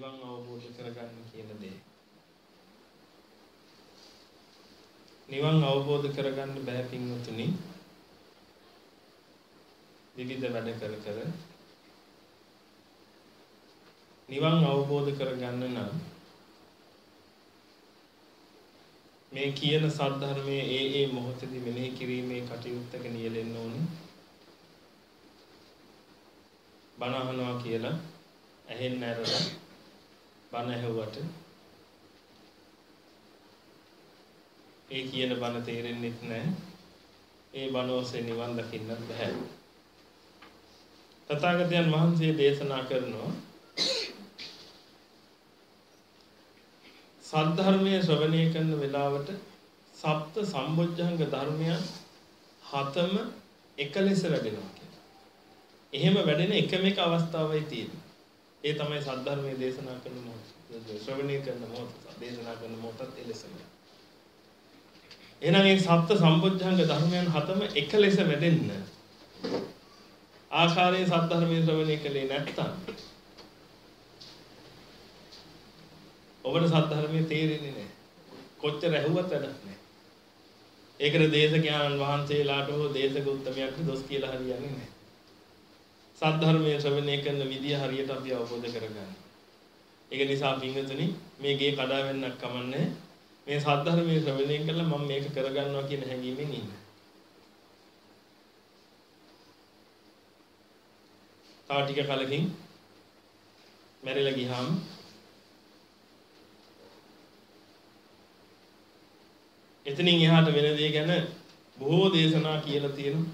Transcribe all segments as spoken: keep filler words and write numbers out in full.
නිවන් අවබෝධ කරගන්න කියන දේ. නිවන් අවබෝධ කරගන්න බෑ පින්වතුනි. විවිධ වැඩ කර කර නිවන් අවබෝධ කරගන්න නම් මේ කියන සද්ධර්මයේ ඒ ඒ මොහොතේදී මෙනෙහි කිරීමේ කටයුත්තක නියැලෙන්න ඕනේ. බණ අහනවා කියලා ඇහෙන් නැරලා බණ ඇහුවට ඒ කියන බණ තේරෙන්නේ නැහැ. ඒ බණ ඔස්සේ නිවන් දකින්නත් බෑ. තථාගතයන් වහන්සේ දේශනා කරනවා සද්ධර්මයේ ශ්‍රවණය කරන වෙලාවට සප්ත සම්බොජ්ජංග ධර්මයන් හතම එක ලෙස වැඩෙනවා කියලා. එහෙම වැඩෙන එකම එක අවස්ථාවයි තියෙන්නේ. ඒ තමයි සද්ධර්මයේ දේශනා කරන මොහොත. ශ්‍රවණය කරන මොහොත, දේශනා කරන මොහොතත් එලෙසමයි. එහෙනම් මේ සප්ත සම්බොජ්ජංග ධර්මයන් හතම එක ලෙස වැඩෙන්න ආකාරයෙන් සද්ධර්මයේ ශ්‍රවණය කළේ නැත්නම් ඔබට සද්ධර්මයේ තේරෙන්නේ නැහැ. කොච්චර ඇහුවත් වැඩක් නැහැ. ඒකට දේශකයන්න් වහන්සේලාට හෝ දේශක උත්තමයන්ට දොස් කියලා හරියන්නේ නැහැ. සද්ධර්මයේ ශ්‍රවණය කරන විදිය හරියට අපි අවබෝධ කරගන්න. ඒක නිසා පින්වතුනි මේ ගේ කඩා වෙන්නක් කමන්නේ. මේ සද්ධර්මයේ ශ්‍රවණය කළා මම මේක කරගන්නවා කියන හැඟීමෙන් ඉන්න. තා ටික කලකින් මැරිලා ගියාම එතනින් එහාට වෙන දේ ගැන බොහෝ දේශනා කියලා තියෙනවා.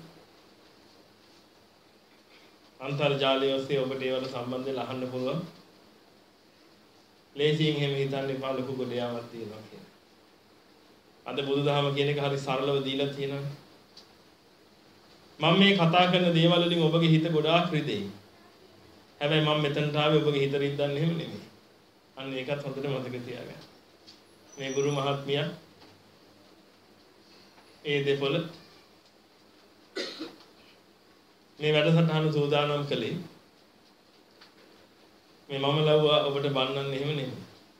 අන්තර්ජාලය ඔස්සේ ඔබට ඒවට සම්බන්ධව අහන්න පුළුවන්. ලේසියෙන් එහෙම හිතන්න එපා ලොකු ගොඩයාවක් තියෙනවා කියලා. අද බුදුදහම කියන එක හරි සරලව දීලා තියෙනවා. මම මේ කතා කරන දේවල් වලින් ඔබගේ හිත ගොඩාක් රිදෙයි. හැබැයි මම මෙතනට ආවේ ඔබගේ හිත රිද්දන්න එහෙම නෙමෙයි. අන්න ඒකත් හොඳට මතක තියාගන්න. මේ ගුරු මහත්මියා ඒ දෙපොළ මේ වැඩසටහන සූදානම් කළේ මේ මම ලව්වා ඔබට බන්නන්න එහෙම නෙමෙයි.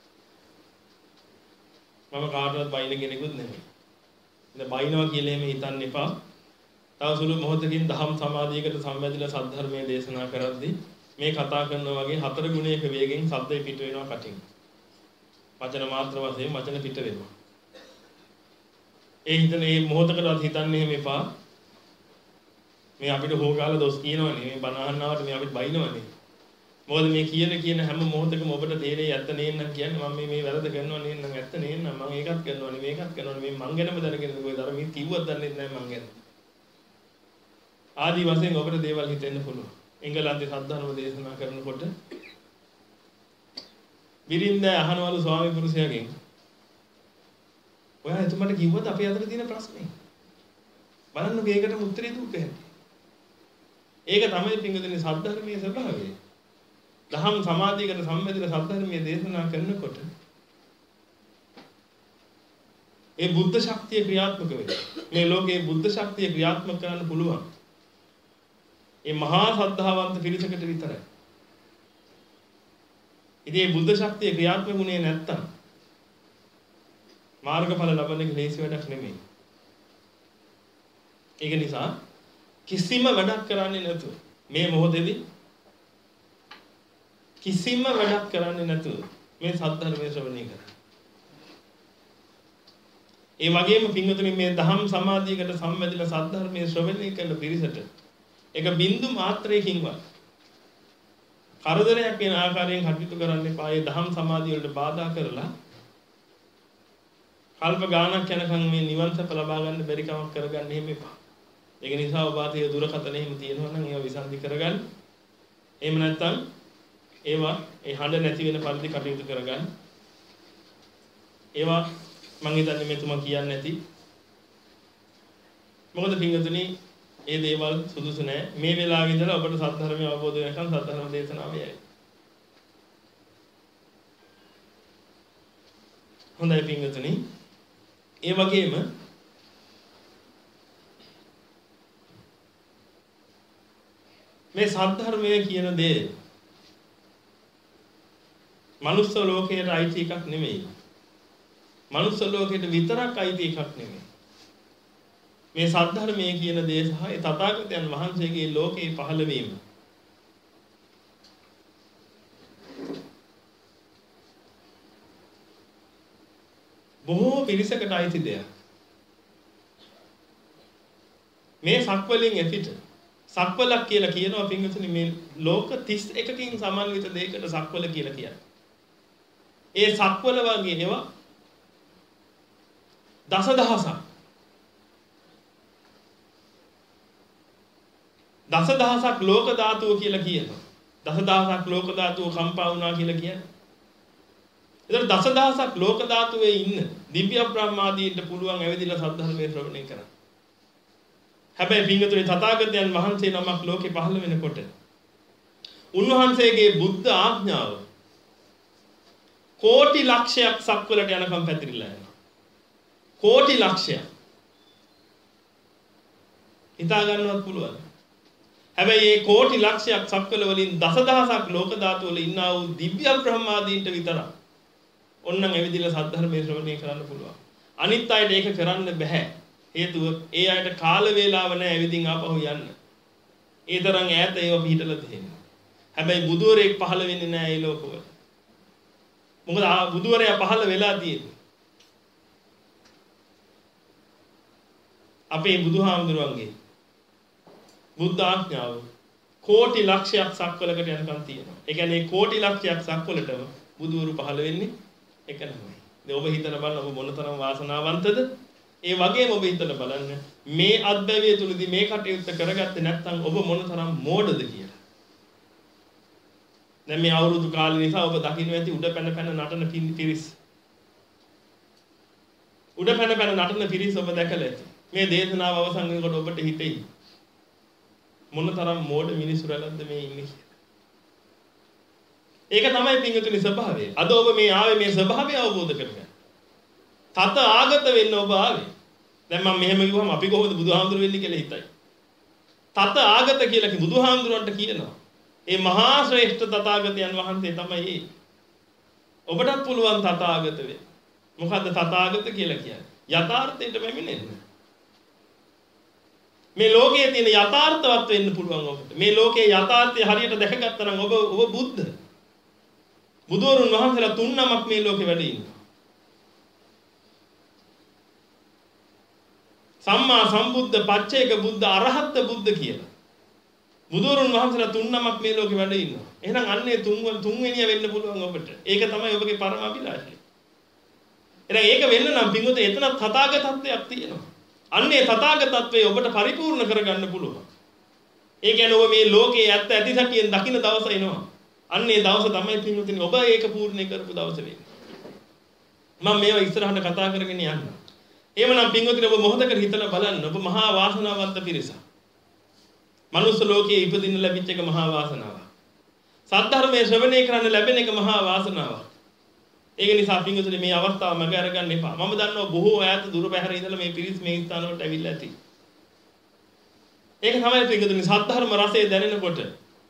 මම කාටවත් බයින කෙනෙකුත් නෙමෙයි. ඉතින් බයිනවා කියලා එහෙම හිතන්න එපා. තව සුළු මොහොතකින් දහම් සමාධියකට සම්බන්ධලා සද්ධර්මයේ දේශනා කරද්දී මේ කතා කරනවා වගේ හතර ගුණයක වේගෙන් ශබ්දය පිට වෙනවා කටින්. වචන මාත්‍ර වශයෙන් වචන පිට වෙනවා. ඒ හිතන මේ මොහොතකටවත් හිතන්නේ එහෙම එපා. මේ අපිට හොගාලා දොස් කියනවනේ මේ බණ අහන්නවට මේ අපිට බයිනවනේ. මොකද මේ කියන කියන හැම මොහොතකම ඔබට තේරෙයි ඇත්ත නේනම් කියන්නේ මම මේ මේ වැරද්ද කරනවා නේනම් ඇත්ත නේනම් මම ඒකත් කරනවානේ මේකත් කරනවානේ මේ මං ගැනම දැනගෙන කොහෙද අර මේ කිව්වත් දන්නේ නැහැ මං ගැන. ආදි වශයෙන් ඔබට දේවල් හිතෙන්න පුළුවන්. එංගලන්තේ සද්ධර්ම දේශනා කරනකොට විරින්ද අහනවලු ස්වාමි පුරුෂයාගෙන් ඔයා එතුමට කිව්වද අපේ අතර තියෙන ප්‍රශ්නේ? බලන්න මේකට උත්තරේ දුන්නේ. ඒක තමයි පිංගුතුනි සද්ධර්මයේ ස්වභාවය. දහම් සමාධියකට සම්බන්ධව සද්ධර්මයේ දේශනා කරනකොට ඒ බුද්ධ ශක්තිය ක්‍රියාත්මක වෙනවා. මේ ලෝකේ බුද්ධ ශක්තිය ක්‍රියාත්මක කරන්න පුළුවන්. ඒ මහා ශ්‍රද්ධාවන්ත පිරිසකට විතරයි. ඉතින් මේ බුද්ධ ශක්තිය ක්‍රියාත්මක වුණේ නැත්තම් මාර්ගඵල ලබන එක ලේසි වැඩක් නෙමෙයි. ඒක නිසා කිසිම වැඩක් කරන්නේ නැතුව මේ මොහොතේදී කිසිම වැඩක් කරන්නේ නැතුව මේ සද්ධර්මයේ ශ්‍රවණය කරන්න. ඒ වගේම පින්වතුනි මේ දහම් සමාධියකට සම්බන්ධලා සද්ධර්මයේ ශ්‍රවණය කරන පිරිසට එක බින්දු මාත්‍රයකින්වත් කරදරයක් වෙන ආකාරයෙන් කටයුතු කරන්න එපා. ඒ දහම් සමාධිය වලට බාධා කරලා කල්ප ගානක් යනකම් මේ නිවන් සප ලබා ගන්න බැරි කමක් කරගන්න එහෙම එපා. ඒක නිසා ඔබ ආතේ දුරකථන එහෙම තියෙනවා නම් ඒවා විසන්දි කරගන්න. එහෙම නැත්නම් ඒවා ඒ හඬ නැති වෙන පරිදි කටයුතු කරගන්න. ඒවා මම හිතන්නේ මෙතුමා කියන්නේ නැති. මොකද පින්වතුනි ඒ දේවල් සුදුසු නැහැ. මේ වෙලාවේ ඉඳලා ඔබට සත්‍ය අවබෝධ වෙනකන් සත්‍ය දේශනාව යයි. හොඳයි පින්වතුනි. ඒ වගේම මේ සත්‍ය ධර්මය කියන දේ මනුස්ස ලෝකයට අයිති එකක් නෙමෙයි. මනුස්ස ලෝකයට විතරක් අයිති එකක් නෙමෙයි. මේ සද්ධර්මයේ කියන දේ සහ ඒ තථාගතයන් වහන්සේගේ ලෝකේ පහළ වීම බොහෝ පිරිසකට අයිති දෙයක්. මේ සක්වලින් එපිට සක්වලක් කියලා කියනවා පින්වතුනි මේ ලෝක තිස් එකකින් සමන්විත දෙයකට සක්වල කියලා කියන්නේ. ඒ සක්වල වගේ ඒවා දසදහසක් දසදහසක් ලෝක ධාතුව කියලා කියනවා. දසදහසක් ලෝක ධාතුව කම්පා වුණා කියලා කියන්නේ. ඒතර දසදහසක් ලෝක ධාතුවේ ඉන්න දිව්‍ය බ්‍රහ්මාදීන්ට පුළුවන් ඇවිදලා සද්ධර්මයේ ශ්‍රවණය කරන්න. හැබැයි පින්වතුනි තථාගතයන් වහන්සේ නමක් ලෝකේ පහළ වෙනකොට උන්වහන්සේගේ බුද්ධ ආඥාව කෝටි ලක්ෂයක් සක්වලට යනකම් පැතිරිලා යනවා. කෝටි ලක්ෂයක්. හිතා ගන්නවත් පුළුවන්. හැබැයි මේ කෝටි ලක්ෂයක් සක්වල වලින් දසදහසක් ලෝක ධාතු වල ඉන්නා වූ දිව්‍ය බ්‍රහ්මාදීන්ට විතරක් ඔන්නම් ඇවිදලා සද්ධර්මයේ ශ්‍රවණය කරන්න පුළුවන්. අනිත් අයට ඒක කරන්න බෑ. හේතුව ඒ අයට කාල වේලාව නැහැ ඇවිදින් ආපහු යන්න. ඒ තරම් ඈත ඒව පිටලා තියෙනවා. හැබැයි බුදුවරයෙක් පහළ වෙන්නේ නැහැ මේ ලෝකවල. මොකද බුදුවරයා පහළ වෙලා තියෙන්නේ. අපේ බුදුහාමුදුරුවන්ගේ බුද්ධ ආඥාව කෝටි ලක්ෂයක් සක්වලකට යනකම් තියෙනවා. ඒ කියන්නේ කෝටි ලක්ෂයක් සක්වලටම බුදුවරු පහළ වෙන්නේ එක නෙමෙයි. දැන් ඔබ හිතලා බලන්න ඔබ මොනතරම් වාසනාවන්තද? ඒ වගේම ඔබ හිතලා බලන්න මේ අත්බැවිය තුලදී මේ කටයුත්ත කරගත්තේ නැත්නම් ඔබ මොනතරම් මෝඩද කියලා. දැන් මේ අවුරුදු කාලේ නිසා ඔබ දකින්න ඇති උඩ පැන පැන නටන පිරිස්. උඩ පැන පැන නටන පිරිස් ඔබ දැකලා ඇති. මේ දේශනාව අවසන් වෙනකොට ඔබට හිතෙයි මොනතරම් මෝඩ මිනිස්සු රැළක්ද මේ ඉන්නේ කියලා. ඒක තමයි පින්වතුනි ස්වභාවය. අද ඔබ මේ ආවේ මේ ස්වභාවය අවබෝධ කරගන්න. තත ආගත වෙන්න ඔබ ආවේ. දැන් මම මෙහෙම කිව්වම අපි කොහොමද බුදුහාමුදුරු වෙන්නේ කියලා හිතයි. තත ආගත කියලා කි බුදුහාමුදුරන්ට කියනවා. ඒ මහා ශ්‍රේෂ්ඨ තථාගතයන් වහන්සේ තමයි ඒ. ඔබටත් පුළුවන් තත ආගත වෙන්න. මොකද්ද තත ආගත කියලා කියන්නේ? යථාර්ථයට පැමිණෙන්න. මේ ලෝකයේ තියෙන යථාර්ථවත් වෙන්න පුළුවන් ඔබට. මේ ලෝකයේ යථාර්ථය හරියට දැකගත්තා නම් ඔබ ඔබ බුද්ධ. බුදුවරුන් වහන්සේලා තුන් නමක් මේ ලෝකේ වැඩ ඉන්නවා. සම්මා සම්බුද්ධ, පච්චේක බුද්ධ, අරහත් බුද්ධ කියලා. බුදුවරුන් වහන්සේලා තුන් නමක් මේ ලෝකේ වැඩ ඉන්නවා. එහෙනම් අන්නේ තුන් තුන්වෙනිය වෙන්න පුළුවන් ඔබට. ඒක තමයි ඔබගේ පරම අභිලාෂය. එහෙනම් ඒක වෙන්න නම් පින්වතුනි එතන තථාගතත්වයක් තියෙනවා. අන්නේ තථාගතත්වයේ ඔබට පරිපූර්ණ කරගන්න පුළුවන්. ඒ කියන්නේ ඔබ මේ ලෝකයේ ඇත්ත ඇති සැටියෙන් දකින්න දවස එනවා. අන්නේ දවස තමයි පින්වතුනි ඔබ ඒක පූර්ණ කරපු දවස වෙන්නේ. මම මේවා ඉස්සරහට කතා කරගෙන යන්න. එහෙමනම් පින්වතුනි ඔබ මොහොතකට හිතලා බලන්න ඔබ මහා වාසනාවන්ත පිරිසක්. මනුස්ස ලෝකයේ ඉපදින්න ලැබිච්ච එක මහා වාසනාවක්. සද්ධර්මයේ ශ්‍රවණය කරන්න ලැබෙන එක මහා වාසනාවක්. ඒක නිසා පින්වතුනි මේ අවස්ථාව මග අරගන්න එපා. මම දන්නවා බොහෝ ඈත දුර බැහැර ඉඳලා මේ පිරිස් මේ ස්ථාන වලට ඇවිල්ලා ඇති. ඒක තමයි පින්වතුනි සද්ධර්ම රසය දැනෙනකොට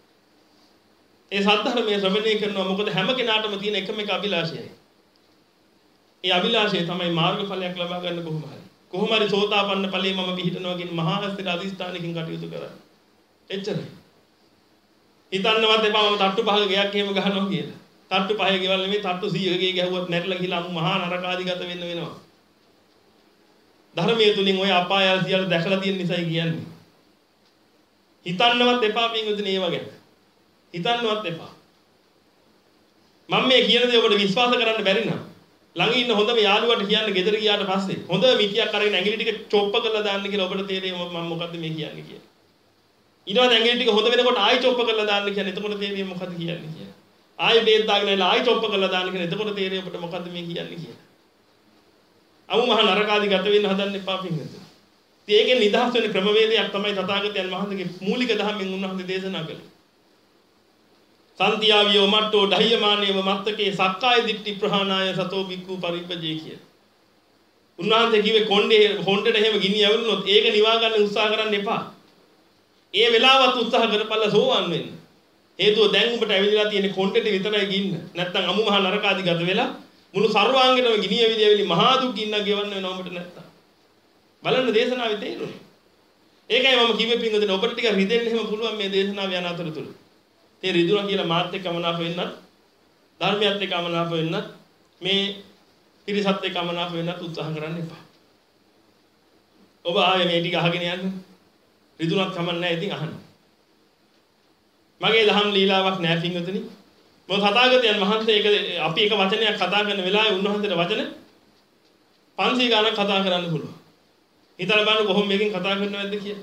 ඒ සද්ධර්මයේ ශ්‍රවණය කරනවා. මොකද හැම කෙනාටම තියෙන එකම එක අභිලාෂයයි. ඒ අභිලාෂය තමයි මාර්ගඵලයක් ලබා ගන්න කොහොම හරි. කොහොම හරි සෝතාපන්න ඵලයේ මම පිහිටනවා කියන මහා ස්ථිර අධිෂ්ඨානකින් කටයුතු කරන්න. එච්චරයි. හිතන්නවත් එපා මම තට්ටු පහක ගයක් එහෙම ගහනවා කියලා. තට්ටු පහේ ගෙවල් නෙමෙයි තට්ටු සීයක ගේ ගැහුවත් නැట్లా ගිහලා අමු මහා නරකාදිගත වෙන්න වෙනවා. ධර්මයේ තුලින් ඔය අපායල් සියල්ල දැකලා තියෙන නිසායි කියන්නේ. හිතන්නවත් එපා පින්වතුනි ඒව ගැන. හිතන්නවත් එපා. මම මේ කියන දේ ඔබට විශ්වාස කරන්න බැරි නම් ළඟ ඉන්න හොඳම යාළුවාට කියන්න ගෙදර ගියාට පස්සේ හොඳ මිටියක් අරගෙන ඇඟිලි ටික චොප්ප කරලා දාන්න කියලා ඔබට තේරෙයි මම මොකද්ද මේ කියන්නේ කියලා. ඊළඟට ඇඟිලි ටික හොඳ වෙනකොට ආයි චොප්ප කරලා දාන්න කියන්නේ එතකොට තේරෙයි මොකද්ද කියන්නේ කියලා. ආයි බේත් දාගෙන ඉලා ආයි චොප්ප කරලා දාන්න කියන්නේ එතකොට තේරෙයි ඔබට මොකද්ද මේ කියන්නේ කියලා. අමු මහ නරකාදී ගත වෙන්න හදන්න එපා පින්වතුනි. ඉතින් ඒකෙන් නිදහස් වෙන ක්‍රමවේදයක් තමයි තථාගතයන් වහන්සේගේ මූලික ධර්මයෙන් උන්වහන්සේ දේශනා කළේ. සන්තියාවියෝ මට්ටෝ ඩහ්‍යමානේව මත්තකේ සක්කාය දිට්ඨි ප්‍රහාණාය සතෝ බික්ඛු පරිපජේ කිය. උන්වහන්සේ කිව්වේ කොණ්ඩේ හොණ්ඩට එහෙම ගිනි ඇවිල්නොත් ඒක නිවා ගන්න උත්සාහ කරන්න එපා. ඒ වෙලාවත් උත්සාහ කරපළ සෝවන් වෙන්න. හේතුව දැන් උඹට ඇවිදලා තියෙන කොන්ටෙට විතරයි ගින්න. නැත්තම් අමු මහ නරකාදී ගත වෙලා මුළු සර්වාංගෙටම ගිනිය විදියවිලි මහා දුක් ගින්නක් ගෙවන්න වෙනවා උඹට නැත්තම්. බලන්න දේශනාවේ තේරුනේ. ඒකයි මම කිව්වේ පින්වතුනි ඔබට ටික රිදෙන්න එහෙම පුළුවන් මේ දේශනාව යන අතරතුර. තේ රිදුණා කියලා මාත් එක්ක අමනාප වෙන්නත් ධර්මයත් එක්ක අමනාප වෙන්නත් මේ පිරිසත් එක්ක අමනාප වෙන්නත් උත්සාහ කරන්න එපා. ඔබ ආයේ මේ ටික අහගෙන යන්න. රිදුණත් කමන්නේ නැහැ ඉතින් අහන්න. මගේ දහම් ලීලාවක් නෑ පින්වතුනි. මොකද තථාගතයන් වහන්සේ ඒක අපි එක වචනයක් කතා කරන වෙලාවේ උන්වහන්සේට වචන පන්සිය ගණන් කතා කරන්න පුළුවන්. හිතලා බලන්න කොහොම මේකෙන් කතා කරනවද කියලා.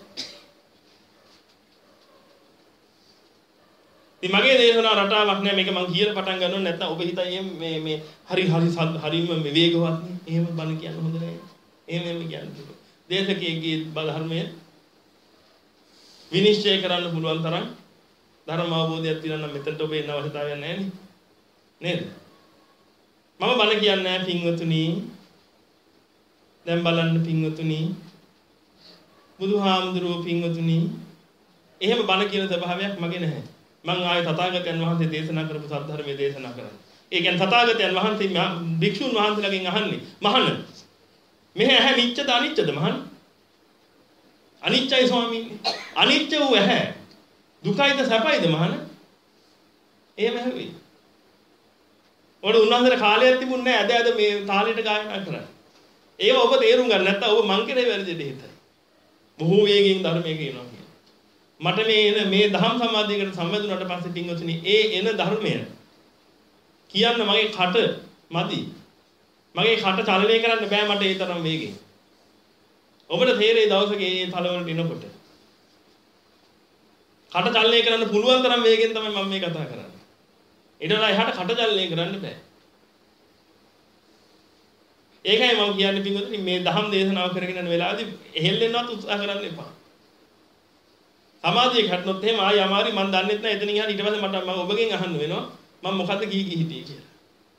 ඉතින් මගේ දේශනා රටාවක් නෑ මේක මම කියලා පටන් ගන්නව නැත්නම් ඔබ හිතයි මේ මේ හරි හරි හරිම මේ වේගවත් නේ. එහෙම බණ කියන්න හොඳ නෑ. එහෙම එහෙම කියන්නේ. දේශකයේ ධර්මය විනිශ්චය කරන්න පුළුවන් තරම් ධර්ම අවබෝධයක් තියෙනවා නම් මෙතනට ඔබ එන්න අවශ්‍යතාවයක් නැහැ නේ. නේද? මම බණ කියන්නේ නැහැ පින්වතුනි. දැන් බලන්න පින්වතුනි. බුදුහාමුදුරුවෝ පින්වතුනි. එහෙම බණ කියන ස්වභාවයක් මගේ නැහැ. මං ආයේ තථාගතයන් වහන්සේ දේශනා කරපු සත්‍ය දේශනා කරන්නේ. ඒ කියන්නේ තථාගතයන් වහන්සේ භික්ෂුන් වහන්සේලාගෙන් අහන්නේ මහණ මෙහෙ ඇහැ නිච්චද අනිච්චද මහණ? අනිච්චයි ස්වාමීනි. අනිච්ච වූ ඇහැ දුකයිද සැපයිද මහණ? එහෙම හැවෙයි. ඔඩ උන්වහන්සේට කාලයක් තිබුණේ නැහැ. අද අද මේ තාලෙට ගායනා කරන්නේ. ඒව ඔබ තේරුම් ගන්න නැත්නම් ඔබ මං කරේ වැරදිද හිතයි. බොහෝ වේගයෙන් ධර්මයේ කියනවා කියන්නේ. මට මේ එන මේ දහම් සමාධියකට සම්බන්ධුනට පස්සේ පින්වතුනි ඒ එන ධර්මය කියන්න මගේ කට මදි. මගේ කට චලනය කරන්න බෑ මට ඒ තරම් වේගෙන්. ඔබට තේරෙයි දවසක මේ තලවලට එනකොට. කට චලනය කරන්න පුළුවන් තරම් වේගෙන් තමයි මම මේ කතා කරන්නේ. ඊට වඩා එහාට කට චලනය කරන්න බෑ. ඒකයි මම කියන්නේ පින්වතුනි මේ දහම් දේශනාව කරගෙන යන වෙලාවේදී එහෙල්ලෙන්නවත් උත්සාහ කරන්න එපා. සමාධිය හැටනොත් එහෙම ආයි අමාරුයි මම දන්නෙත් නැහැ එතනින් යහට ඊට පස්සේ මට මම ඔබගෙන් අහන්න වෙනවා මම මොකද්ද කී කී හිටියේ කියලා.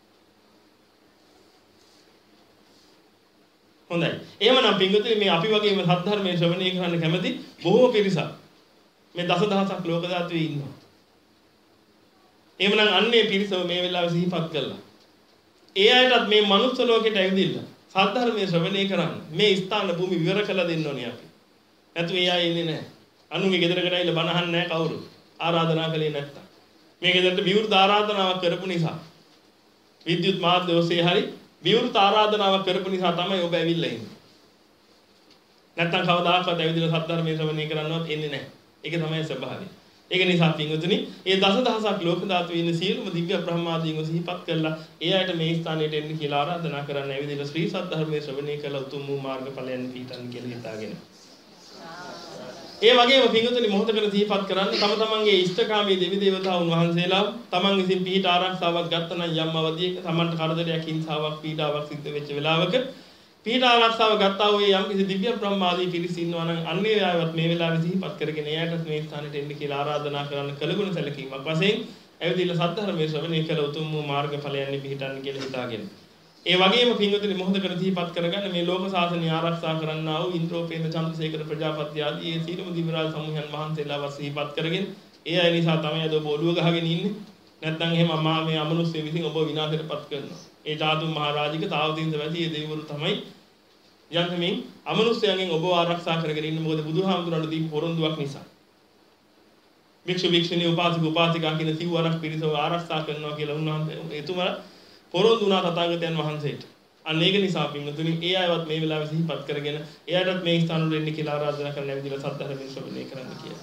හොඳයි. එහෙමනම් පින්වතුනි මේ අපි වගේම සද්ධර්මයේ ශ්‍රවණය කරන්න කැමති බොහෝ පිරිසක් මේ දසදහසක් ලෝක ධාතුවේ ඉන්නවා. එහෙමනම් අන්නේ පිරිසව මේ වෙලාවේ සිහිපත් කළා. ඒ අයටත් මේ මනුස්ස ලෝකෙට ඇවිදින්න සද්ධර්මයේ ශ්‍රවණය කරන්න මේ ස්ථාන භූමි විවර කළ දෙන්න ඕනේ අපි. නැතු ඒ අය ඉන්නේ නැහැ. අනුන්ගේ ගෙදරකට ඇවිල්ලා බණ අහන්නේ නැහැ කවුරු. ආරාධනා කළේ නැත්තම්. මේ ගෙදරට විවෘත ආරාධනාවක් කරපු නිසා විද්‍යුත් මාධ්‍ය ඔස්සේ හරි විවෘත ආරාධනාවක් කරපු නිසා තමයි ඔබ ඇවිල්ලා ඉන්නේ. නැත්තම් කවදාකවත් ඇවිදලා සද්ධර්මයේ ශ්‍රවණය කරන්නවත් එන්නේ නැහැ. ඒක තමයි ස්වභාවය. ඒක නිසා පින්වතුනි, මේ දසදහසක් ලෝක ධාතුවේ ඉන්න සියලුම දිව්‍ය බ්‍රහ්මාදීන්ව සිහිපත් කරලා ඒ අයට මේ ස්ථානයට එන්න කියලා ආරාධනා කරන්න ඇවිදලා ශ්‍රී සද්ධර්මයේ ශ්‍රවණය කළ උතුම් වූ මාර්ගඵලයන් පිහිටන් කියලා හිතාගෙන. ඒ වගේම පින්වතුනි මොහොතකට සිහිපත් කරන්න තම තමන්ගේ ඉෂ්ඨකාමී දෙවි දේවතාවුන් වහන්සේලා තමන් විසින් පිහිට ආරක්ෂාවක් ගත්තා නම් යම් අවධියක තමන්ට කරදරයක් හිංසාවක් පීඩාවක් සිද්ධ වෙච්ච වෙලාවක පිහිට ආරක්ෂාව ගත්තා වූ යම් කිසි දිව්‍ය බ්‍රහ්මාදී පිරිස ඉන්නවා නම් අන්නේ ආයවත් මේ වෙලාවේ සිහිපත් කරගෙන එයාටත් මේ ස්ථානෙට එන්න කියලා ආරාධනා කරන්න කළගුණ සැලකීමක් වශයෙන් ඇවිදලා සද්ධර්මයේ ශ්‍රවණය කළ උතුම් වූ මාර්ගඵලයන් පිහිටන් කියලා හිතාගෙන. ඒ වගේම පින්වතුනි මොහොතකට සිහිපත් කරගන්න මේ ලෝක ශාසනය ආරක්ෂා කරන්නා වූ ඉන්ද්‍රෝපේන්ද්‍ර චන්ද්‍රසේකර ප්‍රජාපති ආදී ඒ සීලම දිවරාජ සමූහයන් වහන්සේලාව සිහිපත් කරගෙන ඒ අය නිසා තමයි අද ඔබ ඔළුව ගහගෙන ඉන්නේ. නැත්නම් එහෙම මා මේ අමනුෂ්‍ය විසින් ඔබ විනාශයටපත් කරනවා. ඒ ධාතුන් මහරජික තාවදීන්ද වැඩි ඒ දෙවිවරු තමයි යන්තමින් අමනුෂ්‍යයන්ගෙන් ඔබ ආරක්ෂා කරගෙන ඉන්න මොකද බුදුහාමුදුරන්ට දීපු පොරොන්දුවක් නිසා. භික්ෂු භික්ෂුණී උපාසක උපාසිකා කියන සිව්වරක් පිරිසව ආරක්ෂා කරනවා කියලා උන්වහන්සේ එතුමා පොරොන්දු වුණා තථාගතයන් වහන්සේට. අන්න ඒක නිසා පින්වතුනි ඒ අයවත් මේ වෙලාවේ සිහිපත් කරගෙන එයාටත් මේ ස්ථාන වල එන්න කියලා ආරාධනා කරන්න ඇවිදලා සද්ධර්මයෙන් ශ්‍රවණය කරන්න කියලා.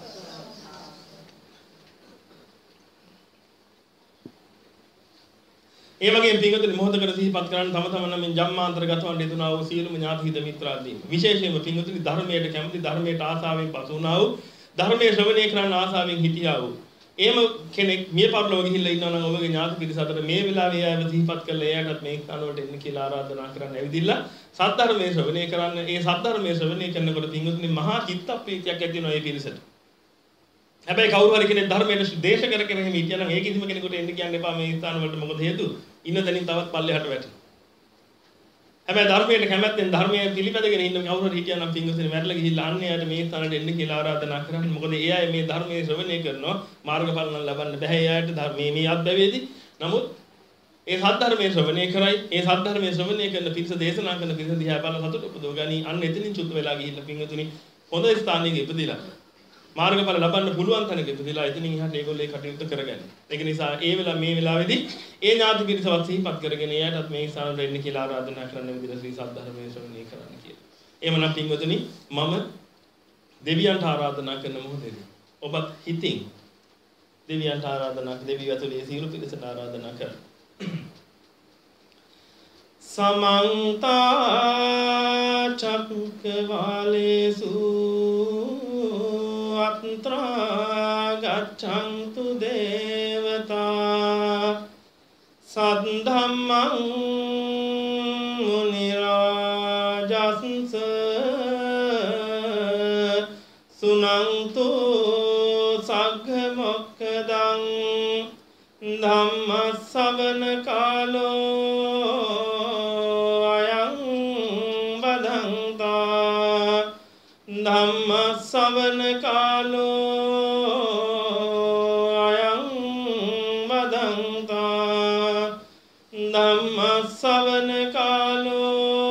ඒ වගේම පින්වතුනි මොහොතකට සිහිපත් කරන්න තම තමන් නම් ජම්මාන්තරගතවන් දෙතුනා වූ සියලුම ඥාති හිත මිත්‍රාදීන්. විශේෂයෙන්ම පින්වතුනි ධර්මයට කැමති ධර්මයට ආසාවෙන් පසු වුණා වූ ධර්මයේ ශ්‍රවණය කරන්න ආසාවෙන් හිටියා වූ එහෙම කෙනෙක් මිය පරලොව ගිහිල්ලා ඉන්නවා නම් ඔබගේ ඥාති පිරිස අතර මේ වෙලාවේ ආයව සිහිපත් කළා එයාටත් මේ ස්ථාන වලට එන්න කියලා ආරාධනා කරන්න ඇවිදින්න සද්ධර්මයේ ශ්‍රවණය කරන්න. ඒ සද්ධර්මයේ ශ්‍රවණය කරනකොට පින්වතුනි මහා චිත්ත ප්‍රීතියක් ඇති වෙනවා මේ පිරිසට. හැබැයි කවුරු හරි කෙනෙක් ධර්මයට දේශ කර කර එහෙම හිටියනම් ඒ කිසිම කෙනෙකුට එන්න කියන්න එපා මේ ස්ථාන වලට. මොකද හේතුව ඉන්න තැනින් තවත් පල්ලෙහාට වැටෙනවා. හැබැයි ධර්මයට කැමැත්තෙන් ධර්මයේ පිළිපැදගෙන ඉන්න කවුරුහරි හිටියා නම් පින්වතුනි මැරලා ගිහිල්ලා අන්න එයාට මේ ස්ථානට එන්න කියලා ආරාධනා කරන්නේ. මොකද ඒ අය මේ ධර්මයේ ශ්‍රවණය කරනවා මාර්ගඵල නම් ලබන්න බෑ එයාට ධර්මයේ මේ අත්දැවේදී. නමුත් ඒ සද්ධර්මයේ ශ්‍රවණය කරයි ඒ සද්ධර්මයේ ශ්‍රවණය කරන පිරිස දේශනා කරන පිරිස දිහා බලලා සතුට උපදව ගනි. අන්න එතනින් චුත් වෙලා ගිහිල්ලා පින්වතුනි හොඳ ස්ථානයක ඉපදිලා මාර්ගඵල ලබන්න පුළුවන් තැනක ඉපදිලා එතනින් එහාට ඒගොල්ලෝ ඒ කටයුතු කරගන්න. ඒක නිසා ඒ වෙලාව මේ වෙලාවේදී ඒ ඥාති පිරිසවත් සිහිපත් කරගෙන එයාටත් මේ ස්ථානට එන්න කියලා ආරාධනා කරන්න විදිහට ශ්‍රී සද්ධර්මයේ ශ්‍රවණය කරන්න කියලා. එහෙමනම් පින්වතුනි මම දෙවියන්ට ආරාධනා කරන මොහොතේදී ඔබත් හිතින් දෙවියන්ට ආරාධනා දෙවියෝ ඇතුළේ සියලු පිරිසට ආරාධනා කරන්න. समन्ता चक्रवालेषु अत्र गच्छन्तु देवता सद्धम्मं मुनिराजंस सुनन्तु सग्गमोक्खदं धम्म श्रवण कालो धम्म श्रवण कालो अयं वदन्ता धम्म श्रवण कालो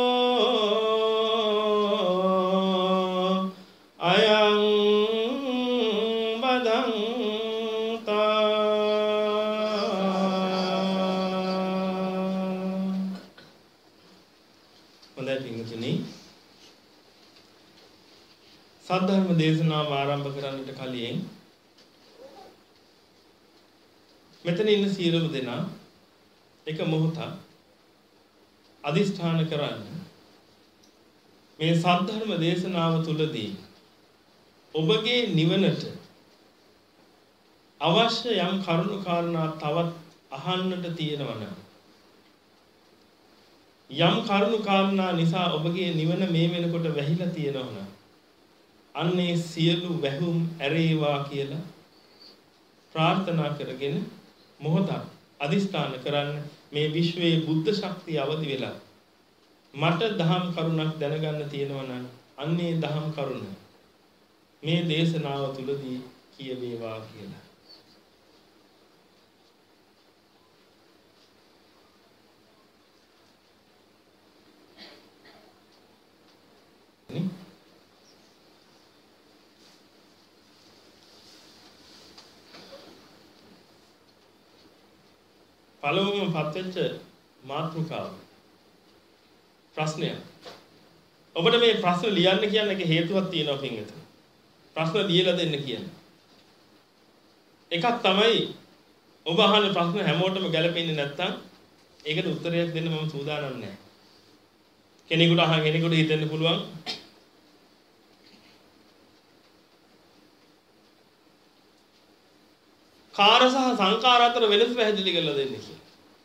अयं वदन्ता හොඳයි පින්වතුනි සද්ධර්ම දේශනාව ආරම්භ කරන්නට කලින් මෙතන ඉන්න සියලුම දෙනා එක මොහොතක් අදිෂ්ඨාන කරන්න මේ සද්ධර්ම දේශනාව තුළදී ඔබගේ නිවනට අවශ්‍ය යම් කරුණු කාරණා තවත් අහන්නට තියෙනවා නම් යම් කරුණු කාරණා නිසා ඔබගේ නිවන මේ වෙනකොට වැහිලා තියෙනවා නම් අන්නේ සියලු වැහුම් ඇරේවා කියලා ප්‍රාර්ථනා කරගෙන මොහොතක් අදිස්ථාන කරන්න මේ විශ්වයේ බුද්ධ ශක්තිය අවදි වෙලා මට දහම් කරුණක් දැනගන්න තියෙනවා නම් අන්නේ දහම් කරුණ මේ දේශනාව තුළදී කියවේවා කියලා. පළමුවම පත්වෙච්ච මාතෘකාව ප්‍රශ්නය. ඔබට මේ ප්‍රශ්න ලියන්න කියන එක හේතුවක් තියෙනවා පින්වතුනි. ප්‍රශ්න ලියලා දෙන්න කියන්නේ. එකක් තමයි ඔබ අහන ප්‍රශ්න හැමෝටම ගැලපෙන්නේ නැත්නම් ඒකට උත්තරයක් දෙන්න මම සූදානම් නැහැ. කෙනෙකුට අහන කෙනෙකුට හිතෙන්න පුළුවන් කාර සහ සංකාර අතර වෙනස පැහැදිලි කරලා දෙන්න කියලා.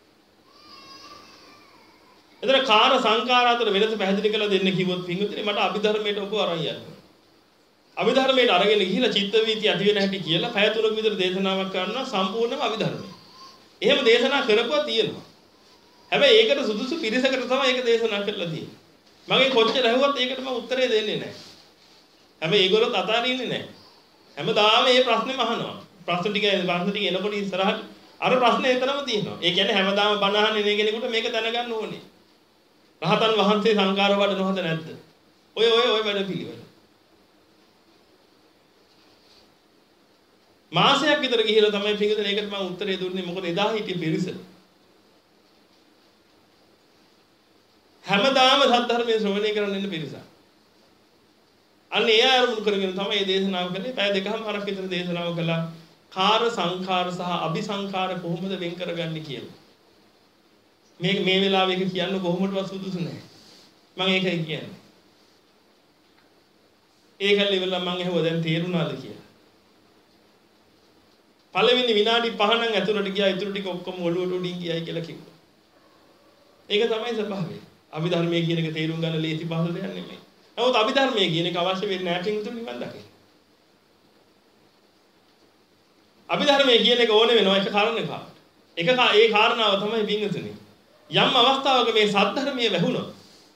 එතන කාර සංකාර අතර වෙනස පැහැදිලි කරලා දෙන්න කිව්වොත් පින්වතුනි මට අභිධර්මයට ඔබ අරන් යන්න. අභිධර්මයට අරගෙන ගිහිලා චිත්ත වීති ඇති වෙන හැටි කියලා පැය තුනක විතර දේශනාවක් කරනවා සම්පූර්ණම අභිධර්මය. එහෙම දේශනා කරපුවා තියෙනවා. හැබැයි ඒකට සුදුසු පිරිසකට තමයි ඒක දේශනා කරලා තියෙන්නේ. මගේ කොච්චර ඇහුවත් ඒකට මම උත්තරේ දෙන්නේ නැහැ. හැබැයි ඒගොල්ලෝ අතාරින්නේ නැහැ. හැමදාම මේ ප්‍රශ්නේම අහනවා. ප්‍රශ්න ටික ප්‍රශ්න ටික එනකොට ඉස්සරහට අර ප්‍රශ්නේ එතනම තියෙනවා. ඒ කියන්නේ හැමදාම බණ අහන්නේ නේ කෙනෙකුට මේක දැනගන්න ඕනේ. රහතන් වහන්සේ සංකාර වඩනවද නැද්ද? ඔය ඔය ඔය වැඩ පිළිවෙල. මාසයක් විතර ගිහිලා තමයි පිටුදෙන ඒකට මම උත්තරේ දුන්නේ. මොකද එදා හිටිය පිරිස හැමදාම සද්ධර්මයේ ශ්‍රවණය කරන්න ඉන්න පිරිසක්. අන්න ඒ ආරමුණු කරගෙන තමයි මේ දේශනාව කළේ. පැය දෙකමාරක් විතර දේශනාව කළා. කාර සංඛාර සහ අபிසංඛාර කොහොමද වෙන් කරගන්නේ කියලා. මේ මේ වෙලාවේ එක කියන්න කොහොමදවත් සුදුසු නැහැ. මම ඒකයි කියන්නේ. ඒකල්ලි වෙලා මම ඇහුවා දැන් තේරුණාද කියලා. පළවෙනි විනාඩි පහ නම් ඇතුළට ගියා. ඊටු ටික ඔක්කොම ඔළුවට උඩින් ගියායි කියලා කිව්වා. ඒක තමයි ස්වභාවය. අභිධර්මයේ කියන එක තේරුම් ගන්න ලේසි පහසු දෙයක් නෙමෙයි. නමුත් අභිධර්මයේ කියන එක අවශ්‍ය වෙන්නේ නැහැ පිටුතුන් නිවන් දකින්න. අභිධර්මයේ කියන එක ඕනේ වෙනවා එක කාරණයකට. එක ඒ කාරණාව තමයි පිටුතුනි. යම් අවස්ථාවක මේ සද්ධර්මයේ වැහුණොත්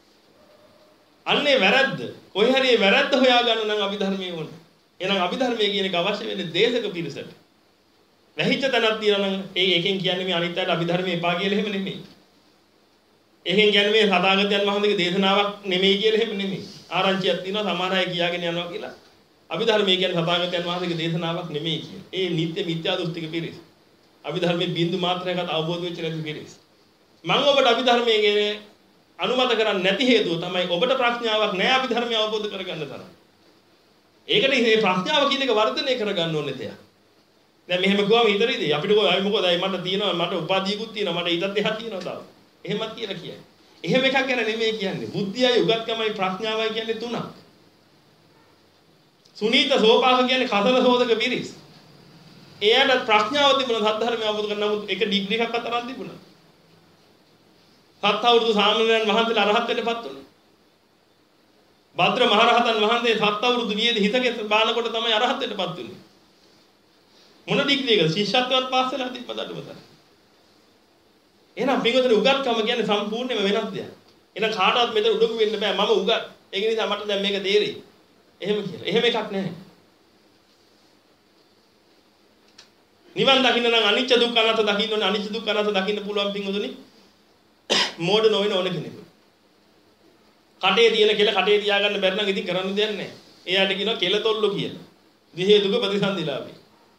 අන්නේ වැරද්ද. කොයි හරි වැරද්ද හොයා ගන්න නම් අභිධර්මයේ ඕනේ. එහෙනම් අභිධර්මයේ කියන එක අවශ්‍ය වෙන්නේ දේශක පිරිසට. වැහිච්ච තැනක් තියනවා නම් ඒ එකෙන් කියන්නේ මේ අනිත් අයට අභිධර්මයේ එපා කියලා එහෙම නෙමෙයි. එහෙන් කියන්නේ මේ සදාගතයන් වහන්සේගේ දේශනාවක් නෙමෙයි කියලා එහෙම නෙමෙයි. ආරංචියක් තියෙනවා සමහර අය කියාගෙන යනවා කියලා. අභිධර්මයේ කියන්නේ සදාගතයන් වහන්සේගේ දේශනාවක් නෙමෙයි කියලා. ඒ නිත්‍ය මිත්‍යා දෘෂ්ටික පිරිස. අභිධර්මයේ බින්දු මාත්‍රයකට අවබෝධ වෙච්ච නැති පිරිස. මම ඔබට අභිධර්මයේ කියන්නේ අනුමත කරන්නේ නැති හේතුව තමයි ඔබට ප්‍රඥාවක් නැහැ අභිධර්මය අවබෝධ කරගන්න තරම්. ඒකට මේ ප්‍රඥාව කියන එක වර්ධනය කරගන්න ඕනේ දෙයක්. දැන් මෙහෙම කිව්වම හිතරිද අපිට කොයි මොකද මට තියෙනවා මට උපාධියකුත් තියෙනවා මට ඊටත් එහා තියෙනවා තාම. එහෙමත් කියලා කියන්නේ. එහෙම එකක් ගැන නෙමෙයි කියන්නේ. බුද්ධියයි උගත්කමයි ප්‍රඥාවයි කියන්නේ තුනක්. සුනීත සෝපාක කියන්නේ කසල සෝදක පිරිස්. එයාට ප්‍රඥාව තිබුණා සද්ධර්මය අවබෝධ කරගන්න නමුත් එක ඩිග්‍රී එකක් අතරක් තිබුණා. සත් අවුරුදු සාමණේරයන් වහන්සේලා අරහත් වෙන්නපත් උනේ. භද්‍ර මහරහතන් වහන්සේ සත් අවුරුදු වියේදී හිතගෙන බානකොට තමයි අරහත් වෙන්නපත් උනේ. මොන ඩිග්‍රී එකද? ශිෂ්‍යත්වයට පාස් වෙලා තිබ්බද අඩුමතර. එහෙනම් පිටුතේ උගත්කම කියන්නේ සම්පූර්ණයෙන්ම වෙනස් දෙයක්. එහෙනම් කාටවත් මෙතන උඩඟු වෙන්න බෑ මම උගත්. ඒක නිසා මට දැන් මේක තේරෙයි. එහෙම කියලා. එහෙම එකක් නැහැ. නිවන් දකින්න නම් අනිච්ච දුක්ඛ අනාත්ම දකින්න ඕනේ. අනිච්ච දුක්ඛ අනාත්ම දකින්න පුළුවන් පිටුතුනි. මෝඩ නොවන ඕන කෙනෙකුට. කටේ තියෙන කෙල කටේ තියාගන්න බැරි නම් ඉතින් කරන්න දෙයක් නැහැ. එයාට කියනවා කෙලතොල්ලෝ කියලා. විහේ දුක ප්‍රතිසන්දිලාභී.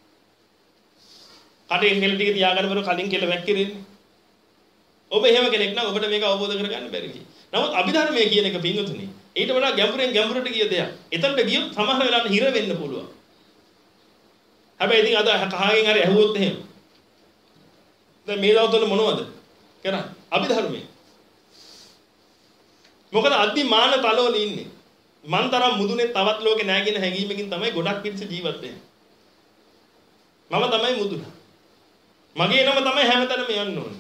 කටේ කෙල ටික තියාගන්න බැරුව කලින් කෙල වැක්කිරෙන්නේ. ඔබ එහෙම කෙනෙක් නම් ඔබට මේක අවබෝධ කරගන්න බැරි වෙයි. නමුත් අභිධර්මයේ කියන එක පින්වතුනි ඊට වඩා ගැඹුරෙන් ගැඹුරට ගිය දෙයක්. එතනට ගියොත් සමහර වෙලාවට හිර වෙන්න පුළුවන්. හැබැයි ඉතින් අද කහගෙන් හරි ඇහුවොත් එහෙම. දැන් මේ දවස්වල මොනවද කරන්නේ? අභිධර්මයේ. මොකද අද්දි මාන තලවල ඉන්නේ. මන් තරම් මුදුනේ තවත් ලෝකේ නැහැ කියන හැඟීමකින් තමයි ගොඩක් පිරිස ජීවත් වෙන්නේ. මම තමයි මුදුන. මගේ නම තමයි හැමතැනම යන්න ඕනේ.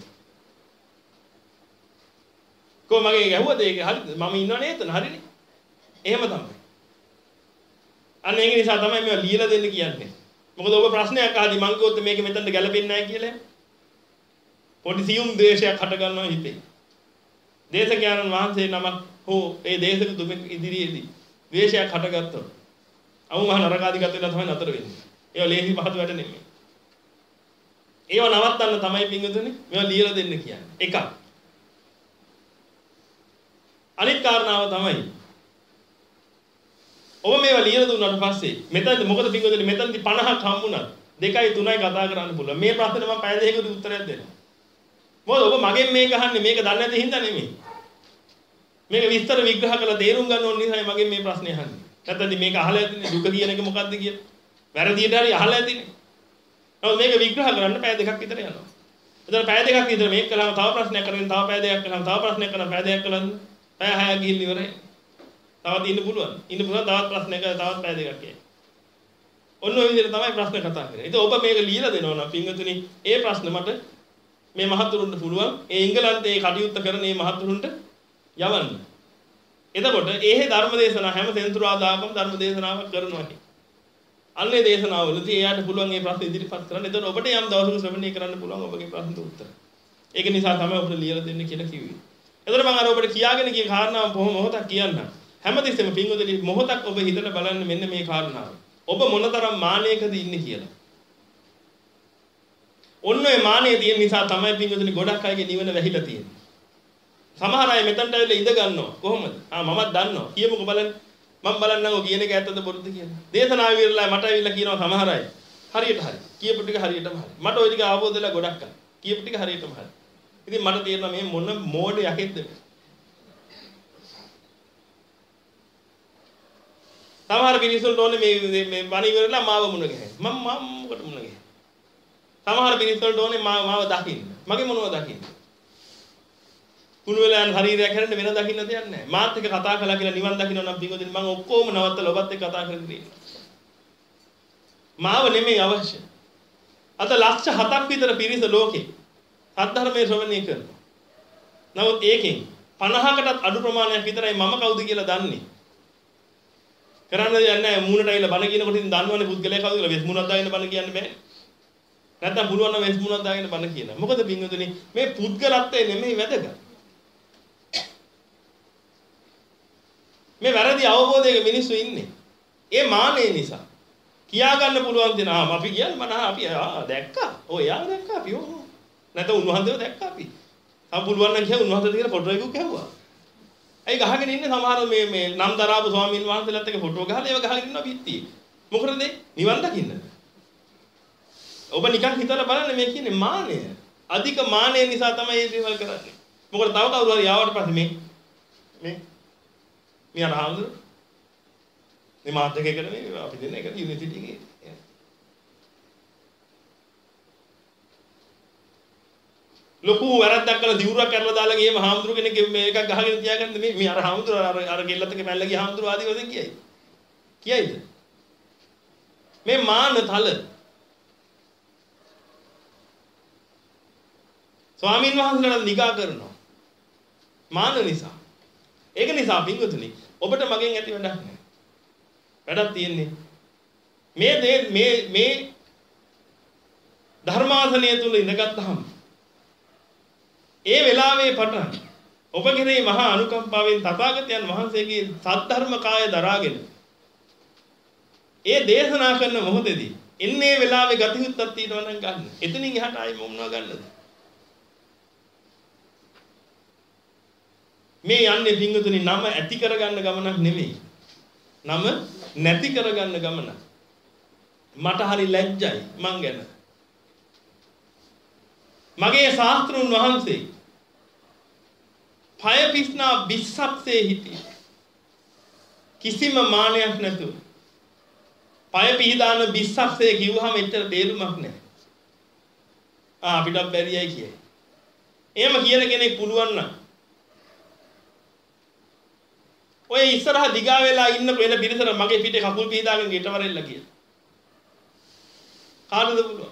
කො මගේ ගැහුවද ඒක හරිද? මම ඉන්නවනේ එතන හරිනේ. එහෙම තමයි. අන්න ඒක නිසා තමයි මේවා ලියලා දෙන්න කියන්නේ. මොකද ඔබ ප්‍රශ්නයක් අහදී මං කිව්වොත් මේක මෙතනට ගැලපෙන්නේ නැහැ කියලා. පොඩි සියුම් දේශයක් හට ගන්නවා හිතේ. දේශකයන්න් වහන්සේ නමක් හෝ ඒ දේශක තුමෙක් ඉදිරියේදී ද්වේෂයක් හටගත්තොත් අවු මහ නරකාදිගත වෙලා තමයි නතර වෙන්නේ. ඒවා ලේසි පහසු වැඩ නෙමෙයි. ඒවා නවත්තන්න තමයි පින්වතුනි මේවා ලියලා දෙන්න කියන්නේ. එකක්. අනිත් කාරණාව තමයි ඔබ මේවා ලියලා දුන්නාට පස්සේ මෙතනදී මොකද පින්වතුනි මෙතනදී පනහක් හම්බුණා. දෙකයි තුනයි කතා කරන්න පුළුවන්. මේ ප්‍රශ්නේ මම පැය දෙකකට උත්තරයක් දෙනවා. මොකද ඔබ මගෙන් මේක අහන්නේ මේක දන්නේ නැති හින්දා නෙමෙයි. මේක විස්තර විග්‍රහ කරලා තේරුම් ගන්න ඕන නිසායි මගෙන් මේ ප්‍රශ්නේ අහන්නේ. නැත්නම් මේක අහලා ඇතිනේ දුක කියන එක මොකද්ද කියලා. වැරදියට හරි අහලා ඇතිනේ. නමුත් මේක විග්‍රහ කරන්න පැය දෙකක් විතර යනවා. එතන පැය දෙකක් විතර මේක කළාම තව ප්‍රශ්නයක් කරගෙන තව පැය දෙකක් කළාම තව ප්‍රශ්නයක් කරලා පැය දෙකක් කළාම පැය හයක් ගිහින් ඉවරයි. තවත් ඉන්න පුළුවන්. ඉන්න පුළුවන් තවත් ප්‍රශ්නයක් තවත් පැය දෙකක් කියයි. ඔන්න ඔය විදිහට තමයි ප්‍රශ්න කතා කරන්නේ. ඉතින් ඔබ මේක ලියලා දෙනවා නම් පින්වතුනි ඒ ප්‍රශ්න මට මේ මහතුරුන්ට පුළුවන් ඒ එංගලන්තයේ කටයුත්ත කරන මේ මහතුරුන්ට යවන්න. එතකොට ඒහි ධර්ම දේශනා හැම සෙන්සුරාදාකම ධර්ම දේශනාවක් කරනවා. අන්නේ දේශනාවලදී එයාට පුළුවන් මේ ප්‍රශ්න ඉදිරිපත් කරන්න. එතකොට ඔබට යම් දවසක ශ්‍රවණය කරන්න පුළුවන් ඔබගේ ප්‍රශ්නට උත්තර. ඒක නිසා තමයි ඔබට ලියලා දෙන්න කියලා කිව්වේ. එතකොට මම අර ඔබට කියාගෙන ගිය කාරණාව බොහොම මොහොතක් කියන්න. හැමතිස්සෙම පින්වතුනි මොහොතක් ඔබ හිතලා බලන්න මෙන්න මේ කාරණාව. ඔබ මොනතරම් මානයකද ඉන්නේ කියලා. ඔන්න ඔය මානෙ තියෙන නිසා තමයි පින්වතුනි ගොඩක් අයගේ නිවන වැහිලා තියෙන්නේ. සමහර අය මෙතනට ඇවිල්ලා ඉඳ ගන්නවා. කොහොමද? ආ මමත් දන්නවා. කියමුකෝ බලන්න. මම බලන්නම් ඔය කියන එක ඇත්තද බොරුද කියලා. දේශනාව විරලා මට ඇවිල්ලා කියනවා සමහර අය. හරියට හරි. කියපු ටික හරියටම හරි. මට ওই ටික අවබෝධ වෙලා ගොඩක් අය. කියපු ටික හරියටම හරි. ඉතින් මට තේරෙනවා මේ මොන මෝඩ යකෙක්ද මේ. සමහර මිනිස්සුන්ට ඕනේ මේ මේ වණ ඉවරලා මාව මුණ ගැහෙන්න. මම මම මොකට මුණ ගැහෙන්නේ? සමහර මිනිස්සුන්ට ඕනේ මාව මාව දකින්න. මගේ මොනවද දකින්න? කුණු වෙලා යන ශරීරයක් හැරෙන්න වෙන දකින්න දෙයක් නැහැ. මාත් එක්ක කතා කළා කියලා නිවන් දකින්න නම් පිටුදින් මම ඔක්කොම නවත්තලා ඔබත් එක්ක කතා කරගෙන ඉන්නවා. මාව නෙමෙයි අවශ්‍ය. අද ලක්ෂ හතක් විතර පිරිස ලෝකේ සද්ධර්මයේ ශ්‍රවණය කරනවා. නමුත් ඒකෙන් පනහකටත් අඩු ප්‍රමාණයක් විතරයි මම කවුද කියලා දන්නේ. කරන්න දෙයක් නැහැ. මූණට ඇවිල්ලා බණ කියනකොට ඉතින් දන්නවනේ පුද්ගලයා කවුද කියලා. වෙස් මූණක් දාගෙන බණ කියන්න බෑ. නැත්තම් පුළුවන් නම් වෙස් මූණක් දාගෙන බණ කියනවා. මොකද පින්වතුනි මේ පුද්ගලත්වය නෙමෙයි වැදගත්. මේ වැරදි අවබෝධයක මිනිස්සු ඉන්නේ. ඒ මානෙ නිසා. කියා ගන්න පුළුවන් දෙන ආ අපි කියන්නේ මන අපි ආ දැක්කා. ඔය යා දැක්කා අපි ඕ. නැත්නම් උන්වහන්සේව දැක්කා අපි. තව පුළුවන් නම් කියව උන්වහන්සේ කියලා ෆොටෝ එකක් ගැහුවා. ඇයි ගහගෙන ඉන්නේ සමහර මේ මේ නම් දරාපු ස්වාමීන් වහන්සේලාත් එක්ක ෆොටෝ ගහලා ඒව ගහගෙන ඉන්නවා පිටියේ. මොකටද නිවන් දකින්නද? ඔබ නිකන් හිතලා බලන්න මේ කියන්නේ මානය. අධික මානය නිසා තමයි මේ දේවල් කරන්නේ. මොකද තව කවුරු හරි ආවට පස්සේ මේ මේ මේ අරහඳු මේ මාත් එක එකට මේ අපි දෙන්න එක යුනිවර්සිටි එකේ ලොකු වැරද්දක් කරලා දිවුරක් කරලා දාලා ගියම හාමුදුරු කෙනෙක් මේ එකක් ගහගෙන තියාගන්න මේ මේ අර හාමුදුරු අර අර ගෙල්ලත් එක පැනලා ගිය හාමුදුරු ආදී වශයෙන් කියයි. කියයිද? මේ මාන තල ස්වාමීන් වහන්සේලාට නිගා කරනවා. මාන නිසා. ඒක නිසා පින්වතුනි ඔබට මගෙන් ඇති වැඩක් නැහැ. වැඩක් තියෙන්නේ මේ මේ මේ ධර්මාසනය තුල ඉඳගත්තාම ඒ වෙලාවේ පටන් ඔබ කෙරෙහි මහා අනුකම්පාවෙන් තථාගතයන් වහන්සේගේ සද්ධර්ම කාය දරාගෙන ඒ දේශනා කරන මොහොතේදී එන්නේ වෙලාවේ ගතියුත්තක් තියෙනවා නම් ගන්න. එතනින් එහාට ආයෙ මොනවා ගන්නද? මේ යන්නේ පින්වතුනි නම ඇති කරගන්න ගමනක් නෙමෙයි. නම නැති කරගන්න ගමන. මට හරි ලැජ්ජයි මං ගැන. මගේ ශාස්ත්‍රුන් වහන්සේ පය පිස්නා විස්සක්සේ හිටියේ. කිසිම මානයක් නැතුව. පය පිහදාන විස්සක්සේ කිව්වහම එච්චර තේරුමක් නැහැ. ආ අපිට බැරියයි කියයි. එහෙම කියන කෙනෙක් පුළුවන් නම් ඔය ඉස්සරහ දිගා වෙලා ඉන්න වෙන පිරිසට මගේ පිටේ කකුල් පිහදාගෙන ගෙටවරෙල්ල කියලා. කාටද පුළුවන්?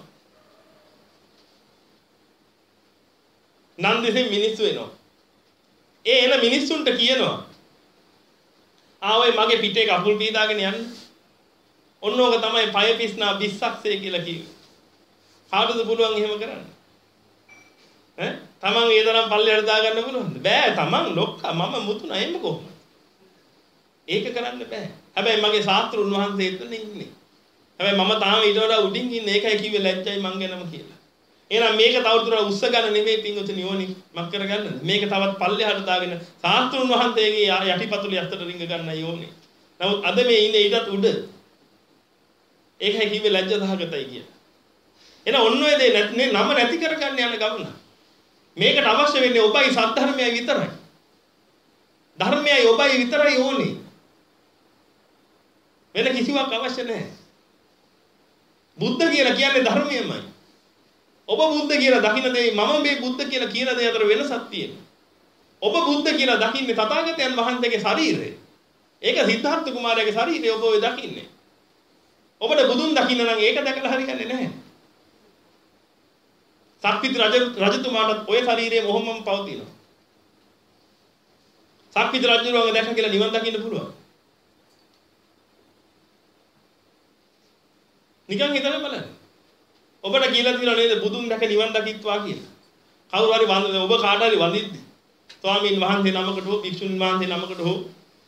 නන්දිසේ මිනිස්සු එනවා. ඒ එන මිනිස්සුන්ට කියනවා ආ ඔය මගේ පිටේ කකුල් පිහදාගෙන යන්න. ඔන්න ඕක තමයි පය පිස්නා විස්සක්සේ කියලා කිව්වේ. කාටද පුළුවන් එහෙම කරන්න? ඈ තමන් ඒ තරම් පල්ලෙහාට දාගන්න පුළුවන්ද? බෑ තමන් ලොක්කා මම මුතුනා එන්න කොහොමද? ඒක කරන්න බෑ. හැබැයි මගේ ශාස්ත්‍රුන් වහන්සේ එතන ඉන්නේ. හැබැයි මම තාම ඊට වඩා උඩින් ඉන්නේ. ඒකයි කිව්වේ ලැජ්ජයි මං ගැනම කියලා. එහෙනම් මේක තවදුරටත් උස්ස ගන්න නෙමෙයි පින්වතුනි ඕනි මක් කරගන්නද? මේක තවත් පල්ලෙහාට දාගෙන ශාස්ත්‍රුන් වහන්සේගේ යටිපතුල යත්තට රිංග ගන්නයි ඕනේ. නමුත් අද මේ ඉන්නේ ඊටත් උඩ. ඒකයි කිව්වේ ලැජ්ජ සහගතයි කියලා. එහෙනම් ඔන්න ඔය දේ නැත්නේ නම නැති කරගන්න යන ගමන. මේකට අවශ්‍ය වෙන්නේ ඔබයි සද්ධර්මයයි විතරයි. ධර්මයයි ඔබයි විතරයි ඕනේ. වෙන කිසිවක් අවශ්‍ය නැහැ. බුද්ධ කියලා කියන්නේ ධර්මයමයි. ඔබ බුද්ධ කියලා දකින්න දේ මම මේ බුද්ධ කියලා කියන දේ අතර වෙනසක් තියෙනවා. ඔබ බුද්ධ කියලා දකින්නේ තථාගතයන් වහන්සේගේ ශරීරය. ඒක සිද්ධාර්ථ කුමාරයාගේ ශරීරය ඔබ ඔය දකින්නේ. ඔබට බුදුන් දකින්න නම් ඒක දැකලා හරියන්නේ නැහැ. සක්විති රජ රජතුමාට ඔය ශරීරයේ මොහොමම පවතිනවා. සක්විති රජුරුවන්ව දැක කියලා නිවන් දකින්න පුළුවන්. නිකන් හිතලා බලන්න. ඔබට කියලා තියෙනවා නේද බුදුන් දැක නිවන් දකිත්වා කියලා. කවුරු හරි වන්ද ඔබ කාට හරි වඳිද්දි ස්වාමීන් වහන්සේ නමකට හෝ භික්ෂුන් වහන්සේ නමකට හෝ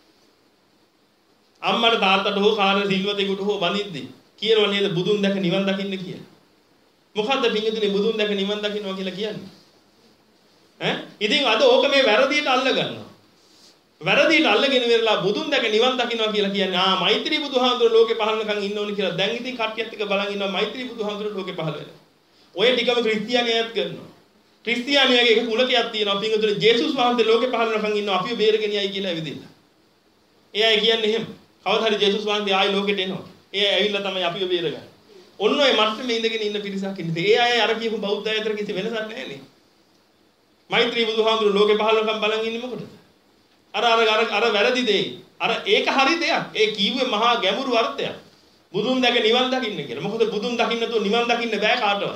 අම්මට තාත්තට හෝ කාර්ය සිල්වතෙකුට හෝ වඳිද්දි කියනවා නේද බුදුන් දැක නිවන් දකින්න කියලා. මොකද්ද පින්විතනේ බුදුන් දැක නිවන් දකින්නවා කියලා කියන්නේ? ඈ ඉතින් අද ඕක මේ වැරදියට අල්ල ගන්නවා. වැරදියට අල්ලගෙන ඉවරලා බුදුන් දැක නිවන් දකින්නවා කියලා කියන්නේ ආ මෛත්‍රී බුදුහාමුදුර ලෝකේ පහළනකන් ඉන්න ඕනේ කියලා. දැන් ඉතින් කට්ටියත් එක බලන් ඉන්නවා මෛත්‍රී බුදුහාමුදුර ලෝකේ පහළ වෙලා. ඔය ටිකම ක්‍රිස්තියානියත් කරනවා. ක්‍රිස්තියානියගේ එක කුලකයක් තියෙනවා පින්විතනේ ජේසුස් වහන්සේ ලෝකේ පහළනකන් ඉන්නවා අපිව බේරගෙන යයි කියලා ඇවිදින්න. ඒ අය කියන්නේ එහෙම. කවදා හරි ජේසුස් වහන්සේ ආයි ලෝකෙට එනවා. ඒ අය ඇවිල්ලා තමයි අපිව බේරගන්නේ. ඔන්න ඔය මට්ටමේ ඉඳගෙන ඉන්න පිරිසක් ඉන්නේ. ඒ අය අර කියපු බෞද්ධ අය අතර කිසි වෙනසක් නැහැ නේ. මෛත්‍රී බුදුහාමුදුර ලෝකේ පහළනකන් බලන් ඉන්නේ මොකටද? අර අර අර අර වැරදි දෙයි. අර ඒක හරි දෙයක්. ඒ කීවේ මහා ගැඹුරු අර්ථයක්. බුදුන් දැක නිවන් දකින්න කියලා. මොකද බුදුන් දකින්න නැතුව නිවන් දකින්න බෑ කාටවත්.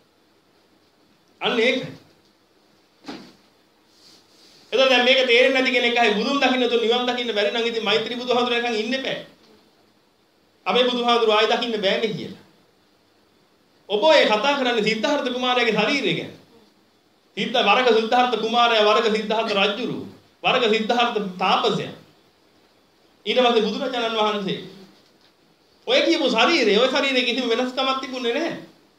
අන්න ඒකයි. එතකොට දැන් මේක තේරෙන්නේ නැති කෙනෙක් අහයි බුදුන් දකින්න නැතුව නිවන් දකින්න බැරි නම් ඉතින් මෛත්‍රී බුදුහාමුදුරෙන් ඉන්න බෑ. අපේ බුදුහාමුදුර ආයි දකින්න බෑනේ කියලා. ඔබ ඒ කතා කරන්නේ සිද්ධාර්ථ කුමාරයාගේ ශරීරය ගැන. සිද්ධ වරක සිද්ධාර්ථ කුමාරයා වරක සිද්ධාර්ථ රජුරු වරක සිද්ධාර්ථ තාපසයා. ඊට පස්සේ බුදුරජාණන් වහන්සේ ඔය කියපු ශරීරය ඔය ශරීරයේ කිසිම වෙනස්කමක් තිබුණේ නැහැ.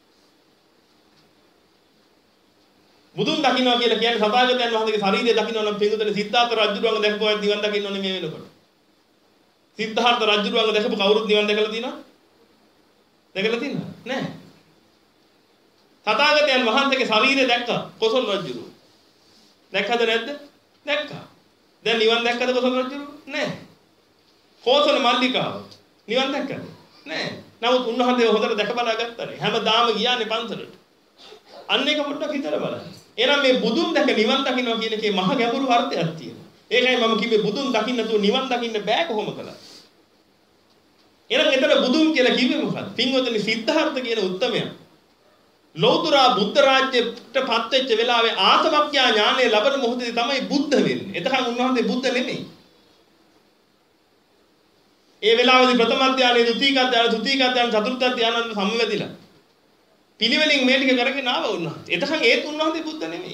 බුදුන් දකින්නවා කියලා කියන්නේ සතාගතයන් වහන්සේගේ ශරීරය දකින්නවා නම් පින්වතුනි සිද්ධාර්ථ රජුරුවන්ව දැකපුවා නිවන් දකින්න ඕනේ මේ වෙනකොට. සිද්ධාර්ථ රජුරුවන්ව දැකපු කවුරුත් නිවන් දැකලා තියෙනවද? දැකලා තියෙනවද? නැහැ. සතාගතයන් වහන්සේගේ ශරීරය දැක්කා කොසල් රජුරුව. දැක්කද නැද්ද? දැක්කා. දැන් නිවන් දැක්කද කොසල් රජුරුව? නැහැ. කෝසල මල්ලිකාව නිවන් දැක්කද? නැහැ. නමුත් උන්වහන්සේ හොඳට දැක බලා ගත්තානේ. හැමදාම ගියානේ පන්සලට. අන්න ඒක පොඩ්ඩක් හිතලා බලන්න. එහෙනම් මේ බුදුන් දැක නිවන් දකින්නවා කියන එකේ මහ ගැඹුරු අර්ථයක් තියෙනවා. ඒකයි මම කිව්වේ බුදුන් දකින්න නැතුව නිවන් දකින්න බෑ කොහොම කළා. එහෙනම් එතන බුදුන් කියලා කිව්වේ මොකක්ද? පින්වතුනි සිද්ධාර්ථ කියන උත්තමයා ලෞතර බුද්ධ රාජ්‍යයට පත් වෙච්ච වෙලාවේ ආසවක්ඛ්‍යා ඥානය ලැබෙන මොහොතේ තමයි බුද්ධ වෙන්නේ. එතකන් උන්වහන්සේ බුද්ධ නෙමෙයි. ඒ වෙලාවේදී ප්‍රථම අධ්‍යානයේ ද්විතීක අධ්‍යාන තෘතීක අධ්‍යාන චතුර්ථ අධ්‍යාන සම්වැදිලා පිළිවෙලින් මේ ටික කරගෙන ආව උන්වහන්සේ. එතකන් ඒත් උන්වහන්සේ බුද්ධ නෙමෙයි.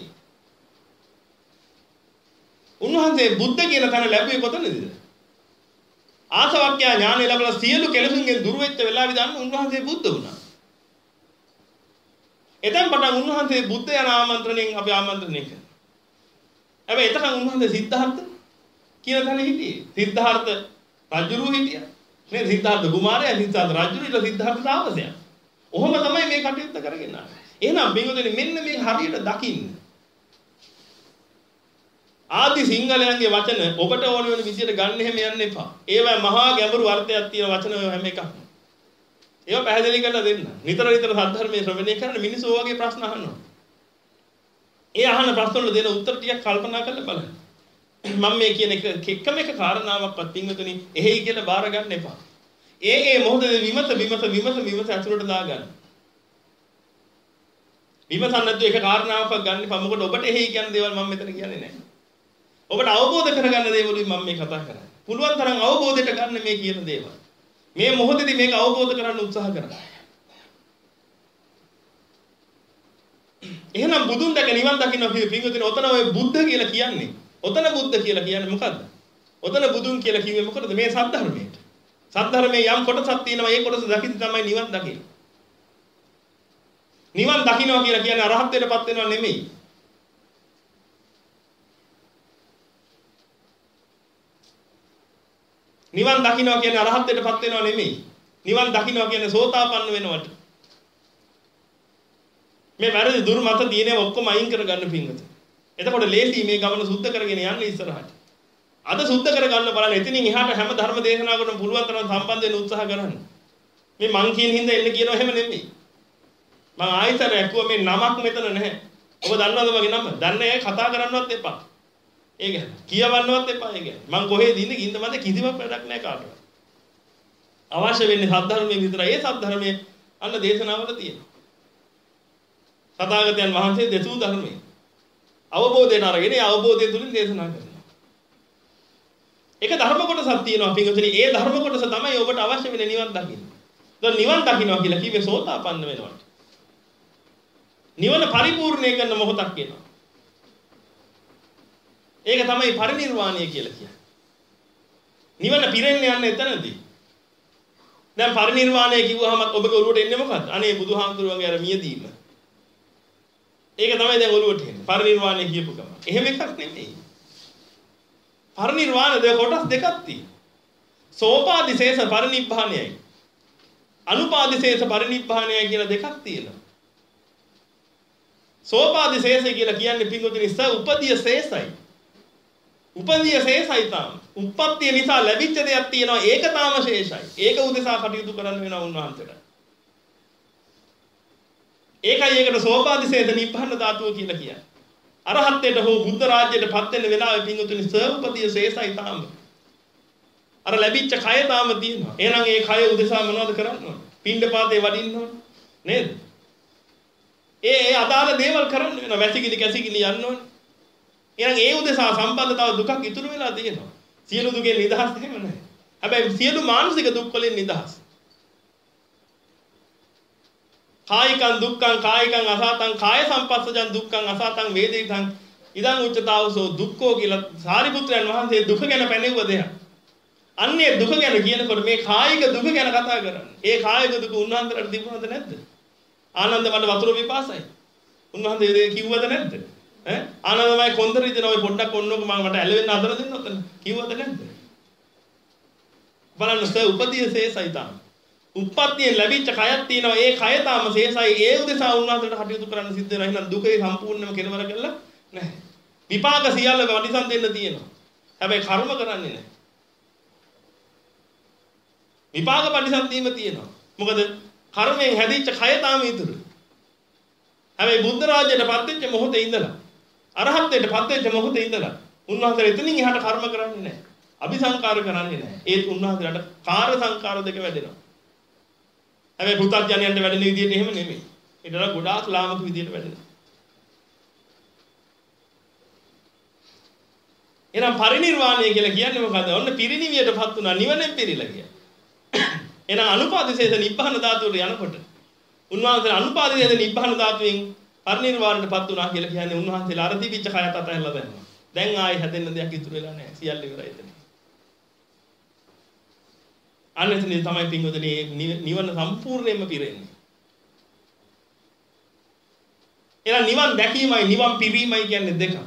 උන්වහන්සේ බුද්ධ කියන තැන ලැබුවේ කොතනද? ආසවක්ඛ්‍යා ඥානය ලැබලා සියලු කෙලෙසුන්ගෙන් දුර වෙච්ච වෙලාවේ දාන්න උන්වහන්සේ බුද්ධ වුණා. එතෙන් පටන් උන්වහන්සේ බුද්ධ යන ආමන්ත්‍රණයෙන් අපි ආමන්ත්‍රණය කරනවා. හැබැයි එතකන් උන්වහන්සේ සිද්ධාර්ථ කියන තැන හිටියේ. සිද්ධාර්ථ රජුරු හිටියා. මේ සිද්ධාර්ථ කුමාරයා සිද්ධාර්ථ රජුරු ඉත සිද්ධාර්ථ තාපසයා. ඔහොම තමයි මේ කටයුත්ත කරගෙන ආවේ. එහෙනම් බින්දුනේ මෙන්න මේ හරියට දකින්න. ආදි සිංහලයන්ගේ වචන ඔබට ඕන වෙන විදියට ගන්න හැම යන්න එපා. ඒවා මහා ගැඹුරු අර්ථයක් තියෙන වචන හැම එකක්ම. ඒවා පැහැදිලි කරලා දෙන්න. නිතර නිතර සද්ධර්මයේ ශ්‍රවණය කරන මිනිස්සු ඔයගේ ප්‍රශ්න අහනවා. ඒ අහන ප්‍රශ්න වල දෙන උත්තර ටිකක් කල්පනා කරලා බලන්න. මම මේ කියන එක එකම එක කාරණාවක්වත් පින්වතුනි එහෙයි කියලා බාර ගන්න එපා. ඒ ඒ මොහොතේ විමස විමස විමස විමස ඇතුළට දාගන්න. විමසන්න නැත්නම් ඒක කාරණාවක් ගන්න එපා. මොකද ඔබට එහෙයි කියන දේවල් මම මෙතන කියන්නේ නැහැ. ඔබට අවබෝධ කරගන්න දේවලුයි මම මේ කතා කරන්නේ. පුළුවන් තරම් අවබෝධයට ගන්න මේ කියන දේවල්. මේ මොහොතේදී මේක අවබෝධ කරගන්න උත්සාහ කරන්න. එහෙනම් බුදුන් දැක නිවන් දකින්න කිව්වේ පින්වතුනි ඔතන ඔය බුද්ධ කියලා කියන්නේ. ඔතන බුද්ධ කියලා කියන්නේ මොකද්ද? ඔතන බුදුන් කියලා කිව්වේ මොකටද? මේ සද්ධර්මයට. සද්ධර්මයේ යම් කොටසක් තියෙනවා ඒ කොටස දකින්න තමයි නිවන් දකින්නේ. නිවන් දකින්නවා කියලා කියන්නේ අරහත්ත්වයටපත් වෙනව නෙමෙයි. නිවන් දකින්නවා කියන්නේ අරහත්ත්වයටපත් වෙනව නෙමෙයි. නිවන් දකින්නවා කියන්නේ සෝතාපන්න වෙනවට. මේ වැරදි දුර්මත දිනේ ඔක්කොම අයින් කරගන්න පිංගත. එතකොට ලේසි මේ ගමන සුද්ධ කරගෙන යන්න ඉස්සරහට. අද සුද්ධ කරගන්න බලන්න එතනින් එහාට හැම ධර්ම දේශනාවකටම පුළුවන් තරම් සම්බන්ධ වෙන්න උත්සාහ කරන්න. මේ මං කියන හින්දා එන්න කියනවා එහෙම නෙමෙයි. මං ආයතන ඇක්කුව මේ නමක් මෙතන නැහැ. ඔබ දන්නවද මගේ නම? දන්නේ නැහැ කතා කරන්නවත් එපා. ඒක කියවන්නවත් එපා ඒක. මං කොහෙද ඉන්නේ කින්ද මන්ද කිසිම වැඩක් නැහැ කාටවත්. අවශ්‍ය වෙන්නේ සද්ධර්මයේ විතරයි. ඒ සද්ධර්මයේ අන්න දේශනාවල තියෙනවා. සතාගතයන් වහන්සේ දෙසූ ධර්මයේ අවබෝධයෙන් අරගෙන ඒ අවබෝධය තුලින් දේශනා කරනවා. ඒක ධර්ම කොටසක් තියෙනවා පින්වතුනි. ඒ ධර්ම කොටස තමයි ඔබට අවශ්‍ය වෙන්නේ නිවන් දකින්න. දැන් නිවන් දකින්නවා කියලා කිව්වේ සෝතාපන්න වෙනවට. නිවන පරිපූර්ණය කරන මොහොතක් කියනවා. ඒක තමයි පරිනිර්වාණය කියලා කියන්නේ. නිවන පිරෙන්නේ යන්නේ එතනදී. දැන් පරිනිර්වාණය කිව්වහම ඔබගේ ඔළුවට එන්නේ මොකක්ද? අනේ බුදුහාමුදුරුවන්ගේ අර මියදීම. ඒක තමයි දැන් ඔළුවට එන්නේ. පරිනිර්වාණය කියපු ගම. එහෙම එකක් නෙමෙයි. පරිනිර්වාණ දෙක කොටස් දෙකක් තියෙනවා. සෝපාදිශේෂ පරිනිබ්බාණයයි. අනුපාදිශේෂ පරිනිබ්බාණයයි කියලා දෙකක් තියෙනවා. සෝපාදිශේෂය කියලා කියන්නේ පින්වතුනි ස උපදීය ශේෂයි. උපදීය ශේෂයි තාම. උප්පත්තිය නිසා ලැබිච්ච දෙයක් තියෙනවා ඒක තාම ශේෂයි. ඒක උදෙසා කටයුතු කරන්න වෙනවා උන්වහන්සේට. ඒකයි ඒකට සෝපාදිශේෂ නිබ්බාන ධාතුව කියලා කියන්නේ. අරහත්ත්වයට හෝ බුද්ධ රාජ්‍යයට පත් වෙන වෙලාවේ පින්වතුනි සෝපදීය ශේෂයි තාම. අර ලැබිච්ච කය තාම තියෙනවා. එහෙනම් ඒ කය උදෙසා මොනවද කරන්න ඕන? පිණ්ඩපාතේ වඩින්න ඕන. නේද? ඒ ඒ අදාළ දේවල් කරන්න වෙනවා. වැසිකිලි කැසිකිලි යන්න ඕන. එහෙනම් ඒ උදෙසා සම්බන්ධතාව දුකක් ඉතුරු වෙලා තියෙනවා. සියලු දුකෙන් නිදහස් එහෙම නැහැ. හැබැයි සියලු මානසික දුක් වලින් නිදහස්. කායිකං දුක්ඛං කායිකං අසාතං කාය සම්පස්සජං දුක්ඛං අසාතං වේදිතං ඉදං උච්චතාවසෝ දුක්ඛෝ කියලා සාරිපුත්‍රයන් වහන්සේ දුක ගැන පැනෙව්ව දෙයක්. අන්නේ දුක ගැන කියනකොට මේ කායික දුක ගැන කතා කරන්නේ. ඒ කායික දුක උන්වහන්සේලාට තිබුණාද නැද්ද? ආනන්ද මට වතුර පිපාසයි. උන්වහන්සේ කිව්වද නැද්ද? ඈ ආනන්දමයි කොන්දර ඉදන ඔය පොඩ්ඩක් ඔන්නෝක මම මට ඇලවෙන්න හදලා දෙන්න ඔතන. කිව්වද නැද්ද? බලන්න සර් උපදී සේසයි තාම. උප්පත්තියෙන් ලැබිච්ච කයක් තියෙනවා. ඒ කය තාම සේසයි. ඒ උදෙසා උන්වහන්සේට කටයුතු කරන්න සිද්ධ වෙනවා. එහෙනම් දුකේ සම්පූර්ණයෙන්ම කෙලවර කළා නැහැ. විපාක සියල්ල වටිසන් දෙන්න තියෙනවා. හැබැයි කර්ම කරන්නේ නැහැ. විපාක පරිසම් දීම තියෙනවා. මොකද කර්මයෙන් හැදිච්ච කය තාම ඉතුරු. හැබැයි බුද්ධ රාජ්‍යයට පත් වෙච්ච මොහොතේ ඉඳලා අරහත්ත්වයට පත් වෙච්ච මොහොතේ ඉඳලා උන්වහන්සේ එතනින් එහාට කර්ම කරන්නේ නැහැ. අபிසංකාර කරන්නේ නැහැ. ඒත් උන්වහන්සේලාට කාර්ය සංකාර දෙක වැඩෙනවා. හැබැයි පුතත්ජනයන්ට වැඩෙන විදිහට එහෙම නෙමෙයි. ඒතර ගොඩාක් ලාමක විදිහට වැඩෙනවා. එහෙනම් පරිණිරවාණය කියලා කියන්නේ මොකද්ද? ඔන්න පිරිණිවියටපත් වුණා නිවනෙන් පිරීලා කියලා. එහෙනම් අනුපාදිශේෂ නිබ්බාන ධාතුවට යනකොට උන්වහන්සේ අනුපාදිශේෂ නිබ්බාන ධාතුවෙන් පරිණිරවාණයටපත් වුණා කියලා කියන්නේ උන්වහන්සේලා අර තිබිච්ච කයත් අතහැරලා දැම්මා. දැන් ආයේ හැදෙන්න දෙයක් ඉතුරු වෙලා නැහැ. සියල්ල ඉවරයි එතන. අන්නතනේ තමයි පින්වතුනි නිවන සම්පූර්ණයෙන්ම පිරෙන්නේ. එහෙනම් නිවන් දැකීමයි නිවන් පිරීමයි කියන්නේ දෙකක්.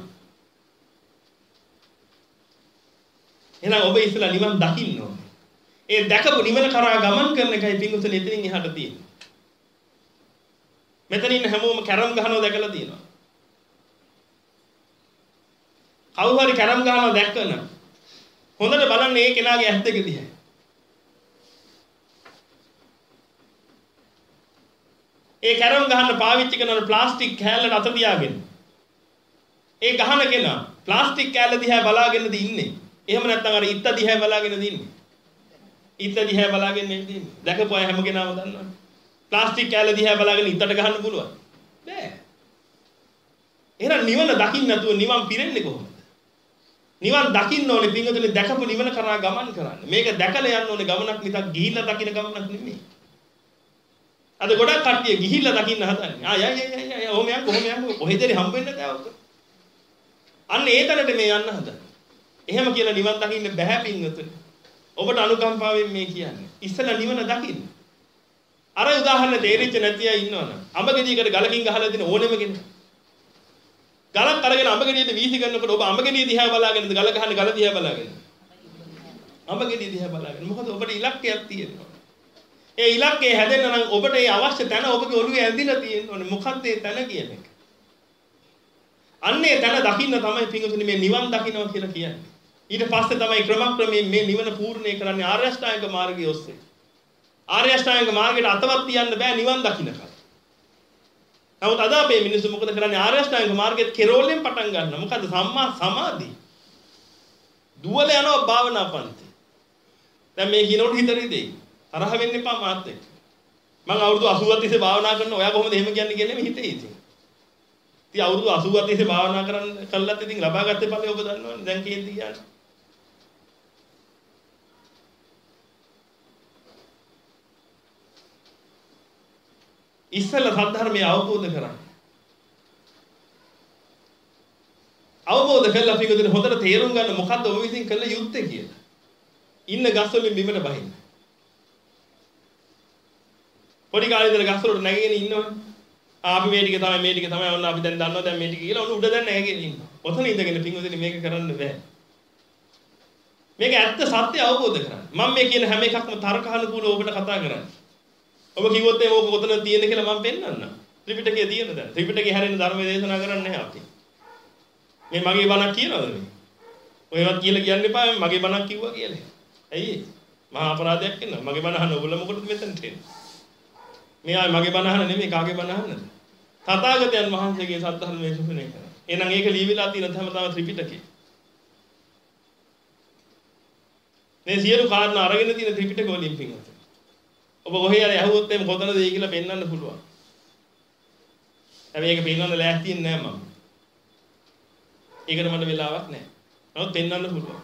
එහෙනම් ඔබ ඉස්සලා නිවන් දකින්න ඕනේ. ඒ දැකපු නිවන කරා ගමන් කරන එකයි පින්වතුනි එතනින් එහාට තියෙන්නේ. මෙතන ඉන්න හැමෝම කැරම් ගහනවා දැකලා තියෙනවා. කවුරු හරි කැරම් ගහනවා දැක්කම හොඳට බලන්න ඒ කෙනාගේ ඇස් දෙක දිහා. ඒ කැරම් ගහන්න පාවිච්චි කරන ප්ලාස්ටික් කෑල්ලට අත තියාගෙන ඒ ගහන කෙනා ප්ලාස්ටික් කෑල්ල දිහා බලාගෙනද ඉන්නේ. එහෙම නැත්නම් අර ඉත්ත දිහා බලාගෙනද ඉන්නේ. ඉත්ත දිහා බලාගෙන ඉන්නේ. දැකපු අය හැම කෙනාම දන්නවනේ. ප්ලාස්ටික් කෑල්ල දිහා බලාගෙන ඉත්තට ගහන්න පුළුවන්. බෑ. එහෙනම් නිවන දකින්න නැතුව නිවන් පිරෙන්නේ කොහොමද? නිවන් දකින්න ඕනේ පින්වතුනි දැකපු නිවන කරා ගමන් කරන්න. මේක දැකලා යන්න ඕනේ ගමනක් මිසක් ගිහිල්ලා දකින්න ගමනක් නෙමෙයි. අද ගොඩක් කට්ටිය ගිහිල්ලා දකින්න හදන්නේ. ආ යයි යයි යයි ඔහොම යන් කොහොම යන් කොහෙදරි හම්බ වෙන්න තෑවක. අන්න ඒ තැනට මේ යන්න හදන්නේ. එහෙම කියලා නිවන් දකින්න බෑ පින්වතුනි. ඔබට අනුකම්පාවෙන් මේ කියන්නේ. ඉස්සලා නිවන දකින්න. අර උදාහරණ තේරිච්ච නැති අය ඉන්නවනම් අඹගෙඩියකට ගලකින් ගහලා දෙන ඕනෙම කෙනෙක්. ගලක් අරගෙන අඹගෙඩියට වීසි කරනකොට ඔබ අඹගෙඩිය දිහා බලාගෙනද ගල ගහන්නේ ගල දිහා බලාගෙන. අඹගෙඩිය දිහා බලාගෙන. මොකද ඔබට ඉලක්කයක් තියෙනවා. ඒ ඉලක්කය හැදෙන්න නම් ඔබට ඒ අවශ්‍ය තැන ඔබගේ ඔළුවේ ඇඳිලා තියෙන්න ඕනේ. මොකක්ද ඒ තැන කියන එක? අන්නේ තැන දකින්න තමයි පින්වතුනි මේ නිවන් දකින්නවා කියලා කියන්නේ. ඊට පස්සේ තමයි ක්‍රමක්‍රමයෙන් මේ නිවන පූර්ණේ කරන්නේ ආර්ය අෂ්ටාංග මාර්ගය ඔස්සේ. ආර්ය අෂ්ටාංග මාර්ගයට අතවත් තියන්න බෑ නිවන් දකින්නකම්. නමුත් අද අපේ මිනිස්සු මොකද කරන්නේ ආර්ය අෂ්ටාංග මාර්ගයේ කෙරෝලෙන් පටන් ගන්නවා. මොකද සම්මා සමාධි. දුවල යනවා භාවනා පන්ති. දැන් මේ කියනකොට හිතේ දෙයි. තරහ වෙන්න එපා මාත් එක්ක. මම අවුරුදු අසූවක් තිස්සේ භාවනා කරනවා. ඔයා කොහොමද එහෙම කියන්නේ කියලා නෙමෙයි හිතේ ඉතින්. ඉතින් අවුරුදු අසූවක් තිස්සේ භාවනා කරන්න කළත් ඉතින් ලබා ගත්තේ ඵලෙ ඔබ දන්නවනේ. දැන් කේන්ති කියන්නේ. ඉස්සෙල්ලා සද්ධර්මය අවබෝධ කරගන්න. අවබෝධ කරලා පිටුදින හොඳට තේරුම් ගන්න මොකද්ද ඔබ විසින් කළ යුත්තේ කියලා. ඉන්න ගස් වලින් බිමට බහින්න. පොඩි කාලේ ඉඳලා ගස් වලට නැගගෙන ඉන්නවනේ. ආ අපි මේ ටික තමයි මේ ටික තමයි ඔන්න අපි දැන් දන්නවා දැන් මේ ටික කියලා ඔන්න උඩ දැන් නැගගෙන ඉන්නවා. ඔතන ඉඳගෙන පිටුදින මේක කරන්න බෑ. මේක ඇත්ත සත්‍ය අවබෝධ කරගන්න. මම මේ කියන හැම එකක්ම තර්කානුකූලව ඔබට කතා කරන්නේ. ඔබ කිව්වොත් ඒක කොතනද තියෙන්නේ කියලා මම පෙන්නන්නම්. ත්‍රිපිටකයේ තියෙන දැන්. ත්‍රිපිටකේ හැරෙන ධර්ම දේශනා කරන්නේ නැහැ අපි. මේ මගේ බණක් කියනවද මේ? ඔයවත් කියලා කියන්න එපා මගේ බණක් කිව්වා කියලා. ඇයි ඒ? මහා අපරාධයක් වෙනවා. මගේ බණ අහන ඔයගොල්ලෝ මොකටද මෙතනට එන්නේ? මේ ආයේ මගේ බණ අහන නෙමෙයි කාගේ බණ අහන්නද? තථාගතයන් වහන්සේගේ සද්ධර්මයේ සුපනේ කරා. එහෙනම් ඒක ලියවිලා තියෙන තම තම ත්‍රිපිටකේ. මේ සියලු කාරණා අරගෙන තියෙන ත්‍රිපිටක වලින් පින්වත්. ඔබ කොහේ හරි ඇහුවොත් එimhe කොතනද ඒ කියලා පෙන්වන්න පුළුවන්. හැබැයි ඒක පෙන්වන්න ලෑස්තියෙන් නෑ මම. ඒකට මට වෙලාවක් නෑ. නමුත් පෙන්වන්න පුළුවන්.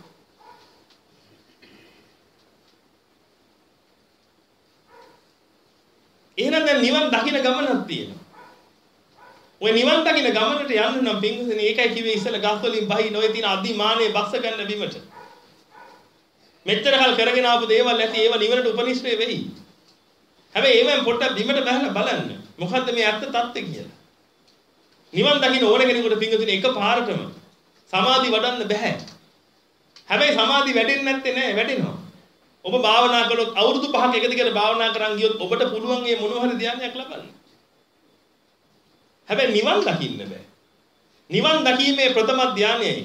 එහෙනම් දැන් නිවන් දකින්න ගමනක් තියෙනවා. ඔය නිවන් දකින්න ගමනට යන්න නම් පින්වතුනි ඒකයි කිව්වේ ඉස්සෙල්ලා ගස් වලින් බහින ඔය තියෙන අදිමානේ බස්ස ගන්න බිමට. මෙච්චර කල් කරගෙන ආපු දේවල් ඇති ඒව නිවනට උපනිශ්‍රේ වෙයි. හැබැයි ඒවෙන් පොඩ්ඩක් බිමට බහලා බලන්න. මොකද්ද මේ අර්ථ தත්ත්වය කියලා. නිවන් දකින්න ඕන කෙනෙකුට පිංගුතුනි එක පාරටම සමාධි වඩන්න බෑ. හැබැයි සමාධි වැඩෙන්නේ නැත්තේ නෑ වැඩෙනවා. ඔබ භාවනා කළොත් අවුරුදු පහක් එක දිගට භාවනා කරන් ගියොත් ඔබට පුළුවන් මේ මොන හරි ධ්‍යානයක් ලබන්න. හැබැයි නිවන් දකින්න බෑ. නිවන් දකීමේ ප්‍රථම ධ්‍යානයයි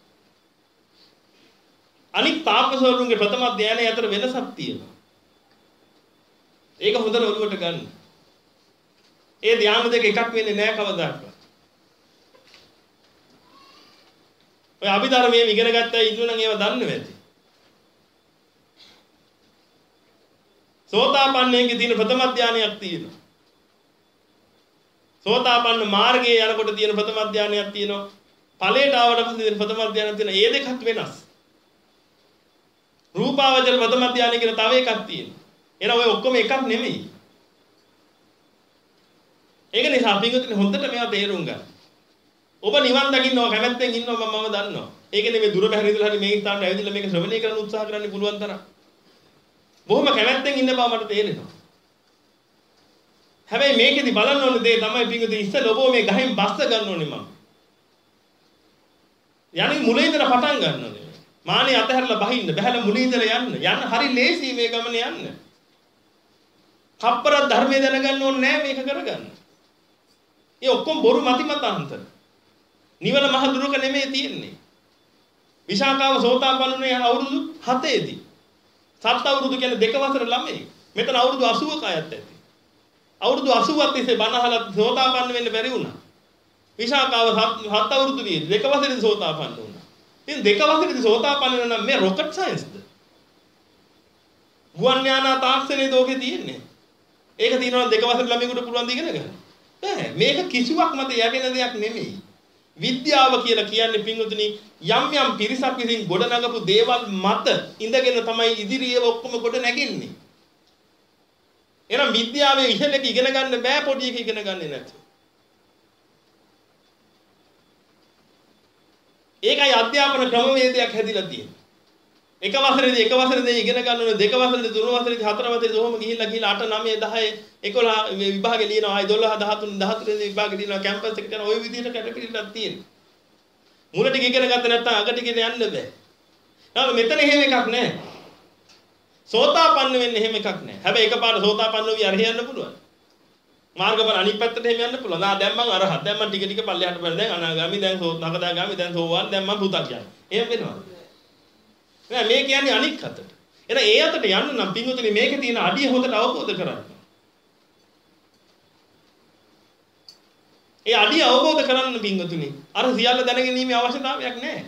අනික් තාපසවරුන්ගේ ප්‍රථම ධ්‍යානය අතර වෙනසක් තියෙනවා. ඒක හොඳට ඔළුවට ගන්න. ඒ ධ්‍යාන දෙක එකක් වෙන්නේ නැහැ කවදාවත්. ඔය අභිධර්මයේ ඉගෙන ගත්තා ඉන්නවනම් ඒව දන්නව ඇති. සෝතාපන්නයෙක්ගේ තියෙන ප්‍රථම ධ්‍යානයක් තියෙනවා. සෝතාපන්න මාර්ගයේ යනකොට තියෙන ප්‍රථම ධ්‍යානයක් තියෙනවා. ඵලයට ආවට පස්සේ තියෙන ප්‍රථම ධ්‍යානයක් තියෙනවා. ඒ දෙකත් වෙනස්. රූපාවචර ප්‍රථම ධ්‍යානය කියලා තව එකක් තියෙනවා. එහෙනම් ඔය ඔක්කොම එකක් නෙමෙයි. ඒක නිසා පිටුතුනේ හොඳට මේවා තේරුම් ගන්න. ඔබ නිවන් දකින්නව කැමැත්තෙන් ඉන්නව මම මම දන්නවා. ඒක නෙමෙයි දුර බැහැර ඉඳලා හරි මේක තාන්න ඇවිදලා මේක ශ්‍රවණය කරන්න උත්සාහ කරන්න පුළුවන් තරම්. බොහොම කැමැත්තෙන් ඉන්න බව මට තේරෙනවා. හැබැයි මේකෙදි බලන්න ඕනේ දේ තමයි පිටුතුනේ ඉස්සෙල්ලා ඔබ මේ ගහෙන් බස්ස ගන්න ඕනේ මම. යන්නේ මුලින් ඉඳලා පටන් ගන්න ඕනේ. මානේ අතහැරලා බහින්න බහැලා මුලින් ඉඳලා යන්න. යන්න හරි ලේසි මේ ගමන යන්න. කප්පර ධර්මයේ දැනගන්න ඕනේ නෑ මේක කරගන්න. ඒ ඔක්කොම බොරු මති මතාන්තර. නිවන මහ දුරක නෙමෙයි තියෙන්නේ. විශාකාව සෝතාපන්නුනේ අවුරුදු හතේදී. සත් අවුරුදු කියන්නේ දෙක වසර ළමයි. මෙතන අවුරුදු අසූවක අයත් ඇති. අවුරුදු අසූවක් තිස්සේ බණහලා සෝතාපන්න වෙන්න බැරි වුණා. විශාකාව හත් අවුරුදුදී දෙක වසරේදී සෝතාපන්න වුණා. ඉතින් දෙක වසරේදී සෝතාපන්න වෙනවා නම් මේ රොකට් සයන්ස්ද? ගුවන් යානා තාක්ෂණයේ දෝකේ තියෙන්නේ. ඒක තියෙනවා දෙක වසර ළමයෙකුට පුළුවන් ද ඉගෙන ගන්න. බෑ. මේක කිසිවක් මත යැපෙන දෙයක් නෙමෙයි. විද්‍යාව කියලා කියන්නේ පින්වතුනි යම් යම් පිරිසක් විසින් ගොඩනගපු දේවල් මත ඉඳගෙන තමයි ඉදිරියේ ඔක්කොම ගොඩ නැගින්නේ. එහෙනම් විද්‍යාවේ ඉහළක ඉගෙන ගන්න බෑ පොඩි එක ඉගෙන ගන්නේ නැතුව. ඒකයි අධ්‍යාපන ක්‍රමවේදයක් හැදිලා තියෙන්නේ. එක වසරේදී එක වසරේදී ඉගෙන ගන්න ඕනේ දෙක වසරේදී තුන වසරේදී හතර වසරේදී කොහොම ගිහිල්ලා ගිහිල්ලා අට නවය දහය එකොළහ විභාගෙ ලියනවා ආයි දොළහ දහතුන් දහතුනේ විභාගෙ ලියනවා කැම්පස් එකට යන ওই විදිහට කැටපිටිලක් තියෙනවා. මුල ටික ඉගෙන ගත්ත නැත්නම් අග ටික යන්න බෑ. නේද මෙතන එහෙම එකක් නැහැ. සෝතාපන්න වෙන්නේ එහෙම එකක් නැහැ. හැබැයි එකපාරට සෝතාපන්න වෙවි අරහ යන්න පුළුවන්. මාර්ගඵල අනිත් පැත්තට එහෙම යන්න පුළුවන්. ආ දැන් මං අරහත්. දැන් මං ටික ටික පල්ලෙහාට බල දැන් අනාගාමි දැන් සෝතාගාමි දැන් සෝවාන් දැන් මං පුතක් යනවා. එහෙම වෙනවා. නෑ මේ කියන්නේ අනික් අතට. එහෙනම් ඒ අතට යන්න නම් පින්වතුනි මේකේ තියෙන අඩිය හොඳට අවබෝධ කරගන්න. ඒ අඩිය අවබෝධ කරගන්න පින්වතුනි අර සියල්ල දැනගැනීමේ අවශ්‍යතාවයක් නැහැ.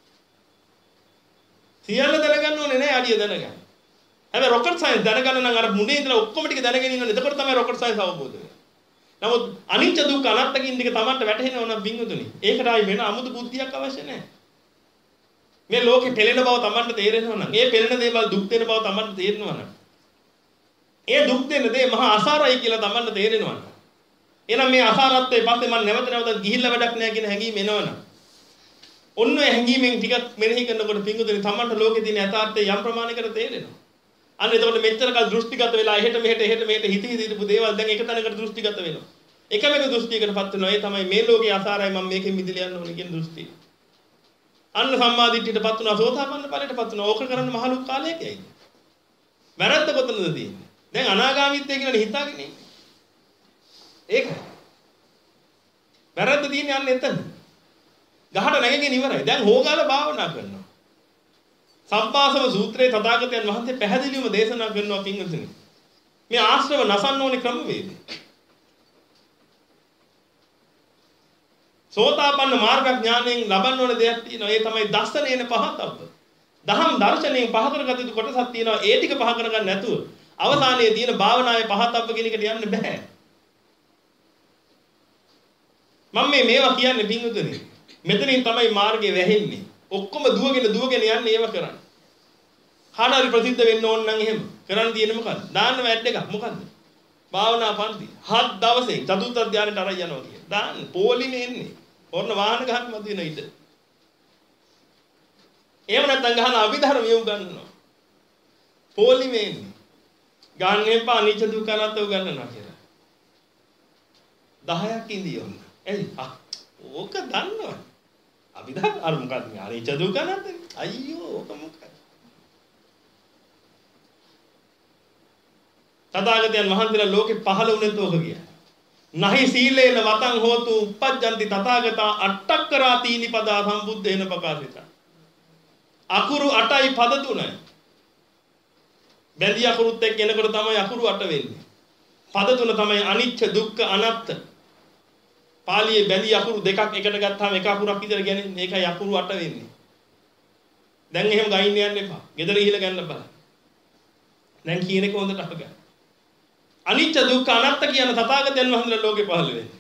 සියල්ල දැනගන්න ඕනේ නැහැ අඩිය දැනගන්න. හැබැයි රොකට් සයන්ස් දැනගන්න නම් අර මුනේ ඉඳලා ඔක්කොම ටික දැනගෙන ඉන්න ඕනේ. එතකොට තමයි රොකට් සයන්ස් අවබෝධ වෙන්නේ. නමුත් අනිච්ච දුක්ඛ අනාත්ම කියන ටික Tamanට වැටහෙනව නම් පින්වතුනි ඒකට ආයි වෙන අමුතු බුද්ධියක් අවශ්‍ය නැහැ. මේ ලෝකේ පෙළෙන බව Tamanට තේරෙනවා නම් ඒ පෙළෙන දේවල් දුක් දෙන බව Tamanට තේරෙනවා නම් ඒ දුක් දෙන දේ මහා අසාරයි කියලා Tamanට තේරෙනවා නම් එහෙනම් මේ අසාරත්වයේ පස්සේ මම නැවත නැවතත් ගිහිල්ලා වැඩක් නැහැ කියන හැඟීම එනවනම් ඔන්න ඔය හැඟීමෙන් ටිකක් මෙනෙහි කරනකොට පිංගුතුනි Tamanට ලෝකේ තියෙන යථාර්ථය යම් ප්‍රමාණයකට තේරෙනවා. අන්න එතකොට මෙච්චර කල් දෘෂ්ටිගත වෙලා එහෙට මෙහෙට එහෙට මෙහෙට හිත හිත ඉඳපු දේවල් දැන් එක තැනකට දෘෂ්ටිගත වෙනවා. එකම එක දෘෂ්ටියකටපත් වෙනවා. ඒ තමයි මේ ලෝකේ අසාරයි මම මේකෙන් මිදලා යන්න ඕනේ කියන දෘෂ්ටිය. අන්න සම්මාදිට්ඨියටපත් වුණා සෝතාපන්න ඵලයටපත් වුණා. ඕක කරන්න මහ ලොකු කාලයක් ඇයි? වැරද්ද කොතනද තියෙන්නේ? දැන් අනාගාමීත්වය කියලා හිතාගෙන ඉන්නේ. ඒකයි. වැරද්ද තියෙන්නේ අන්න එතන. ගහට නැගගෙන ඉවරයි. දැන් හොගාලා භාවනා කරනවා. සම්පාසව සූත්‍රයේ තථාගතයන් වහන්සේ පැහැදිලිවම දේශනා කරනවා පින්වතුනි. මේ ආශ්‍රව නසන්න ඕනේ ක්‍රමවේදය. සෝතාපන්න මාර්ග ඥාණයෙන් ලබන්න ඕන දෙයක් තියෙනවා. ඒ තමයි දස්සනේන පහතබ්බ. දහම් දර්ශනයෙන් පහ කරගත යුතු කොටසක් තියෙනවා. ඒ ටික පහ කරගන්න නැතුව අවසානයේ තියෙන භාවනාවේ පහතබ්බ කියන එකට යන්න බෑ. මම මේ මේවා කියන්නේ පින්වතුනි. මෙතනින් තමයි මාර්ගේ වැහෙන්නේ. ඔක්කොම දුවගෙන දුවගෙන යන්නේ ඒව කරන්නේ. හානාරි ප්‍රසිද්ධ වෙන්න ඕන නම් එහෙම කරන්න තියෙන්නේ මොකද්ද? දාන්න වැඩ එකක් මොකද්ද? භාවනා පන්ති. හත් දවසේ චතුර්ථ ධානයට අරන් යනවා කියන. දාන්න පොලිමේ එන්නේ. ඕන්න වාහන ගහක් මත වෙන ඉඩ. එහෙම නැත්නම් ගහන අභිධර්ම යොමු ගන්නවා. පොලිමේ ඉන්නේ. ගන්න එපා අනිච්ච දුක්ඛ අනාත්ම උගන්වනවා කියලා. දහයක් ඉඳියොන්න. එයි ආ ඕක දන්නවනේ. අපි දා අර මොකක්ද මේ අනිච්ච දුක්ඛ අනාත්ම අයියෝ ඕක මොකක්ද? තථාගතයන් වහන්සේලා ලෝකේ පහළ වුණෙත් ඕක කියලා. නහි සීලේන වතං හෝතු uppajjanti තථාගතා අට්ඨක්කරා තීනි පදා සම්බුද්දේන ප්‍රකාශිතා. අකුරු අටයි පද තුනයි. බැඳි අකුරුත් එක්ක එනකොට තමයි අකුරු අට වෙන්නේ. පද තුන තමයි අනිච්ච දුක්ඛ අනාත්ම. පාලියේ බැඳි අකුරු දෙකක් එකට ගත්තාම එක අකුරක් විතර ගන්නේ. මේකයි අකුරු අට වෙන්නේ. දැන් එහෙම ගයින්න යන්න එපා. ගෙදර ගිහිල්ලා ගන්න බලන්න. දැන් කියන එක හොඳට අහගන්න. අනිච්ච දුක්ඛ අනාත්ම කියන තථාගතයන් වහන්සේලා ලෝකේ පහළ වෙන්නේ.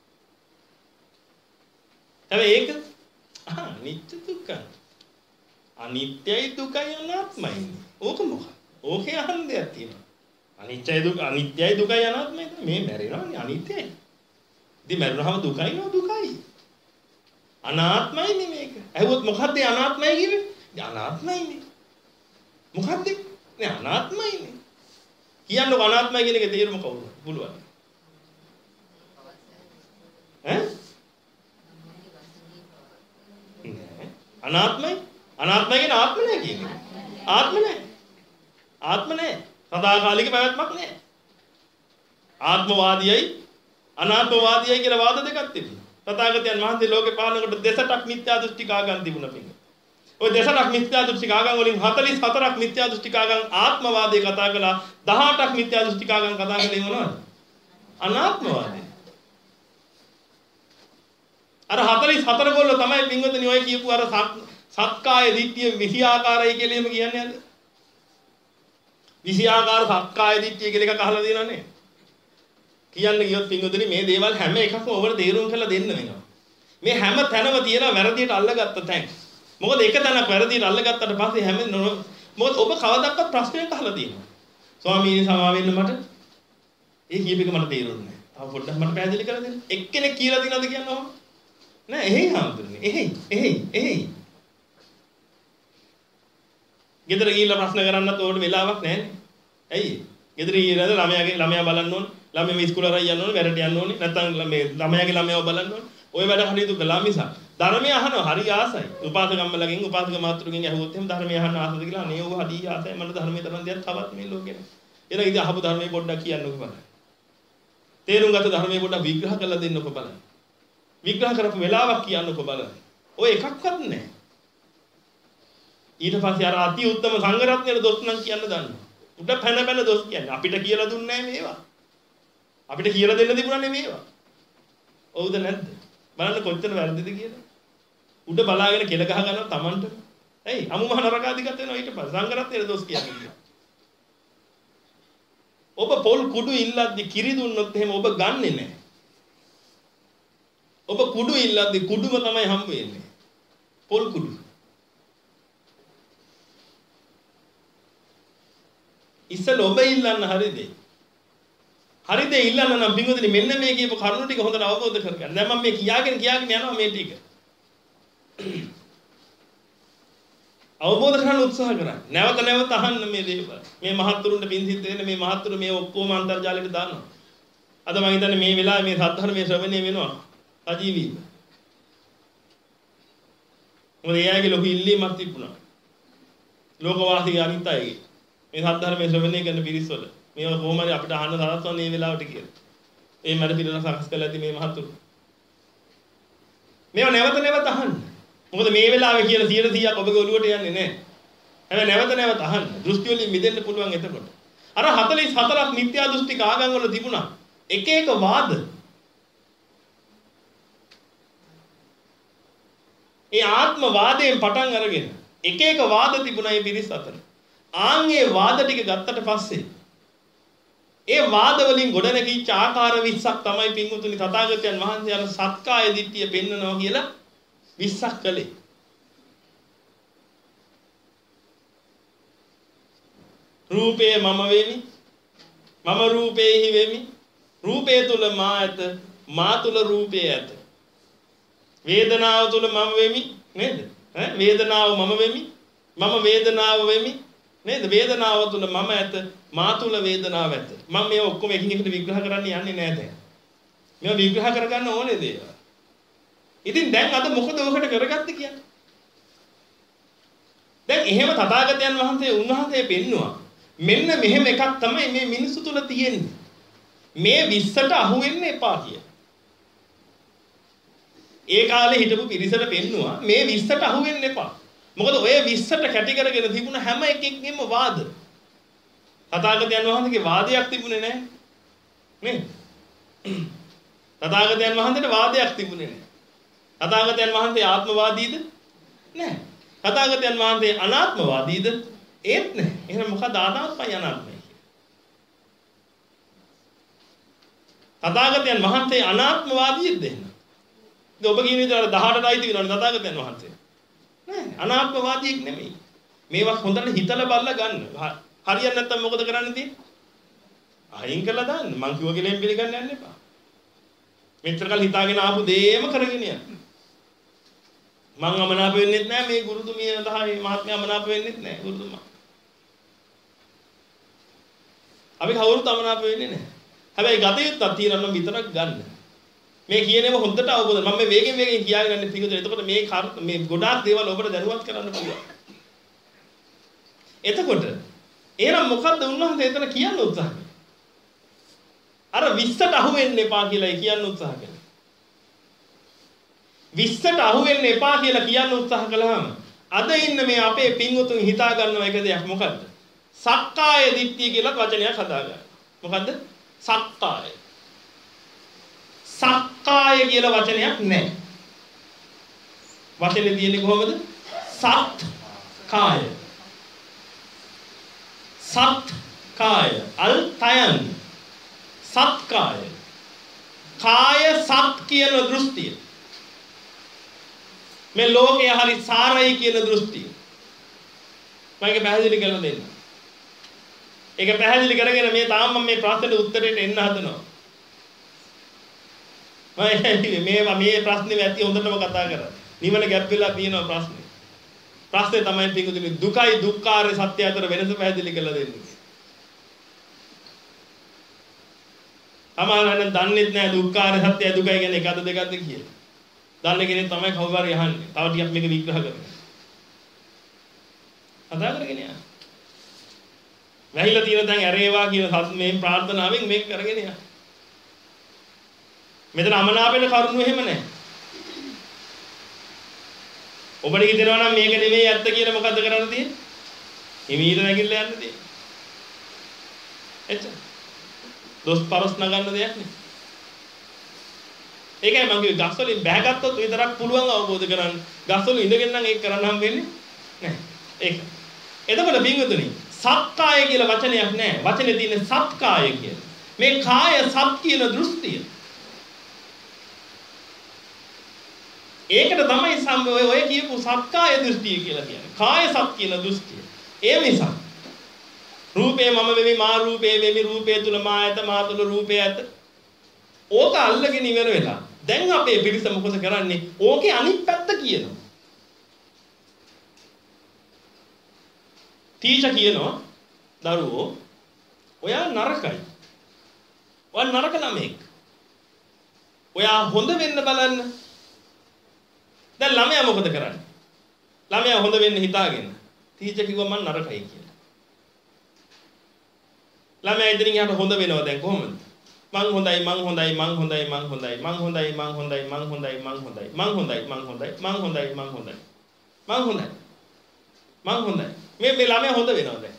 හැබැයි ඒක අනිච්ච දුක්ඛ අනිත්‍යයි දුකයි අනාත්මයි. ඕක මොකක්ද? ඕකේ අහන්න දෙයක් තියෙනවා. අනිත්‍යයි දුක අනිත්‍යයි දුකයි අනාත්මයි මේ මැරෙනවානේ අනිත්‍යයි. ඉතින් මැරුණාම දුකයි නෝ දුකයි. අනාත්මයි නේ මේක. ඇහුවොත් මොකද්ද අනාත්මයි කිව්වේ? අනාත්මයිනේ. මොකද්ද? නේ අනාත්මයිනේ. කියන්නකො අනාත්මයි කියන එකේ තේරුම කවුද? පුළුවන්. ඈ? අනාත්මයි අනාත්මයි කියන ආත්ම නැහැ කියන්නේ. ආත්ම නැහැ. ආත්ම නැහැ. සදාකාලික පැවැත්මක් නැහැ. ආත්මවාදීයයි අනාත්මවාදීයයි කියලා වාද දෙකක් තිබුණා. තථාගතයන් වහන්සේ ලෝකේ පාලනකොට දෙසටක් මිත්‍යා දෘෂ්ටිකාගම් තිබුණා පිටින්. ඔය දෙසටක් මිත්‍යා දෘෂ්ටිකාගම් වලින් හතළිස් හතරක් මිත්‍යා දෘෂ්ටිකාගම් ආත්මවාදේ කතා කළා. දහඅටක් මිත්‍යා දෘෂ්ටිකාගම් කතා කළේ මොනවද? අනාත්මවාදේ. අර හතළිස් හතර ගොල්ලෝ තමයි පින්වතුනි ඔය කියපු අර සත්කාය දිට්ඨිය විසි ආකාරයි කියලා එහෙම කියන්නේ නැද්ද? විසි ආකාර සත්කාය දිට්ඨිය කියලා එකක් අහලා තියෙනවනේ. කියන්න ගියොත් පින්වතුනි මේ දේවල් හැම එකක්ම ඔබට තේරුම් කරලා දෙන්න වෙනවා. මේ හැම තැනම තියෙන වැරදියට අල්ලගත්ත තැන්. මොකද එක තැනක් වැරදියට අල්ලගත්තට පස්සේ හැම මොකද ඔබ කවදාවත් ප්‍රශ්නයක් අහලා තියෙනවා. ස්වාමීනි සමා වෙන්න මට ඒ කියප එක මට තේරුන්නේ නැහැ. තව පොඩ්ඩක් මට පැහැදිලි කරලා දෙන්න. එක්කෙනෙක් කියලා දිනවද කියනවා? නෑ එහෙයි හාමුදුරනේ. එහෙයි එහෙයි එහෙයි. ගෙදර ගිහිල්ලා ප්‍රශ්න කරන්නත් ඕකට වෙලාවක් නැහැනේ. ඇයි? ගෙදර ගිහිල්ලා ළමයාගේ ළමයා බලන්න ඕන. ළමයා මේ ඉස්කෝලේ යන්න ඕනේ, වැඩට යන්න ඕනේ. නැත්නම් මේ ළමයාගේ ළමයාව බලන්න ඕනේ. ඔය වැඩ හරියට කළා මිසක් ධර්මය අහනවා හරි ආසයි. උපාසකම්මලගෙන් උපාසක මාත්‍රුගෙන් ඇහුවොත් එහෙම ධර්මය අහන්න ආසද කියලා අනේ ඔය හරි ආසයි. මට ධර්මයේ තරම් දෙයක් තවත් මේ ලෝකේ නැහැ. එහෙනම් ඉතින් අහපු ධර්මයේ පොඩ්ඩක් කියන්නකෝ බලන්න. තේරුම් ගත්ත ධර්මයේ පොඩ්ඩක් විග්‍රහ කරලා දෙන්නකෝ බලන්න. විග්‍රහ කරපු වෙලාවක් කියන්නකෝ බලන්න. ඔය එකක්වත් නැහැ. ඊට පස්සේ අර අති උත්තම සංඝ රත්නයේ දොස් නම් කියන්න දන්නවා. උඩ පැන පැන දොස් කියන්නේ. අපිට කියලා දුන්නේ නැහැ මේවා. අපිට කියලා දෙන්න තිබුණානේ මේවා. ඔව්ද නැද්ද? බලන්න කොච්චර වැරදිද කියලා. උඩ බලාගෙන කෙල ගහ ගන්නවා Tamanට. ඇයි? අමු මහ නරකාදිගත වෙනවා ඊට පස්සේ සංඝ රත්නයේ දොස් කියන්නේ. ඔබ පොල් කුඩු ඉල්ලද්දි කිරි දුන්නොත් එහෙම ඔබ ගන්නෙ නැහැ. ඔබ කුඩු ඉල්ලද්දි කුඩුම තමයි හම්බ වෙන්නේ. පොල් කුඩු. ඉස්සෙල් ඔබ ඉල්ලන්න හරිද? හරිද ඉල්ලන්න නම් පින්වතුනි මෙන්න මේ කියපු කරුණු ටික හොඳට අවබෝධ කරගන්න. දැන් මම මේ කියාගෙන කියාගෙන යනවා මේ ටික. අවබෝධ කරගන්න උත්සාහ කරන්න. නැවත නැවත අහන්න මේ දේවල්. මේ මහත්තුරුන්ට පින් සිද්ධ වෙන මේ මහත්තුරු මේ ඔක්කොම අන්තර්ජාලයට දානවා. අද මම හිතන්නේ මේ වෙලාවේ මේ සද්ධර්මයේ ශ්‍රවණය වෙනවා. සජීවීව. මොකද එයාගේ ලොකු ඉල්ලීමක් තිබුණා. ලෝකවාසී අනිත් අයගේ. මේ සද්ධර්මයේ ශ්‍රවණය කරන පිරිස්වල මේවා කොහොම හරි අපිට අහන්න සලස්වන්නේ මේ වෙලාවට කියලා. ඒ මැද පිළිවෙල සකස් කරලා ඇති මේ මහතුරු. මේවා නැවත නැවත අහන්න. මොකද මේ වෙලාවේ කියන සියයට සීයක් ඔබගේ ඔළුවට යන්නේ නැහැ. හැබැයි නැවත නැවත අහන්න. දෘෂ්ටි වලින් මිදෙන්න පුළුවන් එතකොට. අර හතළිස් හතරක් මිත්‍යා දෘෂ්ටික ආගම් වල තිබුණා. එක එක වාද. ඒ ආත්ම වාදයෙන් පටන් අරගෙන එක එක වාද තිබුණා මේ පිරිස් අතර. ආන්ගේ වාද ටික ගත්තට පස්සේ ඒ වාද වලින් ගොඩනැගිච්ච ආකාර විස්සක් තමයි පින්වතුනි තථාගතයන් වහන්සේ අර සත්කාය දිට්ඨිය පෙන්නනවා කියලා විස්සක් කළේ. රූපේ මම වෙමි. මම රූපේහි වෙමි. රූපේ තුල මා ඇත. මා තුල රූපේ ඇත. වේදනාව තුල මම වෙමි නේද? ඈ වේදනාව මම වෙමි. මම වේදනාව වෙමි. නේද? වේදනාව තුල මම ඇත, මා තුල වේදනාව ඇත. මම මේ ඔක්කොම එකින් එකට විග්‍රහ කරන්න යන්නේ නැහැ දැන්. මේවා විග්‍රහ කරගන්න ඕනේ දේවල්. ඉතින් දැන් අද මොකද ඔකට කරගත්තේ කියන්නේ? දැන් එහෙම තථාගතයන් වහන්සේ උන්වහන්සේ පෙන්නවා. මෙන්න මෙහෙම එකක් තමයි මේ මිනිස්සු තුල තියෙන්නේ. මේ විස්සට අහු වෙන්න එපා කිය. ඒ කාලේ හිටපු පිරිසට පෙන්නවා මේ විස්සට අහු වෙන්න එපා. මොකද ඔය විස්සට කැටි කරගෙන තිබුණ හැම එකකින්ම වාද. තථාගතයන් වහන්සේගේ වාදයක් තිබුණේ නැහැ. නේ? තථාගතයන් වහන්සේට වාදයක් තිබුණේ නැහැ. තථාගතයන් වහන්සේ ආත්මවාදීද? නැහැ. තථාගතයන් වහන්සේ අනාත්මවාදීද? ඒත් නැහැ. එහෙනම් මොකද ආත්මයි අනාත්මයි කියන්නේ? තථාගතයන් වහන්සේ අනාත්මවාදීද එහෙනම්? ඉතින් ඔබ කියන විදිහට දහයටයි අයිති වෙනවනේ තථාගතයන් වහන්සේ. නෑ අනාත්මවාදියෙක් නෙමෙයි. මේවා හොඳට හිතලා බලලා ගන්න. හරියන්නේ නැත්තම් මොකද කරන්න තියෙන්නේ? අයින් කළා දාන්න. මං කිව්ව කෙනෙක් පිළිගන්න යන්න එපා. මෙච්චර කල් හිතාගෙන ආපු දේම කරගෙන යන්න. මං අමනාප වෙන්නෙත් නෑ මේ ගුරුතුමිය දහයි මහත්මයා අමනාප වෙන්නෙත් නෑ ගුරුතුමා. අපි කවුරුත් අමනාප වෙන්නේ නෑ. හැබැයි ගත යුත්තක් තියෙනවා නම් විතරක් ගන්න. මේ කියනේම හොඳට අවබෝධ මම මේ වේගෙන් වේගෙන් කියාගෙන යන්නේ පිටුද. එතකොට මේ මේ ගොඩාක් දේවල් ඔබට දැනුවත් කරන්න පුළුවන්. එතකොට එහෙනම් මොකද්ද උන්වහන්සේ එතන කියන්න උත්සාහ කරන්නේ? අර විස්සට අහු වෙන්න එපා කියලා කියන්න උත්සාහ කරනවා. විස්සට අහු වෙන්න එපා කියලා කියන්න උත්සාහ කළාම අද ඉන්න මේ අපේ පින්වතුන් හිතා ගන්නවා එක දෙයක් මොකද්ද? සක්කාය දිට්ඨිය කියලා වචනයක් හදාගන්න. මොකද්ද? සක්කාය. සක්කාය කියලා වචනයක් නැහැ. වචනේ තියෙන්නේ කොහොමද? සත් කාය. සත් කාය. අල් තයන්. සත් කාය. කාය සත් කියන දෘෂ්ටිය. මේ ලෝකයේ හරි සාරයි කියන දෘෂ්ටිය. මම ඒක පැහැදිලි කරලා දෙන්න. ඒක පැහැදිලි කරගෙන මේ තාම මම මේ ප්‍රශ්නෙට උත්තරෙට එන්න හදනවා. මම මේ මේ ප්‍රශ්නේ ඇති හොඳටම කතා කරා. නිවන ගැප් වෙලා තියෙනවා ප්‍රශ්නේ. ප්‍රශ්නේ තමයි පිටුදුනි දුකයි දුක්ඛාරය සත්‍ය අතර වෙනස පැහැදිලි කරලා දෙන්නේ. අමාරුවෙන් දන්නේ නැහැ දුක්ඛාරය සත්‍යයි දුකයි කියන්නේ එකද දෙකද කියලා. දන්න කෙනෙක් තමයි කවුරු හරි අහන්නේ. තව ටිකක් මේක විග්‍රහ කරන්න. අදා කරගෙන යන්න. වැහිලා තියෙන දැන් ඇරේවා කියන මේ ප්‍රාර්ථනාවෙන් මේක කරගෙන යන්න. මෙතන අමනාපෙන කරුණු එහෙම නැහැ. ඔබට හිතෙනවා නම් මේක නෙමෙයි ඇත්ත කියලා මොකද්ද කරන්න තියෙන්නේ? හිමීට නැගිටලා යන්න තියෙන්නේ. එච්චර. දොස් පරස් නගන්න දෙයක් නේ. ඒකයි මම කිව්වේ ගස් වලින් බෑගත්තොත් විතරක් පුළුවන් අවබෝධ කරගන්න. ගස් වල ඉඳගෙන නම් ඒක කරන්න හම් වෙන්නේ නැහැ. ඒක. එතකොට බින්දුතුනි සත්කාය කියලා වචනයක් නැහැ. වචනේ තියෙන සත්කාය කියලා. මේ කාය සත් කියන දෘෂ්ටිය. ඒකට තමයි සම් ඔය කියපු සත්කාය දෘෂ්ටිය කියලා කියන්නේ. කාය සත් කියන දෘෂ්ටිය. ඒ නිසා රූපේ මම වෙමි මා රූපේ වෙමි රූපේ තුල මා ඇත මා තුල රූපේ ඇත. ඕක අල්ලගෙන ඉවර වෙලා. දැන් අපේ පිරිස මොකද කරන්නේ? ඕකේ අනිත් පැත්ත කියනවා. ටීචර් කියනවා දරුවෝ ඔයා නරකයි. ඔයා නරක ළමෙක්. ඔයා හොඳ වෙන්න බලන්න. දැන් ළමයා මොකද කරන්නේ? ළමයා හොඳ වෙන්න හිතාගෙන ටීචර් කිව්වා මම නරකයි කියලා. ළමයා ඉදිරින් යට හොඳ වෙනවා දැන් කොහොමද? මං හොඳයි මං හොඳයි මං හොඳයි මං හොඳයි මං හොඳයි මං හොඳයි මං හොඳයි මං හොඳයි මං හොඳයි මං හොඳයි මං හොඳයි මං හොඳයි මං හොඳයි මං හොඳයි මේ මේ ළමයා හොඳ වෙනවා දැන්.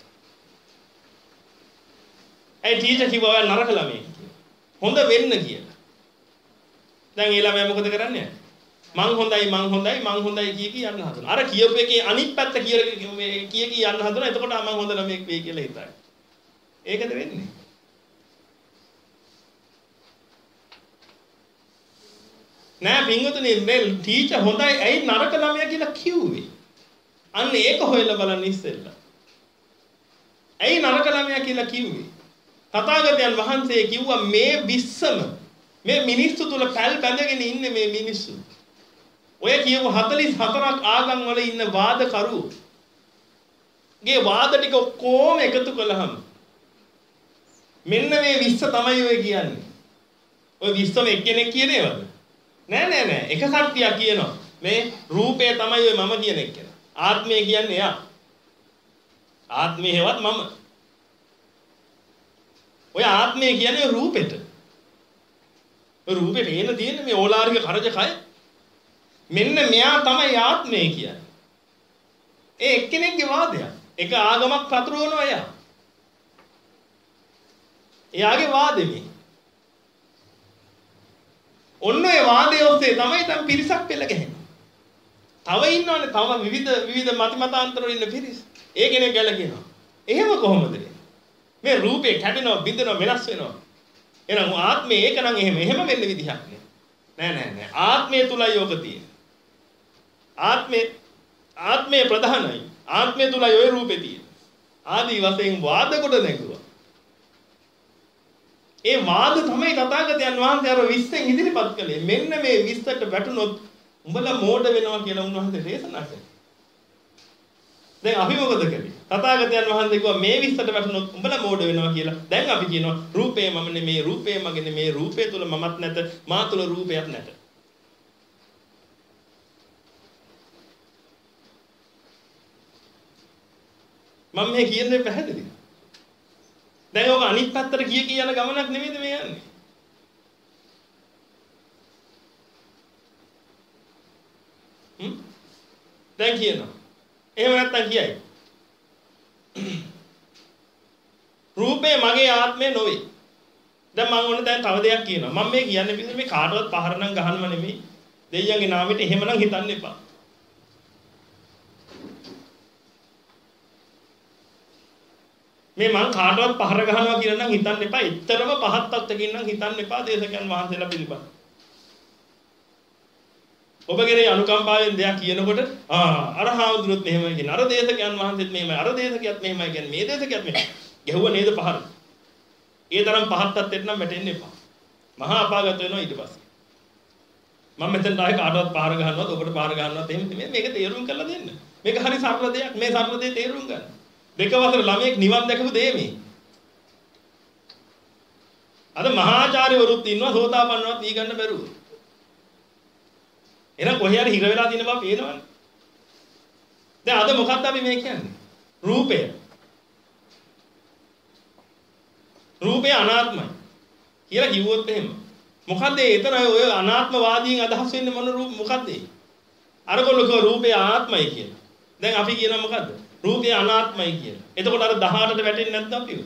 ඒ ටීචර් කිව්වා නරක ළමයෙක් කියලා. හොඳ වෙන්න කියලා. දැන් ඒ ළමයා මොකද කරන්නේ? මං හොඳයි මං හොඳයි මං හොඳයි කිය කී යන්න හදනවා. අර කියපු එකේ අනිත් පැත්ත කියලා කිය කී යන්න හදනවා. එතකොට මං හොඳ ළමයෙක් වෙයි කියලා හිතයි. ඒකද වෙන්නේ? නෑ පින්වතුනි මේ ටීචර් හොඳයි ඇයි නරක ළමයා කියලා කිව්වේ? අන්න ඒක හොයලා බලන්න ඉස්සෙල්ලා. ඇයි නරක ළමයා කියලා කිව්වේ? තථාගතයන් වහන්සේ කිව්වා මේ විස්සම මේ මිනිස්සු තුල පැල් බැඳගෙන ඉන්නේ මේ මිනිස්සු. ඔය කියපු හතළිස් හතරක් ආගම් වල ඉන්න වාදකරු ගේ වාද ටික ඔක්කොම එකතු කළාම මෙන්න මේ විස්ස තමයි ඔය කියන්නේ. ඔය විස්සම එක්කෙනෙක් කියනේවද? නෑ නෑ නෑ. එක කට්ටියක් කියනවා. මේ රූපය තමයි ඔය මම කියන එක කියලා. ආත්මය කියන්නේ එයා. ආත්මය හේවත් මම. ඔය ආත්මය කියන්නේ රූපෙට. ඔය රූපෙට එන තියෙන මේ ඕලාරික කරජ කය. මෙන්න මෙයා තමයි ආත්මය කියන්නේ. ඒ එක්කෙනෙක්ගේ වාදයක්. එක ආගමක් පතුරවනවා එයා. එයාගේ වාදෙමි. ඔන්න ඒ වාදයේ ඔස්සේ තමයි දැන් පිරිසක් පෙළ ගැහෙන්නේ. තව ඉන්නවනේ තව විවිධ විවිධ මත මතාන්තර වල ඉන්න පිරිස. ඒ කෙනෙක් ගැල කියනවා. එහෙම කොහොමද මේ රූපේ කැඩෙනවා බිඳෙනවා වෙනස් වෙනවා. එහෙනම් ආත්මය ඒක නම් එහෙම එහෙම වෙන්න විදිහක් නෑ. නෑ නෑ නෑ. ආත්මය තුලයි යෝග තියෙන්නේ. ආත්මය ආත්මය ප්‍රධානයි. ආත්මය තුලයි ඔය රූපේ තියෙන්නේ. ආදී වශයෙන් වාද කොට නැගුවා. ඒ වාද තමයි තථාගතයන් වහන්සේ අර විස්සෙන් ඉදිරිපත් කළේ. මෙන්න මේ විස්සට වැටුනොත් උඹලා මෝඩ වෙනවා කියලා උන්වහන්සේ දේශනා කළා. දැන් අපි මොකද කළේ? තථාගතයන් වහන්සේ කිව්වා මේ විස්සට වැටුනොත් උඹලා මෝඩ වෙනවා කියලා. දැන් අපි කියනවා රූපේ මම නෙමේ, රූපේ මගේ නෙමේ, රූපේ තුල මමත් නැත, මා තුල රූපයක් නැත. මම මේ කියන්නේ පැහැදිලිද? දැන් ඔක අනිත් පැත්තට කිය කිය යන ගමනක් නෙමෙයිද මේ යන්නේ? හ්ම්? දැන් කියනවා. එහෙම නැත්තම් කියයි. රූපේ මගේ ආත්මය නොවේ. දැන් මම ඕනේ දැන් තව දෙයක් කියනවා. මම මේ කියන්නේ පිටින් මේ කාටවත් පහර නම් ගහන්නව නෙමෙයි. දෙයියන්ගේ නාමයට එහෙමනම් හිතන්න එපා. මේ මං කාටවත් පහර ගහනවා කියලා නම් හිතන්න එපා. එච්චරම පහත් තත්ත්වකින් නම් හිතන්න එපා දේශකයන් වහන්සේලා පිළිබඳ. ඔබගේ අනුකම්පාවෙන් දෙයක් කියනකොට ආ අර හාමුදුරුවොත් මෙහෙමයි කියන. අර දේශකයන් වහන්සේත් මෙහෙමයි. අර දේශකයත් මෙහෙමයි කියන්නේ. මේ දේශකයත් මෙහෙමයි. ගැහුවා නේද පහර? ඒ තරම් පහත් තත්ත්වෙට නම් වැටෙන්න එපා. මහා අපාගත වෙනවා ඊට පස්සේ. මම මෙතන ආයේ කාටවත් පහර ගහනවත් ඔබට පහර ගහනවත් එහෙම නෙමෙයි. මේක තේරුම් කරලා දෙන්න. මේක හරි සරල දෙයක්. මේ සරල දේ තේරුම් ගන්න. දෙක වසර ළමයෙක් නිවන් දැකපු දේ මේ. අද මහාචාර්යවරුත් ඉන්නවා සෝතාපන්නවත් දී ගන්න බැරුව. එහෙනම් කොහේ හරි හිර වෙලා තියෙන බව පේනවනේ. දැන් අද මොකක්ද අපි මේ කියන්නේ? රූපය. රූපය අනාත්මයි කියලා කිව්වොත් එහෙම. මොකද්ද එතන ඔය අනාත්මවාදීන් අදහස් වෙන්නේ මොන රූප මොකද්ද? අරගොල්ලෝ කිව්ව රූපය ආත්මයි කියලා. දැන් අපි කියනවා මොකද්ද? රූපය අනාත්මයි කියලා. එතකොට අර දහඅටට වැටෙන්නේ නැද්ද අපි?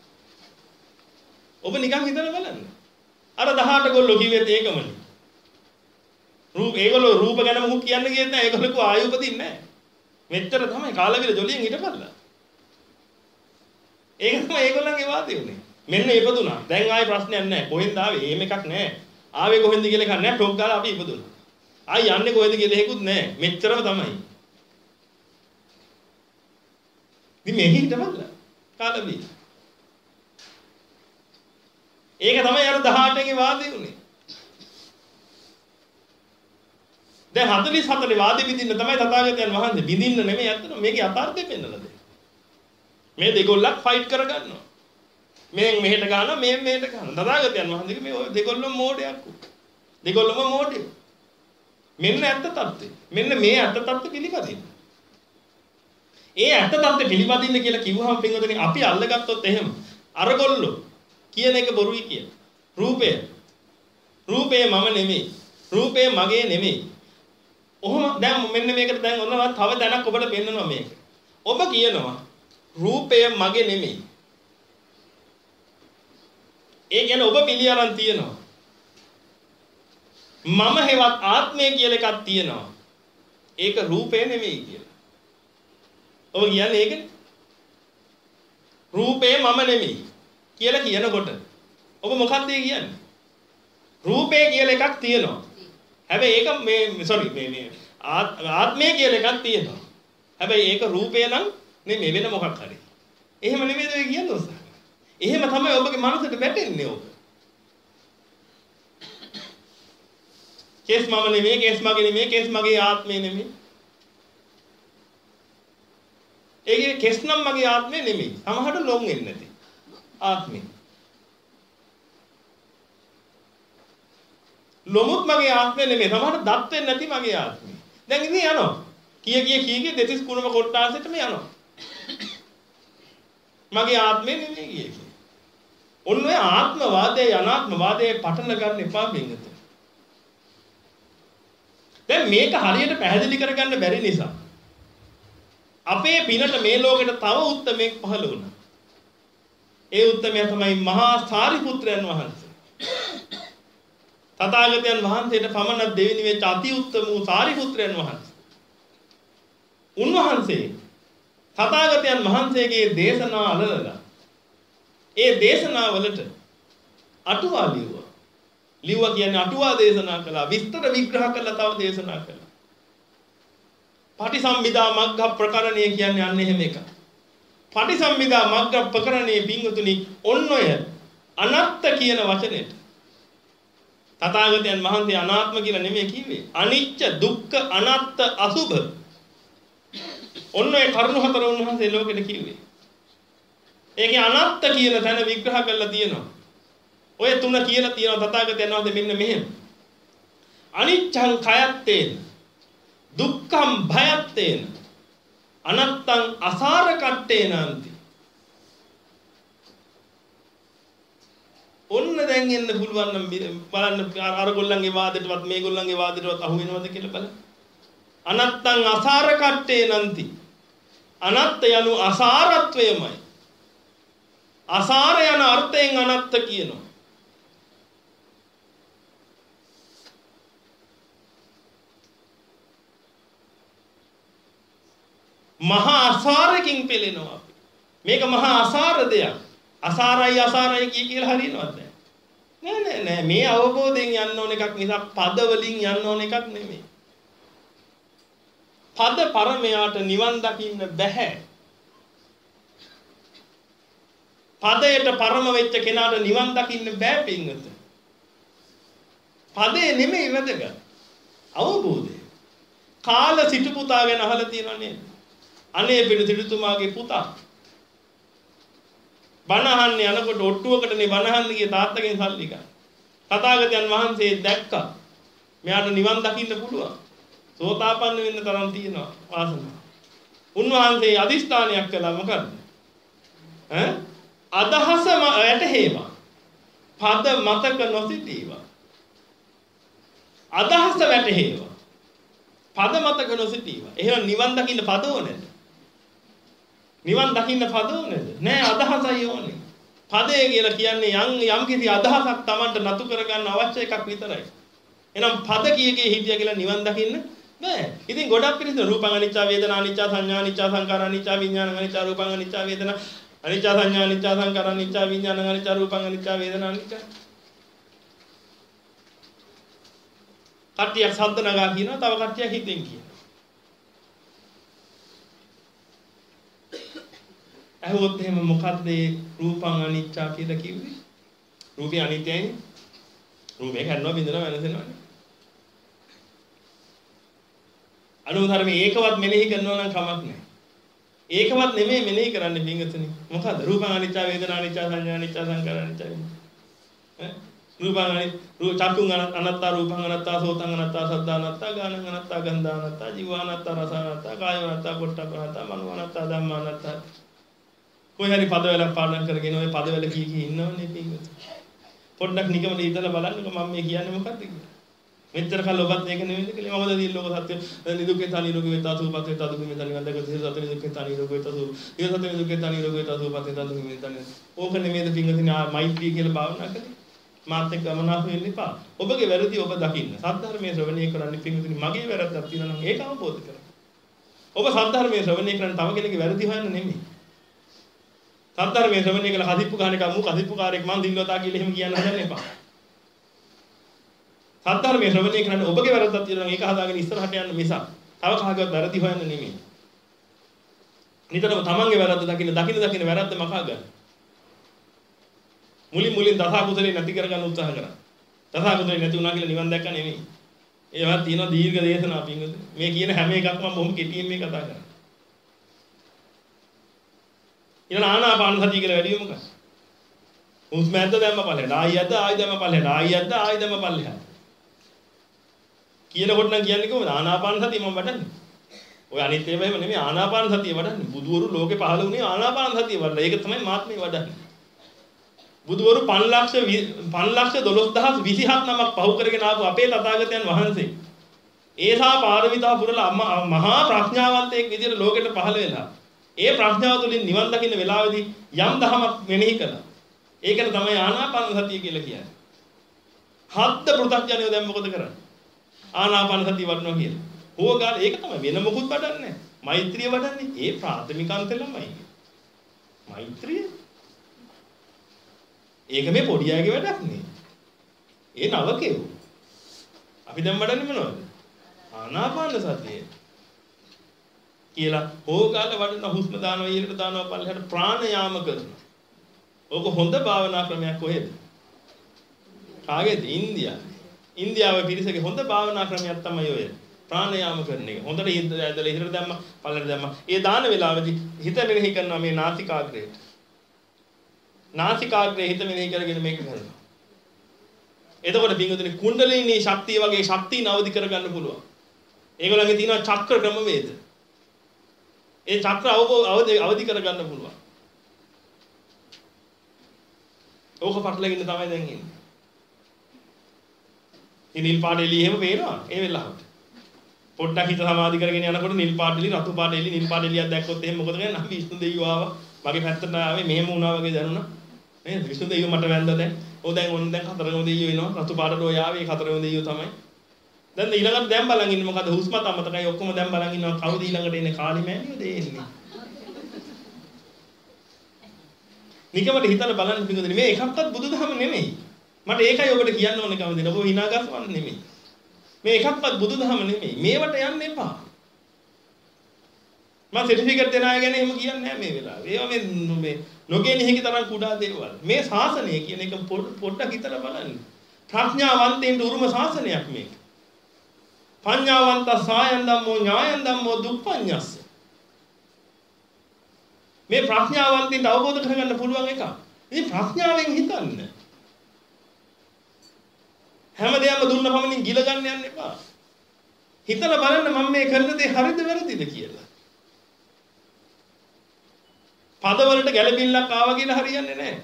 ඔබ නිකන් හිතලා බලන්න. අර දහඅට ගොල්ලෝ කිව්වෙත් ඒකමනේ. රූප ඒගොල්ලෝ රූප ගැන මොකක් කියන්න ගියෙත් නැහැ. ඒගොල්ලෝ කෝ ආයු උපදින්නේ නැහැ. මෙච්චර තමයි කාලවිල ජොලියෙන් හිටපල්ලා. ඒක තමයි ඒගොල්ලන්ගේ වාදය උනේ. මෙන්න ඉපදුනා. දැන් ආයේ ප්‍රශ්නයක් නැහැ. කොහෙන්ද ආවේ? එහෙම එකක් නැහැ. ආවේ කොහෙන්ද කියලා එකක් නැහැ. ටොක් ගාලා අපි ඉපදුනා. ආයි යන්නේ කොහෙද කියලා හේකුත් නැහැ. මෙච්චරම තමයි. ඉතින් මේ හිටපල්ලා. කාලවිල. ඒක තමයි අර දහඅටගේ වාදය උනේ. දැන් හතළිස් හතරේ වාදෙ විදින්න තමයි තථාගතයන් වහන්සේ බින්දින්න නෙමෙයි අත්තන මේකේ යථාර්ථය පෙන්නලා දෙන්නේ. මේ දෙගොල්ලක් ෆයිට් කරගන්නවා. මෙන් මෙහෙට ගන්නවා මෙන් මෙහෙට ගන්නවා. තථාගතයන් වහන්සේ මේ ඔය දෙගොල්ලොම මෝඩයක් උ. දෙගොල්ලොම මෝඩයෝ. මෙන්න ඇත්ත తත්ත්වය. මෙන්න මේ ඇත්ත తත්ත්වය පිළිපදින්න. ඒ ඇත්ත తත්ත්වය පිළිපදින්න කියලා කිව්වහම පින්වතුනි අපි අල්ලගත්තොත් එහෙම අරගොල්ලෝ කියන එක බොරුයි කියන. රූපය. රූපය මම නෙමෙයි. රූපය මගේ නෙමෙයි. ඔහොම දැන් මෙන්න මේකට දැන් ඔන්නවා තව දැනක් ඔබට පෙන්නනවා මේක. ඔබ කියනවා රූපය මගේ නෙමෙයි. ඒ කියන්නේ ඔබ පිළි අරන් තියනවා. මම හේවත් ආත්මය කියලා එකක් තියෙනවා. ඒක රූපය නෙමෙයි කියලා. ඔබ කියන්නේ ඒකනේ. රූපය මම නෙමෙයි කියලා කියනකොට ඔබ මොකක්ද කියන්නේ? රූපය කියලා එකක් තියෙනවා. හැබැයි ඒක මේ සෝරි මේ මේ ආත්මය කියලා එකක් තියෙනවා. හැබැයි ඒක රූපය නම් නෙමෙයි වෙන මොකක් හරි. එහෙම නෙමෙයිද ඔය කියන්නේ ඔස්ස. එහෙම තමයි ඔබගේ මනසට වැටෙන්නේ ඔබ. කේස් මම නෙමෙයි, කේස් මගේ නෙමෙයි, කේස් මගේ ආත්මය නෙමෙයි. ඒකේ කෙස් නම් මගේ ආත්මය නෙමෙයි. සමහරට ලොම් වෙන්නේ නැති ආත්මය. ලොමුත් මගේ ආත්මය නෙමෙයි. සමහරට දත් වෙන්නේ නැති මගේ ආත්මය. දැන් ඉතින් යනවා. කීය කීය කීය කීය දෙතිස් කුණම කොට්ටාසෙටම යනවා. මගේ ආත්මය නෙමෙයි කියේ. ඔන්න ඔය ආත්මවාදයේ අනාත්මවාදයේ පටල ගන්න එපා බින්ගත. දැන් මේක හරියට පැහැදිලි කරගන්න බැරි නිසා අපේ පිනට මේ ලෝකෙට තව උත්තමෙක් පහළ වුණා. ඒ උත්තමයා තමයි මහා සාරිපුත්‍රයන් වහන්සේ. තථාගතයන් වහන්සේට පමණක් දෙවෙනි වෙච්ච අති උත්තම වූ සාරිපුත්‍රයන් වහන්සේ. උන්වහන්සේ තථාගතයන් වහන්සේගේ දේශනා අලලලා ඒ දේශනා වලට අටුවා ලිව්වා. ලිව්වා කියන්නේ අටුවා දේශනා කළා, විස්තර විග්‍රහ කළා, තව දේශනා කළා. පටිසම්භිදා මග්ග ප්‍රකරණය කියන්නේ අන්න එහෙම එකක්. පටිසම්භිදා මග්ග ප්‍රකරණයේ පිංගුතුනි ඔන්න ඔය අනත්ත කියන වචනේට තථාගතයන් වහන්සේ අනාත්ම කියලා නෙමෙයි කිව්වේ. අනිච්ච දුක්ඛ අනාත්ත අසුභ. ඔන්න ඔය කරුණු හතර උන්වහන්සේ ලෝකෙට කිව්වේ. ඒකේ අනාත්ත කියන තැන විග්‍රහ කරලා තියෙනවා. ඔය තුන කියලා තියෙනවා තථාගතයන් වහන්සේ මෙන්න මෙහෙම. අනිච්ඡං කයත්තේන දුක්ඛං භයත්තේන අනත්තං අසාර කට්ටේනාන්ති. ඔන්න දැන් එන්න පුළුවන් නම් බලන්න අර ගොල්ලන්ගේ වාදයටවත් මේ ගොල්ලන්ගේ වාදයටවත් අහු වෙනවද කියලා බලන්න. අනත්තං අසාර කට්ටේනන්ති. අනත්ත යනු අසාරත්වයමයි. අසාර යන අර්ථයෙන් අනත්ත කියනවා. මහා අසාරකින් පෙළෙනවා. මේක මහා අසාර දෙයක්. අසාරයි අසාරයි කිය කියලා හරියනවද? නෑ නෑ නෑ මේ අවබෝධයෙන් යන්න ඕන එකක් නිසා පද වලින් යන්න ඕන එකක් නෙමෙයි. පද පරමයාට නිවන් දකින්න බෑ. පදයට පරම වෙච්ච කෙනාට නිවන් දකින්න බෑ පින්වත. පදේ නෙමෙයි වැදගත්. අවබෝධය. කාල සිටු පුතා ගැන අහලා තියෙනව නේද? අනේ පිටු සිටුතුමාගේ පුතා බණහන්න යනකොට ඔට්ටුවකටනේ බණහන්න ගිය තාත්තගෙන් සල්ලි ගන්න. තථාගතයන් වහන්සේ දැක්කා. මෙයාට නිවන් දකින්න පුළුවන්. සෝතාපන්න වෙන්න තරම් තියෙනවා වාසනාව. උන්වහන්සේ අදිෂ්ඨානයක් කළා මොකද්ද? ඈ අදහස වැටහෙවා. පද මතක නොසිටීවා. අදහස වැටහෙවා. පද මතක නොසිටීවා. එහෙනම් නිවන් දකින්න පද ඕනේද? නිවන් දකින්න පද ඕනේද? නෑ අදහසයි ඕනේ. පදේ කියලා කියන්නේ යම් යම් කිසි අදහසක් Tamanට නතු කරගන්න අවශ්‍ය එකක් විතරයි. එහෙනම් පද කීකේ හිටියා කියලා නිවන් දකින්න බෑ. ඉතින් ගොඩක් පිළිස රූපං අනිච්චා වේදනා අනිච්චා සංඥා අනිච්චා සංකාර අනිච්චා විඥාන අනිච්චා රූපං අනිච්චා වේදනා අනිච්චා සංඥා අනිච්චා සංකාර අනිච්චා විඥාන අනිච්චා රූපං අනිච්චා වේදනා අනිච්චා. කට්ටියක් ශබ්ද නගා කියනවා, තව කට්ටියක් හිතෙන් කියනවා. අහුවොත් එහෙම මොකද්ද මේ රූපං අනිච්චා කියලා කිව්වේ? රූපේ අනිත්‍යයි. රූපේ කරනවා බින්දනවා වෙනසෙනවානේ. අනුධර්මයේ ඒකවත් මෙනෙහි කරනවා නම් කමක් නැහැ. ඒකවත් නෙමෙයි මෙනෙහි කරන්නේ බින්ගතනේ. මොකද්ද? රූපං අනිච්චා වේදනා අනිච්චා සංඥා අනිච්චා සංකාර අනිච්චා ඈ රූපං අනිච්ච රූප චක්කුං අනත්තා රූපං අනත්තා සෝතං අනත්තා සද්දා අනත්තා ගානං අනත්තා ගන්ධා අනත්තා ජීව අනත්තා රස අනත්තා කාය අනත්තා පොට්ටබ්බ අනත්තා මනෝ අනත්තා ධම්ම අනත්තා. කොයි හරි පදවලක් පාඩම් කරගෙන ඔය පදවල කී කී ඉන්නවනේ පින්වත. පොඩ්ඩක් නිකමට ඉඳලා බලන්නකො මම මේ කියන්නේ මොකක්ද කියලා. මෙච්චර කල් ඔබත් මේක නෙවෙයිද කියලා මමද දී ලෝක සත්‍ය නිදුක්කේ තනි රෝග වේතා සුපතේ තදුක මේ තනි වන්දක සිර සත්‍ය නිදුක්කේ තනි රෝග වේතා සු ඊය සත්‍ය නිදුක්කේ තනි රෝග වේතා සුපතේ තදුක මේ තනි ඕක නෙමෙයිද පින්වතිනේ මෛත්‍රී කියලා භාවනා කරේ. මාත් එක්ක ගමනාප වෙන්න එපා. ඔබගේ වැරදි ඔබ දකින්න. සද්ධර්මයේ ශ්‍රවණය කරන්න පින්වතුනි මගේ වැරද්දක් තියෙනවා නම් ඒක අවබෝධ කරගන්න. ඔබ සද්ධර්මයේ ශ්‍රවණය කරන්න තව කෙනෙක්ගේ වැරදි හොයන්න නෙමෙයි. සද්ධර්මයේ ශ්‍රවණය කළ හදිප්පු ගහන එක මු හදිප්පු කාර්යයක් මන් දින්වතා කියලා එහෙම කියන්න හදන්න එපා. සද්ධර්මයේ ශ්‍රවණය කරන්න ඔබගේ වැරද්දක් තියෙනවා නම් ඒක හදාගෙන ඉස්සරහට යන්න මිසක් තව කාගේවත් වැරදි හොයන්න නෙමෙයි. නිතරම තමන්ගේ වැරද්ද දකින්න දකින්න දකින්න වැරද්ද මකා ගන්න. මුලින් මුලින් දස කුසලේ නැති කරගන්න උත්සාහ කරා. දස කුසලේ නැති වුණා කියලා නිවන් දැක්ක නෙමෙයි. ඒවා තියෙනවා දීර්ඝ දේශනා පින්වතුනි. මේ කියන හැම එකක්ම මම බොහොම කෙටියෙන් මේ කතා කරන්නේ. ඊළඟ ආනාපාන සතිය කියලා වැඩි මොකක්ද? හුස්ම ඇද්ද දැම්ම පල්ලෙහාට. ආයි ඇද්ද ආයි දැම්ම පල්ලෙහාට. ආයි ඇද්ද ආයි දැම්ම පල්ලෙහාට. කියනකොට නම් කියන්නේ කොහොමද? ආනාපාන සතිය මම වඩන්නේ. ඔය අනිත් ඒවා එහෙම නෙමෙයි ආනාපාන සතිය වඩන්නේ. බුදුවරු ලෝකේ පහළ වුණේ ආනාපාන සතිය වඩලා. ඒක තමයි මාත්මේ වඩන්නේ. බුදුවරු පන්ලක්ෂ දොළොස් දහස් විසිහත් නමක් පහු කරගෙන ආපු අපේ තථාගතයන් වහන්සේ ඒසා පාරමිතා පුරලා මහා ප්‍රඥාවන්තයෙක් විදිහට ලෝකෙට පහළ වෙලා ඒ ප්‍රඥාව තුළින් නිවන් දකින්න වෙලාවේදී යම් දහමක් මෙනෙහි කළා. ඒකට තමයි ආනාපාන සතිය කියලා කියන්නේ. හද්ද පෘථග්ජනයෝ දැන් මොකද කරන්නේ? ආනාපාන සතිය වඩනවා කියලා. හොගාල ඒක තමයි වෙන මොකුත් වඩන්නේ නැහැ. මෛත්‍රිය වඩන්නේ. ඒ ප්‍රාථමික අන්තෙ ළමයි. මෛත්‍රිය. ඒක මේ පොඩි අයගේ වැඩක් නේ. ඒ නවකේ. අපි දැන් වඩන්නේ මොනවද? ආනාපාන සතිය. කියලා හොගාල වඩන හුස්ම දානවා ඊළඟට දානවා පල්ලෙහාට ප්‍රාණයාම කරනවා. ඕක හොඳ භාවනා ක්‍රමයක් කොහෙද? කාගේද? ඉන්දියාවේ. ඉන්දියාවේ පිරිසගේ හොඳ භාවනා ක්‍රමයක් තමයි ඔය. ප්‍රාණයාම කරන එක. හොඳට ඇදලා ඉහිර දැම්ම, පල්ලෙට දැම්ම. ඒ දාන වෙලාවේදී හිත මෙනෙහි කරනවා මේ නාසිකාග්‍රේට. නාසිකාග්‍රේ හිත මෙනෙහි කරගෙන මේක කරනවා. එතකොට පින්වතුනි කුණ්ඩලිනී ශක්තිය වගේ ශක්තිය නවදි කරගන්න පුළුවන්. ඒගොල්ලන්ගේ තියෙනවා චක්‍ර ක්‍රමවේද. ඒ චක්‍ර අවදි අවදි කරගන්න පුළුවන්. ඕක පටලගෙන තමයි දැන් ඉන්නේ. ඉතින් නිල් පාට එළිය එහෙම පේනවා ඒ වෙලාවට. පොඩ්ඩක් හිත සමාධි කරගෙන යනකොට නිල් පාට එළිය රතු පාට එළිය නිල් පාට එළියක් දැක්කොත් එහෙම මොකද කරන්නේ? අපි විෂ්ණු දෙවියෝ ආවා. මගේ පැත්තට ආවේ මෙහෙම වුණා වගේ දැනුණා. නේද? විෂ්ණු දෙවියෝ මට වැන්දා දැන්. ඕ දැන් ඔන්න දැන් හතරම දෙවියෝ එනවා. රතු පාටට ඔය ආවේ හතරම දෙවියෝ තමයි. දැන් ඊළඟට දැන් බලන් ඉන්නේ මොකද? හුස්මත් අමතකයි ඔක්කොම දැන් බලන් ඉන්නවා. කවුද ඊළඟට එන්නේ? කාලි මෑණියෝද එන්නේ? නිකමට හිතලා බලන්න පිටුදෙන මේ එකක්වත් බුදුදහම නෙමෙයි. මට ඒකයි ඔබට කියන්න ඕනේ කම දෙන. ඔබ විනාගස්වන්න නෙමෙයි. මේ එකක්වත් බුදුදහම නෙමෙයි. මේවට යන්න එපා. මම සර්ටිෆිකට් දෙන අය ගැන එහෙම කියන්නේ නැහැ මේ වෙලාවේ. ඒවා මේ මේ නොගෙනිහික තරම් කුඩා දේවල්. මේ ශාසනය කියන එක පොඩ්ඩක් හිතලා බලන්න. ප්‍රඥාවන්තයින්ට උරුම ශාසනයක් මේක. පඤ්ඤාවන්ත සායන් ධම්මෝ ඥායන් ධම්මෝ දුප්පඤ්ඤස්ස. මේ ප්‍රඥාවන්තින්ට අවබෝධ කරගන්න පුළුවන් එකක්. ඉතින් ප්‍රඥාවෙන් හිතන්න. හැමදේම දුන්න පමණින් ගිල ගන්න යන්න එපා. හිතලා බලන්න මම මේ කරන දේ හරිද වැරදිද කියලා. පදවලට ගැළපිල්ලක් ආවා කියලා හරියන්නේ නැහැ.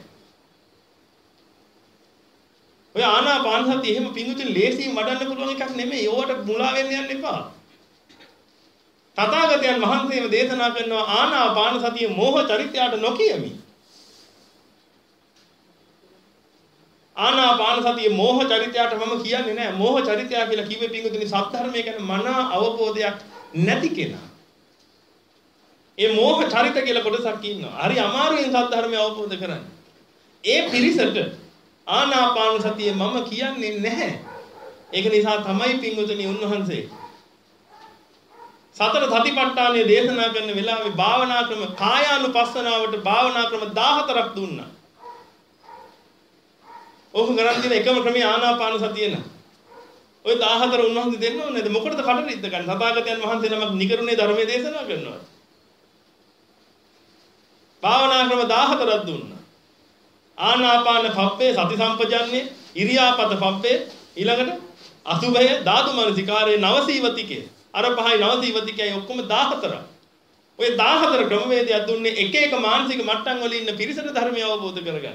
ඔය ආනාපාන සතිය එහෙම පිංගුතුන් ලේසියෙන් වඩන්න පුළුවන් එකක් නෙමෙයි. ඕවට මුලා වෙන්න යන්න එපා. තථාගතයන් වහන්සේම දේශනා කරනවා ආනාපාන සතිය මෝහ චරිතයට නොකියමි. ආනාපාන සතිය මෝහ චරිතයට මම කියන්නේ නැහැ. මෝහ චරිතය කියලා කිව්වේ පිංගුතුනි සත්‍ය ගැන මනා අවබෝධයක් නැති කෙනා. ඒ මෝහ චරිත කියලා කොටසක් ඉන්නවා. හරි අමාරුවෙන් සත්‍ය ධර්මය අවබෝධ කරගන්න. ඒ පිරිසට ආනාපාන සතිය මම කියන්නේ නැහැ. ඒක නිසා තමයි පිංගුතුනි උන්වහන්සේ සතර සතිපට්ඨානය දේශනා කරන වෙලාවේ භාවනා ක්‍රම කායානුපස්සනාවට භාවනා ක්‍රම දහහතරක් දුන්නා. ඕක කරන් දින එකම ක්‍රමයේ ආනාපාන සතිය න ะ. ඔය දහහතර උන්වහන්සේ දෙන්න ඕනේ නේද? මොකටද කටරිද්ද ගන්න? තථාගතයන් වහන්සේ නමක් නිකරුණේ ධර්මයේ දේශනා කරනවා. භාවනා ක්‍රම දහහතරක් දුන්නා. ආනාපාන පබ්බේ සති සම්පජන්නේ ඉරියාපත පබ්බේ ඊළඟට අසුභය ධාතු මනසිකාරේ නවසීවතිකේ අර පහයි නවසීවතිකයි ඔක්කොම දහහතරක්. ඔය දහහතර ක්‍රමවේදයක් දුන්නේ එක එක මානසික මට්ටම් වල ඉන්න පිරිසට ධර්මය අවබෝධ කරගන්න.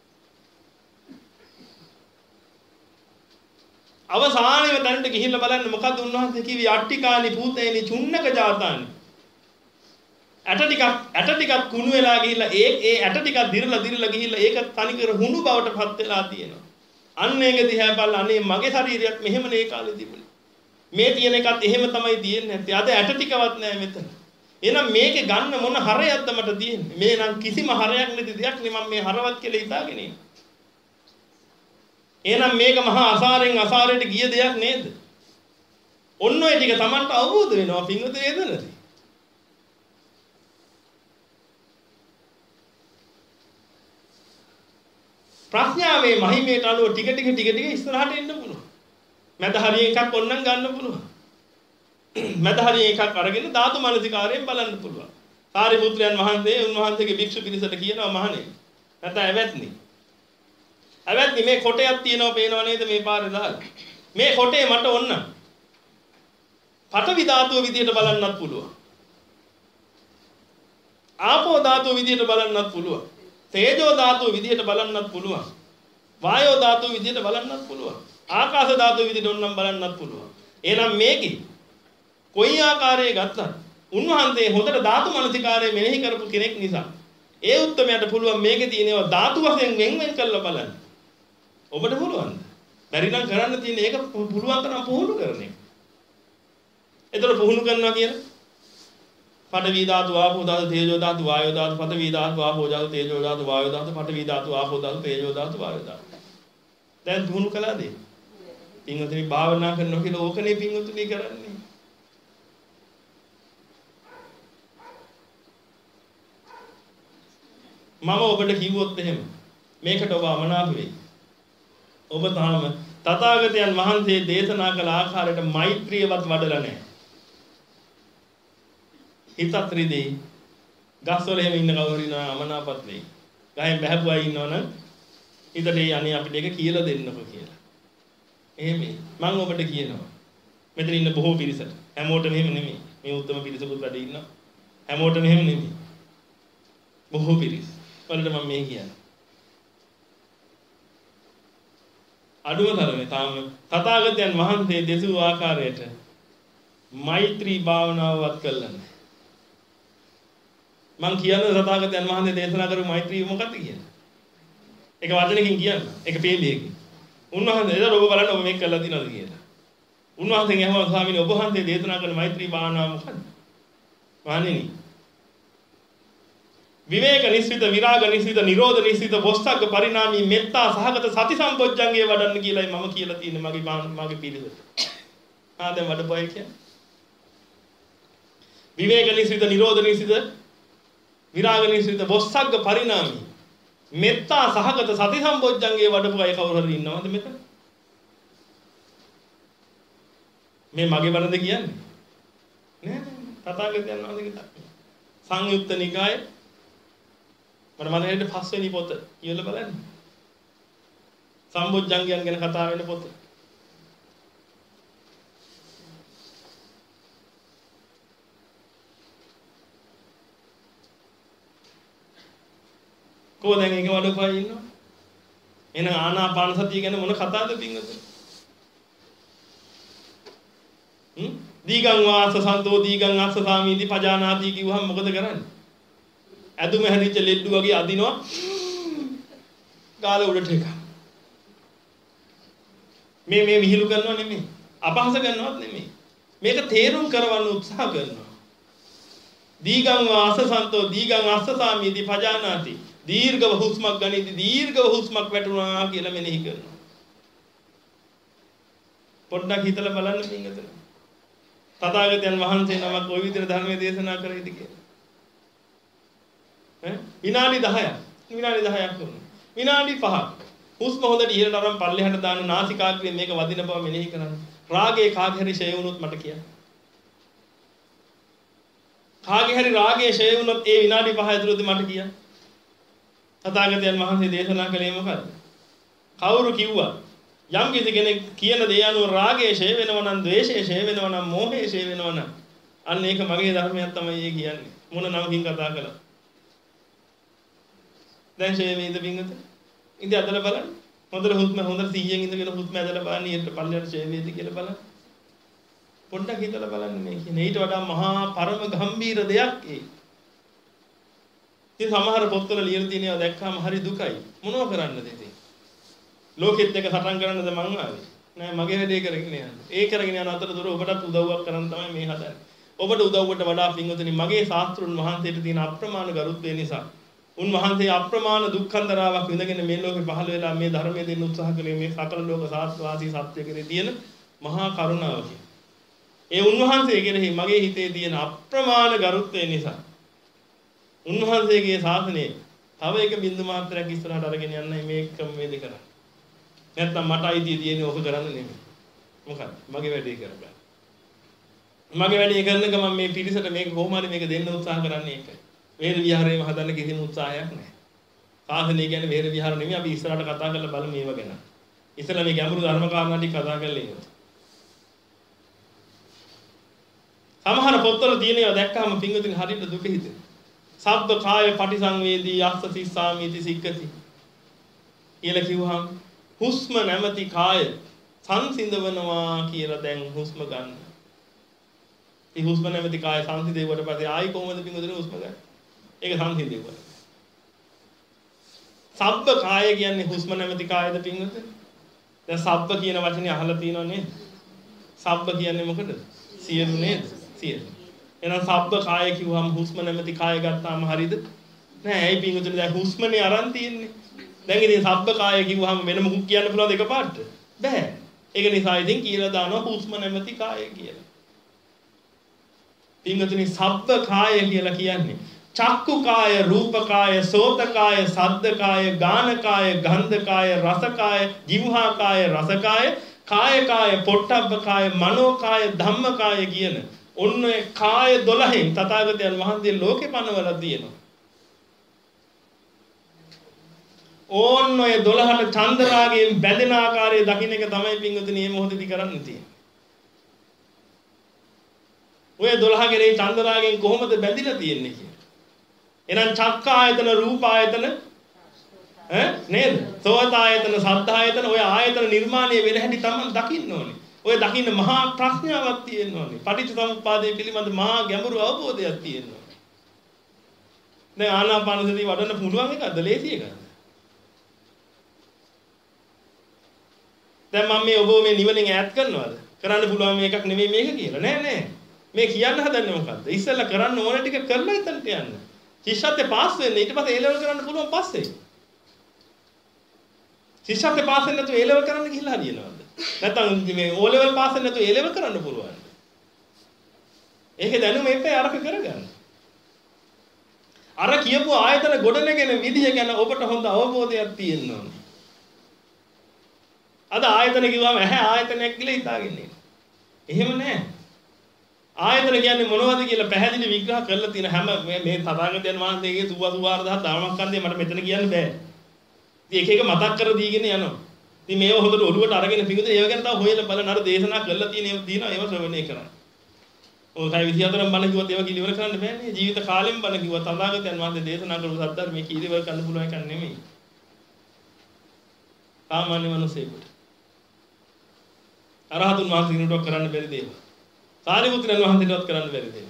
අවසානයේ තැනට ගිහිල්ලා බලන්න මොකද්ද උන්වහන්සේ කිව්වේ? අට්ටිකානි භූතේනි චුන්නක ජාතානි. ඇට ටිකක් ඇට ටිකක් කුණු වෙලා ගිහිල්ලා ඒ ඒ ඇට ටිකක් දිරලා දිරලා ගිහිල්ලා ඒක තනිකර හුණු බවට පත් වෙලා තියෙනවා. අන්න ඒක දිහා බලලා අනේ මගේ ශරීරයත් මෙහෙමනේ ඒ කාලේ තිබුණේ. මේ තියෙන එකත් එහෙම තමයි තියෙන්නේ නැත්තේ. අද ඇට ටිකවත් නැහැ මෙතන. එහෙනම් මේකේ ගන්න මොන හරයක්ද මට තියෙන්නේ? මේ නම් කිසිම හරයක් නැති දෙයක් නේ මම මේ හරවත් කියලා හිතාගෙන ඉන්නේ. එහෙනම් මේක මහා අසාරෙන් අසාරයට ගිය දෙයක් නේද? ඔන්න ඔය ටික Tamanට අවබෝධ වෙනවා පින්වතුනි එදනදී. ප්‍රඥාවේ මහිමයට අනුව ටික ටික ටික ටික ඉස්සරහට එන්න පුළුවන්. මැද හරිය එකක් ඔන්නම් ගන්න පුළුවන්. මැද හරිය එකක් අරගෙන ධාතු මනසිකාරයෙන් බලන්න පුළුවන්. සාරිපුත්‍රයන් වහන්සේ උන්වහන්සේගේ භික්ෂු පිරිසට කියනවා මහණෙනි. නැත්නම් ඇවැත්නි. ඇවැත්නි මේ කොටයක් තියෙනවා පේනව නේද මේ පාරේ දාලා. මේ කොටේ මට ඕන. පඨවි ධාතුව විදියට බලන්නත් පුළුවන්. ආපෝ ධාතුව විදියට බලන්නත් පුළුවන්. තේජෝ ධාතුව විදියට බලන්නත් පුළුවන්. වායෝ ධාතුව විදියට බලන්නත් පුළුවන්. ආකාශ ධාතුව විදියට ඕනනම් බලන්නත් පුළුවන්. එහෙනම් මේකේ කොයි ආකාරයේ ගත්තත් උන්වහන්සේ හොඳට ධාතු මනසිකාරය මෙනෙහි කරපු කෙනෙක් නිසා ඒ උත්තරමයට පුළුවන් මේකේ තියෙනවා ධාතු වශයෙන් වෙන් වෙන් කරලා බලන්න. ඔබට පුළුවන්ද? බැරි නම් කරන්න තියෙන ඒක පුළුවන් තරම් පුහුණු කරන එක. ඒතර පුහුණු කරනවා කියන පඨවි ධාතු ආපෝ ධාතු තේජෝ ධාතු වායෝ ධාතු පඨවි ධාතු ආපෝ ධාතු තේජෝ ධාතු වායෝ ධාතු පඨවි ධාතු ආපෝ ධාතු තේජෝ ධාතු වායෝ ධාතු. දැන් පුහුණු කළාද? පින්වතුනි භාවනා කරනවා කියලා ඕකනේ පින්වතුනි කරන්නේ. මම ඔබට කිව්වොත් එහෙම මේකට ඔබ අමනාප වෙයි. ඔබ තාම තථාගතයන් වහන්සේ දේශනා කළ ආකාරයට මෛත්‍රියවත් වඩලා නැහැ. හිතත් රිදී ගස්වල එහෙම ඉන්න කවුරු ඉන්නවා අමනාපත් වෙයි. ගහෙන් බහැපුවා ඉන්නවනම් හිතට ඒ අනේ අපිට ඒක කියලා දෙන්නකෝ කියලා. එහෙම මම ඔබට කියනවා. මෙතන ඉන්න බොහෝ පිරිසට හැමෝටම එහෙම නෙමෙයි. මේ උත්තම පිරිසකුත් වැඩ ඉන්නවා. හැමෝටම එහෙම නෙමෙයි. බොහෝ පිරිස. වලට මම මේ කියන්නේ. අඩුම තරමේ තාම තථාගතයන් වහන්සේ දෙසූ ආකාරයට මෛත්‍රී භාවනාවවත් කළා නැහැ. මං කියන්නේ තථාගතයන් වහන්සේ දේශනා කරපු මෛත්‍රී මොකක්ද කියන්නේ? ඒක වචනකින් කියන්න. ඒක පේලියකින්. උන්වහන්සේ ඒක ඔබ බලන්න ඔබ මේක කළා දිනවද කියලා. උන්වහන්සේගෙන් අහනවා ස්වාමීනි ඔබ වහන්සේ දේශනා කරන මෛත්‍රී භාවනාව මොකක්ද? මහණෙනි විවේක නිස්සිත විරාග නිස්සිත නිරෝධ නිස්සිත වොස්සග්ග පරිණාමී මෙත්තා සහගත සති සම්පොච්චංගේ වඩන්න කියලායි මම කියලා තියෙන්නේ මගේ මගේ පිළිවෙත. ආ දැන් වඩපොයි කියන්නේ. විවේක නිස්සිත නිරෝධ නිස්සිත විරාග නිස්සිත වොස්සග්ග පරිණාමී මෙත්තා සහගත සති සම්පොච්චංගේ වඩපු අය කවුරු හරි ඉන්නවද මෙතන? මේ මගේ වරද කියන්නේ? නෑ නෑ තථාගතයන් වහන්සේගේ ධර්මය. සංයුක්ත නිකායේ මට මතකයි පස්වෙනි පොත කියලා බලන්න. සම්බොජ්ජංගයන් ගැන කතා වෙන පොත. කොහෙන්ද ඒක වඩපයි ඉන්නවා? එන ආනාපාන සතිය ගැන මොන කතාවද පින්වතුනි? හ්ම්? දීගං වාස සන්තෝ දීගං අස්ස සාමීති පජානාති කිව්වහම මොකද කරන්නේ? ඇදුම හැදිච්ච ලෙඩ්ඩු වගේ අදිනවා ගාල උඩට එක. මේ මේ විහිළු කරනව නෙමෙයි. අපහාස කරනවත් නෙමෙයි. මේක තේරුම් කරවන්න උත්සාහ කරනවා. දීගං වාස සන්තෝ දීගං අස්ස සාමීති පජානාති. දීර්ඝව හුස්මක් ගනිද්දි දීර්ඝව හුස්මක් වැටුණා කියලා මෙනෙහි කරනවා. පොඩ්ඩක් හිතලා බලන්න පින්වතුනි. තථාගතයන් වහන්සේ නමක් ওই විදිහට ධර්මයේ දේශනා කරයිද කියලා. ඈ විනාඩි දහයක් විනාඩි දහයක් වුණා. විනාඩි පහක් හුස්ම හොඳට ඉහළට අරන් පල්ලෙහාට දාන නාසිකාග්‍රයෙන් මේක වදින බව මෙනෙහි කරන්න. රාගයේ කාගේ හරි ෂේ වුණොත් මට කියන්න. කාගේ හරි රාගයේ ෂේ වුණොත් ඒ විනාඩි පහ ඇතුළතදී මට කියන්න. තථාගතයන් වහන්සේ දේශනා කළේ මොකද්ද? කවුරු කිව්වා යම් කිසි කෙනෙක් කියන දේ අනුව රාගයේ ෂේ වෙනවා නම් ද්වේෂයේ ෂේ වෙනවා නම් මෝහයේ ෂේ වෙනවා නම් අන්න ඒක මගේ ධර්මයක් තමයි ඒ කියන්නේ. මොන නමකින් කතා කළා? දැන් ෂේ වේද බින්ගත? ඉතින් අදලා බලන්න. හොඳට හුස්ම හොඳට සිහියෙන් ඉඳගෙන හුස්ම ඇදලා බලන්න ඊට පල්ලෙහාට ෂේ වේද කියලා බලන්න. පොඩ්ඩක් හිතලා බලන්න මේ කියන්නේ. ඊට වඩා මහා පරම ගම්බීර දෙයක් ඒ. ඉතින් සමහර පොත්වල ලියලා තියෙනවා දැක්කම හරි දුකයි. මොනව කරන්නද ඉතින්? ලෝකෙත් එක සටන් කරන්නද මං ආවේ? නෑ මගේ වැඩේ කරගෙන යන්න. ඒ කරගෙන යන අතරතුර ඔබටත් උදව්වක් කරන්න තමයි මේ හදන්නේ. ඔබට උදව්වට වඩා පින්වතුනි මගේ ශාස්ත්‍රුන් වහන්සේට තියෙන අප්‍රමාණ ගරුත්වය නිසා උන්වහන්සේ අප්‍රමාණ දුක්ඛන්දරාවක් විඳගෙන මේ ලෝකෙ පහළ වෙලා මේ ධර්මයේ දෙන්න උත්සාහ කළේ මේ සකල ලෝක සාස්ත්‍රවාදී සත්‍ය කෙරේ තියෙන මහා කරුණාවකින්. ඒ උන්වහන්සේ කෙරෙහි මගේ හිතේ තියෙන අප්‍රමාණ ගරුත්වය නිසා උන්වහන්සේගේ ශාසනයේ තව එක බින්දු මාත්‍රයක් ඉස්සරහට අරගෙන යන්නයි මේ ක්‍රමවේද කරන්නේ. නැත්නම් මට අයිතිය තියෙන්නේ ඔක කරන්න නෙමෙයි. මොකක්ද? මගේ වැඩේ කරගන්න. මගේ වැඩේ කරන ගමන් මේ පිරිසට මේක කොහොම හරි මේක දෙන්න උත්සාහ කරන්නේ ඒකයි. වේර විහාරයේම හදන්න කිසිම උත්සාහයක් නැහැ. සාසනය කියන්නේ වේර විහාර නෙමෙයි. අපි ඉස්සරහට කතා කරලා බලමු මේව ගැන. ඉස්සෙල්ලා මේ ගැඹුරු ධර්ම කාරණා ටික කතා කරලා ඉමු. සමහර පොත්වල තියෙන ඒවා දැක්කම පින්වතුනි හරියට දුක හිතෙනවා. සබ්බ කාය පටිසංවේදී යස්ස සිස්සාමිති සික්කති කියලා කිව්වහම හුස්ම නැමැති කාය සංසිඳවනවා කියලා දැන් හුස්ම ගන්න. ඒ හුස්ම නැමැති කාය සංසිඳෙවට පස්සේ ආයි කොහොමද පින්වතුනි හුස්ම ගන්න? ඒක සංසිඳෙවුවා. සබ්බ කාය කියන්නේ හුස්ම නැමැති කායද පින්වතුනි? දැන් සබ්බ කියන වචනේ අහලා තියෙනව නේද? සබ්බ කියන්නේ මොකද? සියලු නේද? සියලු. එහෙනම් සබ්බ කාය කිව්වම හුස්ම නැමැති කාය ගත්තාම හරියද? නෑ. ඇයි පින්වතුනි දැන් හුස්මනේ අරන් තියෙන්නේ. දැන් ඉතින් සබ්බ කාය කිව්වම වෙන මොකුත් කියන්න පුළුවන්ද එකපාරට? බෑ. ඒක නිසා ඉතින් කියලා දානවා හුස්ම නැමැති කාය කියලා. පින්වතුනි සබ්බ කාය කියලා කියන්නේ චක්කු කාය, රූප කාය, සෝත කාය, සද්ද කාය, ගාන කාය, ගන්ධ කාය, රස කාය, જીවහා කාය, රස කාය, කාය කාය, පොට්ටබ්බ කාය, මනෝ කාය, ධම්ම කාය කියන ඔන්න ඒ කාය දොළහෙන් තථාගතයන් වහන්සේ ලෝකේ පනවලා තියෙනවා. ඕන්න ඔය දොළහට චන්දරාගයෙන් බැඳෙන ආකාරය දකින්න එක තමයි පින්වතුනි මේ මොහොතේදී කරන්න තියෙන්නේ. ඔය දොළහ කෙරේ චන්දරාගයෙන් කොහොමද බැඳිලා තියෙන්නේ කියලා. එහෙනම් චක්ක ආයතන, රූප ආයතන ඈ නේද? සෝත ආයතන, සද්ධ ආයතන ඔය ආයතන නිර්මාණය වෙන හැටි තමයි දකින්න ඕනේ. ඔය දකින්න මහා ප්‍රඥාවක් තියෙන්න ඕනේ. පටිච්චසමුප්පාදයේ පිළිබඳ මහා ගැඹුරු අවබෝධයක් තියෙන්න ඕනේ. දැන් ආනාපානසතිය වඩන්න පුළුවන් එකද? ලේසි එකද? දැන් මම මේ ඔබ මේ නිවනින් ඈත් කරනවද? කරන්න පුළුවන් මේකක් නෙමෙයි මේක කියලා. නෑ නෑ. මේ කියන්න හදන්නේ මොකද්ද? ඉස්සෙල්ලා කරන්න ඕන ටික කරලා ඉතින්ට යන්න. ශිෂ්‍යත්වයේ පාස් වෙන්න ඊට පස්සේ ඒ ලෙවල් කරන්න පුළුවන් පස්සේ. ශිෂ්‍යත්වයේ පාස් වෙන්න නැතුව ඒ ලෙවල් කරන්න ගිහිල්ලා හරියනවද? නැත්නම් මේ ඕ ලෙවල් පාස් වෙන්න නැතුව ඒ ලෙවල් කරන්න පුළුවන්. ඒකේ දැනුම එපේ අරක කරගන්න. අර කියපු ආයතන ගොඩනගෙන විදිය ගැන ඔබට හොඳ අවබෝධයක් තියෙන්න ඕනේ. අද ආයතන කිව්වම ඇහැ ආයතනයක් කියලා හිතාගෙන ඉන්නේ. එහෙම නෑ. ආයතන කියන්නේ මොනවද කියලා පැහැදිලි විග්‍රහ කරලා තියෙන හැම මේ මේ තථාගතයන් වහන්සේගේ සුවසුවාර දහස් ධර්මස්කන්ධය මට මෙතන කියන්න බෑ. ඉතින් එක එක මතක් කර දීගෙන යනවා. ඉතින් මේව හොඳට ඔළුවට අරගෙන පිඟුද ඒව ගැන තව හොයලා බලන අර දේශනා කරලා තියෙන ඒවා තියෙනවා ඒව ශ්‍රවණය කරන්න. ඔය කයි විදිහතරම් බණ කිව්වත් ඒවා කිලිවර කරන්න බෑනේ. ජීවිත කාලෙම බණ කිව්වා තථාගතයන් වහන්සේ දේශනා කරපු සත්‍යධර්මයේ කිලිවර කරන්න පුළුවන් එකක් නෙමෙයි. සාමාන්‍ය මිනිසෙකුට අරහතුන් වහන්සේ කෙනෙකුට කරන්න බැරි දේවල්. සාරිපුත්‍රයන් වහන්සේටවත් කරන්න බැරි දේවල්.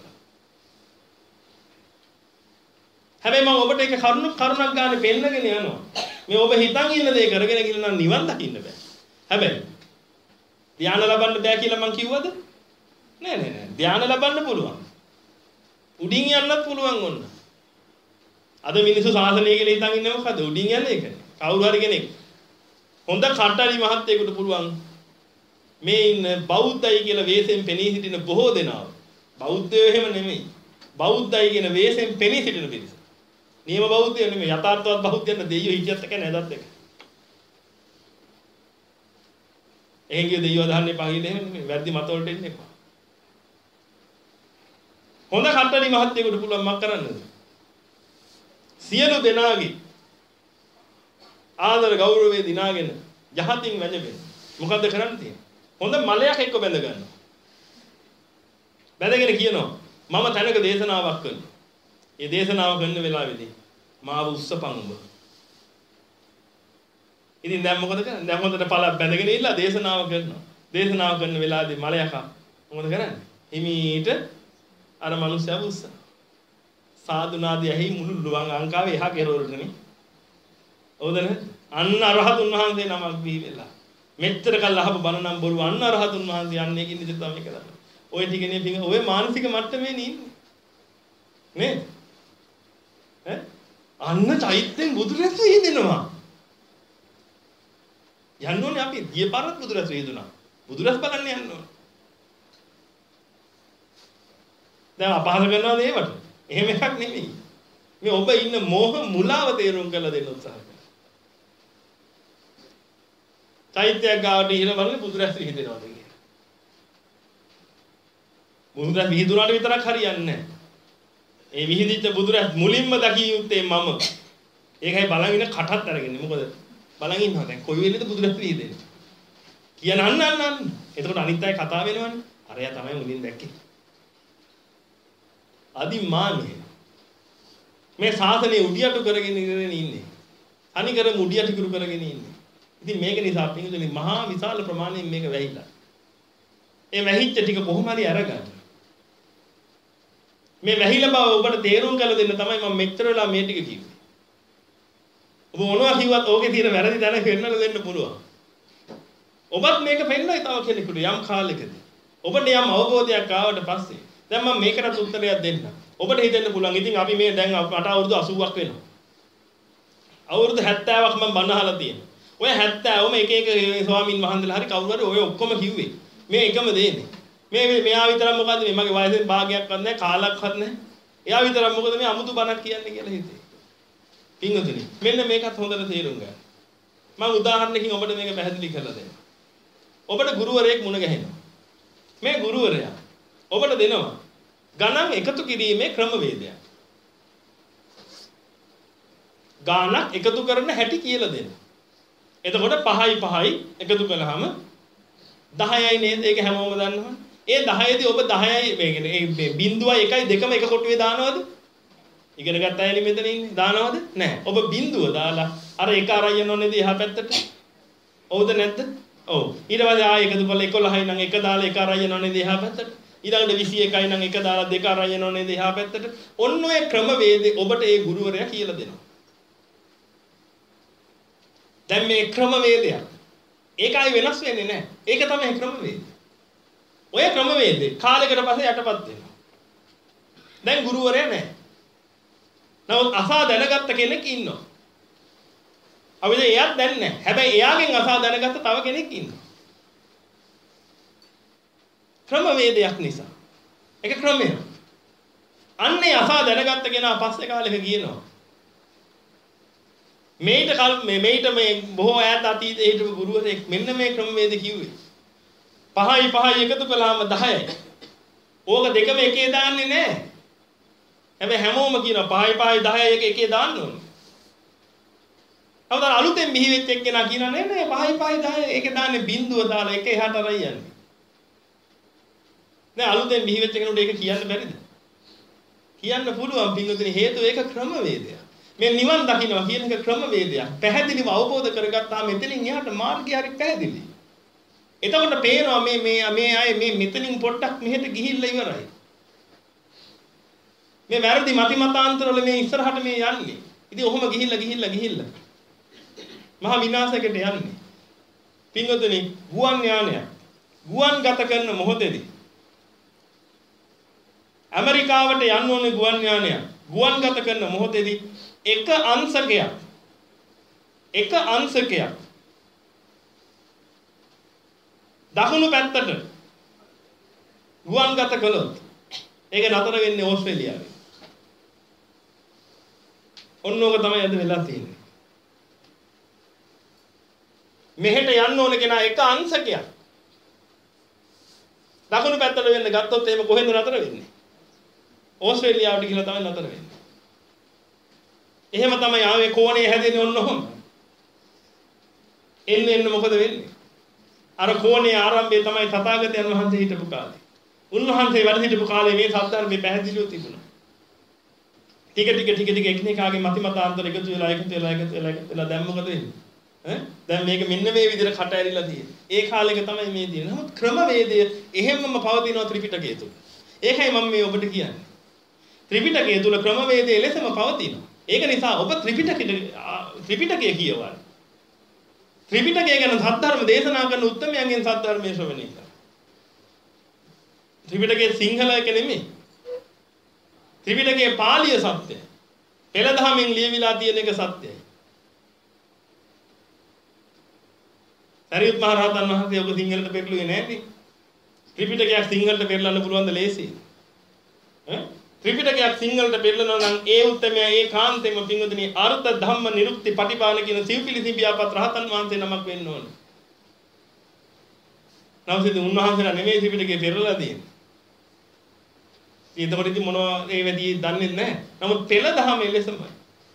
හැබැයි මම ඔබට ඒක කරුණක් කරුණක් ගන්න පෙන්නගෙන යනවා. මේ ඔබ හිතන් ඉන්න දේ කරගෙන ගිහින් නම් නිවන් දකින්න බෑ. හැබැයි ධානය ලබන්න බෑ කියලා මං කිව්වද? නෑ නෑ නෑ. ධානය ලබන්න පුළුවන්. උඩින් යන්නත් පුළුවන් ඔන්න. අද මිනිස්සු සාසනය කියලා හිතන් ඉන්නේ මොකද? උඩින් යන්නේ ඒකනේ. කවුරු හරි කෙනෙක් හොඳ කට්ටලි මහත්තයෙකුට පුළුවන් මේ ඉන්න බෞද්ධයි කියලා වේසෙන් පෙනී සිටින බොහෝ දෙනා බෞද්ධයෝ එහෙම නෙමෙයි. බෞද්ධයි කියන වේසෙන් පෙනී සිටින පිරිස. නියම බෞද්ධයෝ නෙමෙයි යථාර්ථවත් බෞද්ධයන් දෙයියෝ හිටියත් එක නැදත් එක. එහෙන් ගිය දෙයියෝ අදහන්නේ පහින් එහෙම නෙමෙයි. වැඩි මත වලට එන්නේ එපා. හොඳ කට්ටලි මහත්තයෙකුට පුළුවන් මක් කරන්නද? සියලු දෙනාගේ ආදර ගෞරවයේ දිනාගෙන යහතින් වැජබෙන. මොකද්ද කරන්න තියෙන්නේ? හොඳ මලයක් එක්ක බැඳ ගන්නවා. බැඳගෙන කියනවා මම තැනක දේශනාවක් කරනවා. ඒ දේශනාව කරන වෙලාවේදී මාව උස්සපන් උඹ. ඉතින් දැන් මොකද කරන්නේ? දැන් හොඳට පළක් බැඳගෙන ඉල්ලා දේශනාව කරනවා. දේශනාව කරන වෙලාවේදී මලයක මොකද කරන්නේ? හිමීට අර මිනිස්සයා උස්ස. සාදු නාදය ඇහි මුළු ලුවන් අංකාවේ එහා කෙරවලටනේ. හවුදනේ? අන්න අරහතුන් වහන්සේ නමක් බිහි වෙලා. මෙච්චර කල් අහපු බණ නම් බොරු අන්න අරහතුන් වහන්සේ යන්නේ කියන ඉතින් තමයි කරන්නේ. ඔය ටිකනේ පිංග ඔය මානසික මට්ටමේ ඉන්නේ. නේද? ඈ අන්න චෛත්‍යෙන් බුදුරැස් වේදෙනවා. යන්න ඕනේ අපි ගියපාරත් බුදුරැස් වේදුනා. බුදුරැස් බලන්න යන්න ඕනේ. දැන් අපහාස කරනවාද ඒවට? එහෙම එකක් නෙමෙයි. මේ ඔබ ඉන්න මෝහ මුලාව තේරුම් කරලා දෙන්න උත්සාහ කරනවා. චෛත්‍යයක් ගාවට ඉහිල බලන්නේ බුදුරැස් විහිදෙනවාද කියලා. බුදුරැස් විහිදුනාට විතරක් හරියන්නේ නැහැ. ඒ විහිදිච්ච බුදුරජ මුලින්ම දකිය යුත්තේ මම. ඒකයි බලන් ඉන්න කටත් අරගෙන. මොකද බලන් ඉන්නවා දැන් කොයි වෙලේද බුදුරජ විහිදෙන්නේ. කියන අන්න අන්න අන්න. එතකොට අනිත් අය කතා වෙනවනේ. අරයා තමයි මුලින් දැක්කේ. අදිමානය. මේ ශාසනය උඩියට කරගෙන ඉන්නේ. අනිකර මුඩියට කිරු කරගෙන ඉන්නේ. ඉතින් මේක නිසා පින්තුනි මහා විශාල ප්‍රමාණයෙන් මේක වැහිලා. ඒ වැහිච්ච ටික කොහොම හරි අරගන්න. මේ වැහිලා බව ඔබට තේරුම් කරලා දෙන්න තමයි මම මෙච්චර වෙලා මේ ටික කිව්වේ. ඔබ මොනවා කිව්වත් ඕකේ තියෙන වැරදි තැන පෙන්නලා දෙන්න පුළුවන්. ඔබත් මේක පෙන්නයි තව කෙනෙකුට යම් කාලෙකදී. ඔබට යම් අවබෝධයක් ආවට පස්සේ දැන් මම මේකට උත්තරයක් දෙන්න. ඔබට හිතෙන්න පුළුවන් ඉතින් අපි මේ දැන් මට අවුරුදු අසූවක් වෙනවා. අවුරුදු හැත්තෑවක් මම බණ අහලා තියෙනවා. ඔය හැත්තෑවම එක එක ස්වාමින් වහන්සේලා හරි කවුරු හරි ඔය ඔක්කොම කිව්වේ. මේ එකම දෙන්නේ. මේ මෙයා විතරක් මොකද්ද මේ මගේ වයසෙන් භාගයක්වත් නැහැ කාලයක්වත් නැහැ. එයා විතරක් මොකද මේ අමුතු බණක් කියන්නේ කියලා හිතේ. පින්වතුනි මෙන්න මේකත් හොඳට තේරුම් ගන්න. මම උදාහරණකින් ඔබට මේක පැහැදිලි කරලා දෙන්නම්. ඔබට ගුරුවරයෙක් මුණ ගැහෙනවා. මේ ගුරුවරයා ඔබට දෙනවා ගණන් එකතු කිරීමේ ක්‍රමවේදයක්. ගානක් එකතු කරන හැටි කියලා දෙනවා. එතකොට පහයි පහයි එකතු කළාම දහයයි නේද? ඒක හැමෝම දන්නවනේ. ඒ දහය දී ඔබ දහයයි මේ කියන්නේ මේ බිංදුවයි එකයි දෙකම එක කොටුවේ දානවද? ඉගෙන ගත්ත අයනේ මෙතන ඉන්නේ. දානවද? නැහැ. ඔබ බිංදුව දාලා අර එක අරන් යනව නේද එහා පැත්තට? ඔව්ද නැද්ද? ඔව්. ඊට පස්සේ ආයෙ එකතු කරලා එකොළහයි නම් එක දාලා එක අරන් යනව නේද එහා පැත්තට? ඊළඟට විසි එකයි නම් එක දාලා දෙක අරන් යනව නේද එහා පැත්තට? ඔන්න ඔය ක්‍රමවේදේ ඔබට ඒ ගුරුවරයා කියලා දෙනවා. දැන් මේ ක්‍රමවේදයක් ඒකයි වෙනස් වෙන්නේ නැහැ. ඒක තමයි ක්‍රමවේදය. ඔය ක්‍රමවේදේ කාලයකට පස්සේ යටපත් වෙනවා. දැන් ගුරුවරයා නැහැ. නමුත් අසා දැනගත්ත කෙනෙක් ඉන්නවා. අපිට එයාත් දැන් නැහැ. හැබැයි එයාගෙන් අසා දැනගත්ත තව කෙනෙක් ඉන්නවා. ක්‍රමවේදයක් නිසා. ඒක ක්‍රමයක්. අන්නේ අසා දැනගත්ත කෙනා පස්සේ කාලෙක කියනවා. මේට කල් මේ මේට මේ බොහෝ ඈත අතීතයේ හිටපු ගුරුවරයෙක් මෙන්න මේ ක්‍රමවේද කිව්වේ. පහයි පහයි එකතු කළාම දහයයි. ඕක දෙකම එකේ දාන්නේ නැහැ. හැබැයි හැමෝම කියනවා පහයි පහයි දහයයි එක එකේ දාන්න ඕනේ. අවදාන අලුතෙන් මිහි වෙච්ච එක්කෙනා කියනවා නෑ නෑ පහයි පහයි දහයයි ඒකේ දාන්නේ බිංදුව දාලා එක එහාට අරයි යන්නේ. නෑ අලුතෙන් මිහි වෙච්ච කෙනෙකුට ඒක කියන්න බැරිද? කියන්න පුළුවන් පින්වතුනි හේතුව ඒක ක්‍රමවේදයක්. මේ නිවන් දකින්නවා කියන එක ක්‍රමවේදයක්. පැහැදිලිව අවබෝධ කරගත්තාම මෙතනින් එහාට මාර්ගය හරි පැහැදිලි. එතකොට පේනවා මේ මේ මේ අය මේ මෙතනින් පොඩ්ඩක් මෙහෙට ගිහිල්ලා ඉවරයි. මේ වැරදි මති මතාන්තර වල මේ ඉස්සරහට මේ යන්නේ. ඉතින් ඔහොම ගිහිල්ලා ගිහිල්ලා ගිහිල්ලා මහා විනාශයකට යන්නේ. පින්වතුනි ගුවන් යානය ගුවන් ගත කරන මොහොතේදී ඇමරිකාවට යන්න ඕනේ ගුවන් යානය. ගුවන් ගත කරන මොහොතේදී එක අංශකයක් එක අංශකයක් දකුණු පැත්තට ගුවන් ගත කළොත් ඒක නතර වෙන්නේ ඕස්ට්‍රේලියාවේ. ඔන්නෝක තමයි අද වෙලා තියෙන්නේ. මෙහෙට යන්න ඕන කෙනා එක අංශකයක් දකුණු පැත්තට වෙන්න ගත්තොත් එහෙම කොහෙන්ද නතර වෙන්නේ? ඕස්ට්‍රේලියාවට ගිහලා තමයි නතර වෙන්නේ. එහෙම තමයි ආවේ කෝණේ හැදෙන්නේ ඔන්න ඔහොම. එන්න එන්න මොකද වෙන්නේ? අර කෝණේ ආරම්භය තමයි තථාගතයන් වහන්සේ හිටපු කාලේ. උන්වහන්සේ වැඩ සිටපු කාලේ මේ සත්‍යර්මයේ පැහැදිලිව තිබුණා. ටික ටික ටික ටික එකිනෙකාගේ මති මතාන්තර එකතු වෙලා එකතු වෙලා එකතු වෙලා එකතු වෙලා දැන් මොකද වෙන්නේ? ඈ දැන් මේක මෙන්න මේ විදිහට කට ඇරිලා තියෙන්නේ. ඒ කාලෙක තමයි මේ තියෙන්නේ. නමුත් ක්‍රමවේදය එහෙමම පවතිනවා ත්‍රිපිටකය තුල. ඒකයි මම මේ ඔබට කියන්නේ. ත්‍රිපිටකය තුල ක්‍රමවේදය ලෙසම පවතිනවා. ඒක නිසා ඔබ ත්‍රිපිටකය ත්‍රිපිටකය කියවන්න. ත්‍රිපිටකය ගැන සත්‍යධර්ම දේශනා කරන උත්තමයන්ගෙන් සත්‍යධර්මයේ ශ්‍රවණය කරන්න. ත්‍රිපිටකයේ සිංහල එක නෙමෙයි. ත්‍රිපිටකයේ පාලිය සත්‍යයි. පෙළදහමෙන් ලියවිලා තියෙන එක සත්‍යයි. සරියුත් මහ රහතන් වහන්සේ ඔබ සිංහලට පෙරළුවේ නැහැනේ. ත්‍රිපිටකයක් සිංහලට පෙරලන්න පුළුවන්ද ලේසියි? ඈ ත්‍රිපිටකයක් සිංහලට පෙරලනවා නම් ඒ උත්තරමයා ඒ කාන්තේම පින්වතුනි අර්ථ ධම්ම නිරුක්ති පටිපාල කියන සිව්පිලි සිඹියාපත් රහතන් වහන්සේ නමක් වෙන්න ඕන. නවසිත උන්වහන්සේලා නෙමෙයි ත්‍රිපිටකේ පෙරලලා තියෙන්නේ. එතකොට ඉතින් මොනවා ඒ වැඩි දන්නේ නැහැ. නමුත් පෙළ දහම එලෙසමයි.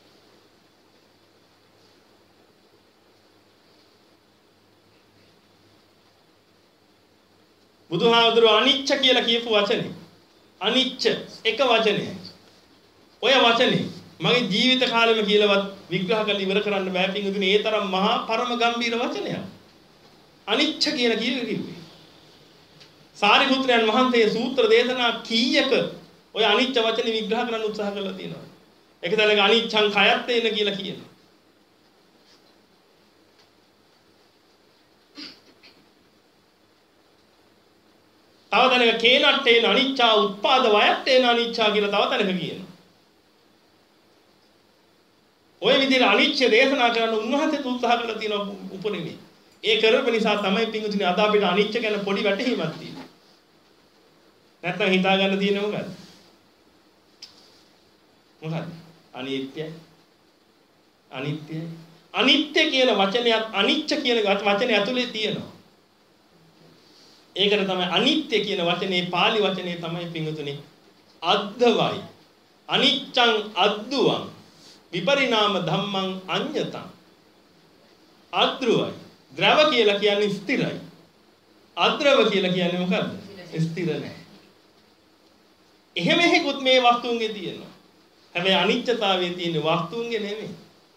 බුදුහාමුදුරුවෝ අනිච්ච කියලා කියපු වචනේ. අනිච්ච එක වචනයයි. ඔය වචනේ මගේ ජීවිත කාලෙම කියලාවත් විග්‍රහ කරලා ඉවර කරන්න බෑ පිටුදින ඒ තරම් මහා පරම ගම්බීර වචනයක්. අනිච්ච කියලා කිව්වේ. සාරිපුත්‍රයන් වහන්සේ සූත්‍ර දේශනා කීයක ඔය අනිච්ච වචනේ විග්‍රහ කරන්න උත්සාහ කරලා තියෙනවා. ඒක තමයි අනිච්ඡං කයත් එන කියලා කියනවා. තව තැනක කේනට්ටේන අනිච්චා උත්පාද වයත්තේන අනිච්චා කියලා තව තැනක කියනවා. ඔය විදිහට අනිච්ච දේශනා කරන්න උන්වහන්සේ උත්සාහ කරලා තියෙන උපරිමයි. ඒ කරපු නිසා තමයි පිංගුතුනි අද අපිට අනිච්ච ගැන පොඩි වැටහීමක් තියෙන්නේ. නැත්නම් හිතා ගන්න තියෙන්නේ මොකද්ද? මොකද්ද? අනිත්‍යයි. අනිත්‍යයි. අනිත්‍ය කියන වචනයත් අනිච්ච කියන වචනේ ඇතුලේ තියෙනවා. ඒකට තමයි අනිත්‍ය කියන වචනේ පාලි වචනේ තමයි පිංගුතුනි අද්දවයි. අනිච්ඡං අද්දුවං විපරිණාම ධම්මං අඤ්ඤතං. අද්ද්‍රවයි. ද්‍රව කියලා කියන්නේ ස්ථිරයි. අද්‍රව කියලා කියන්නේ මොකද්ද? ස්ථිර නැහැ. එහෙම හේකුත් මේ වස්තුන්ගේ තියෙනවා. හැබැයි අනිත්‍යතාවයේ තියෙන වස්තුන්ගේ නෙමෙයි.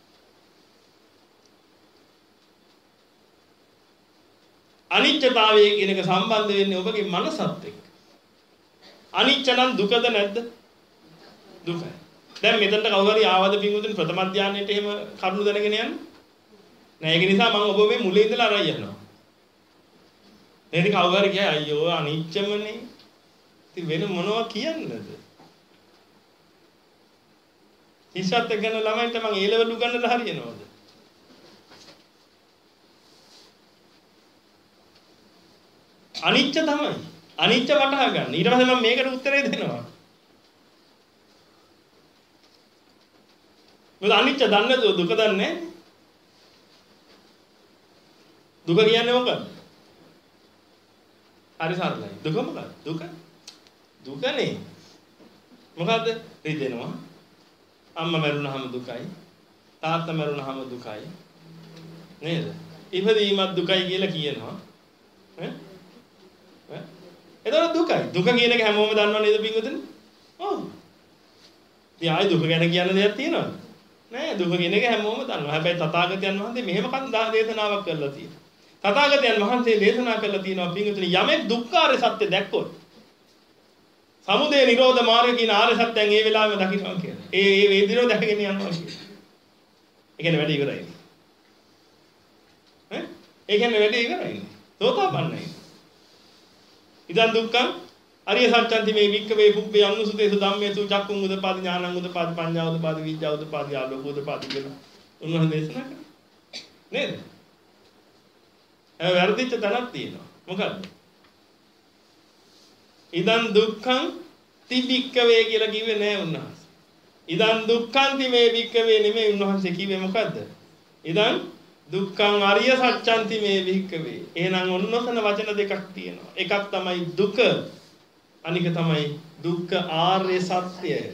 අනිත්‍යතාවයේ කියන එක සම්බන්ධ වෙන්නේ ඔබගේ මනසත් එක්ක. අනිත්‍ය නම් දුකද නැද්ද? දුකයි. දැන් මෙතනට කවුරු හරි ආවද පින්වතුනි ප්‍රථම ධානයේට එහෙම කරුණු දැනගෙන යන්නේ? නෑ ඒක නිසා මම ඔබ මේ මුලින් ඉඳලා අරයි යනවා. එහෙනම් කවුරු හරි කියයි අයියෝ අනිත්‍යමනේ. ඉතින් වෙන මොනවා කියන්නද? හිසත් එක්කන ළමයින්ට මම ඒ ලෙවල් උගන්වලා හරියනවද? අනිත්‍ය තමයි. අනිත්‍ය වටහා ගන්න. ඊට පස්සේ මම මේකට උත්තරේ දෙනවා. මොකද අනිත්‍ය දන්නේ නැතුව දුක දන්නේ නැහැ. දුක කියන්නේ මොකක්ද? හරි සරලයි. දුක මොකක්ද? දුක. දුකනේ. මොකද්ද? රිදෙනවා. අම්මා මැරුණාම දුකයි. තාත්තා මැරුණාම දුකයි. නේද? ඉපදීමත් දුකයි කියලා කියනවා. ඈ? ඈ? ඒතර දුකයි. දුක කියන එක හැමෝම දන්නව නේද පින්වතුනි? ඔව්. ඉතින් ආයි දුක ගැන කියන්න දෙයක් තියෙනවද? නෑ දුක කියන එක හැමෝම දන්නවා. හැබැයි තථාගතයන් වහන්සේ මෙහෙම කන්දා දේශනාවක් කරලා තියෙනවා. තථාගතයන් වහන්සේ දේශනා කරලා තියෙනවා පින්වතුනි යමෙක් දුක්ඛාරය සත්‍ය දැක්කොත් සමුදය නිරෝධ මාර්ග කියන ආර්ය සත්‍යයන් ඒ වෙලාවෙම දකින්නවා කියලා. ඒ ඒ වේදිනෝ දැකගෙන යනවා කියලා. ඒ කියන්නේ වැඩි ඉවරයි. ඈ? ඒ කියන්නේ වැඩි ඉවරයි. සෝතාපන්නයි. ඉදන් දුක්ඛං අරිය සත්‍යන්ති මේ වික්කවේ පුබ්බේ අනුසුතේසු ධම්මේසු චක්කුං උදපාදි ඥානං උදපාදි පඤ්ඤා උදපාදි විද්‍යා උදපාදි ආලෝක උදපාදි කියලා උන්වහන්සේ දේශනා කරා. නේද? ඒ වැරදිච්ච තැනක් තියෙනවා. මොකද්ද? ඉදන් දුක්ඛං තිබික්කවේ කියලා කිව්වේ නෑ උන්වහන්සේ. ඉදන් දුක්ඛං තිමේ වික්කවේ නෙමෙයි උන්වහන්සේ කිව්වේ මොකද්ද? ඉදන් දුක්ඛං අරිය සත්‍යන්ති මේ වික්කවේ. එහෙනම් ඔන්නෝසන වචන දෙකක් තියෙනවා. එකක් තමයි දුක අනික තමයි දුක්ඛ ආර්ය සත්‍යය.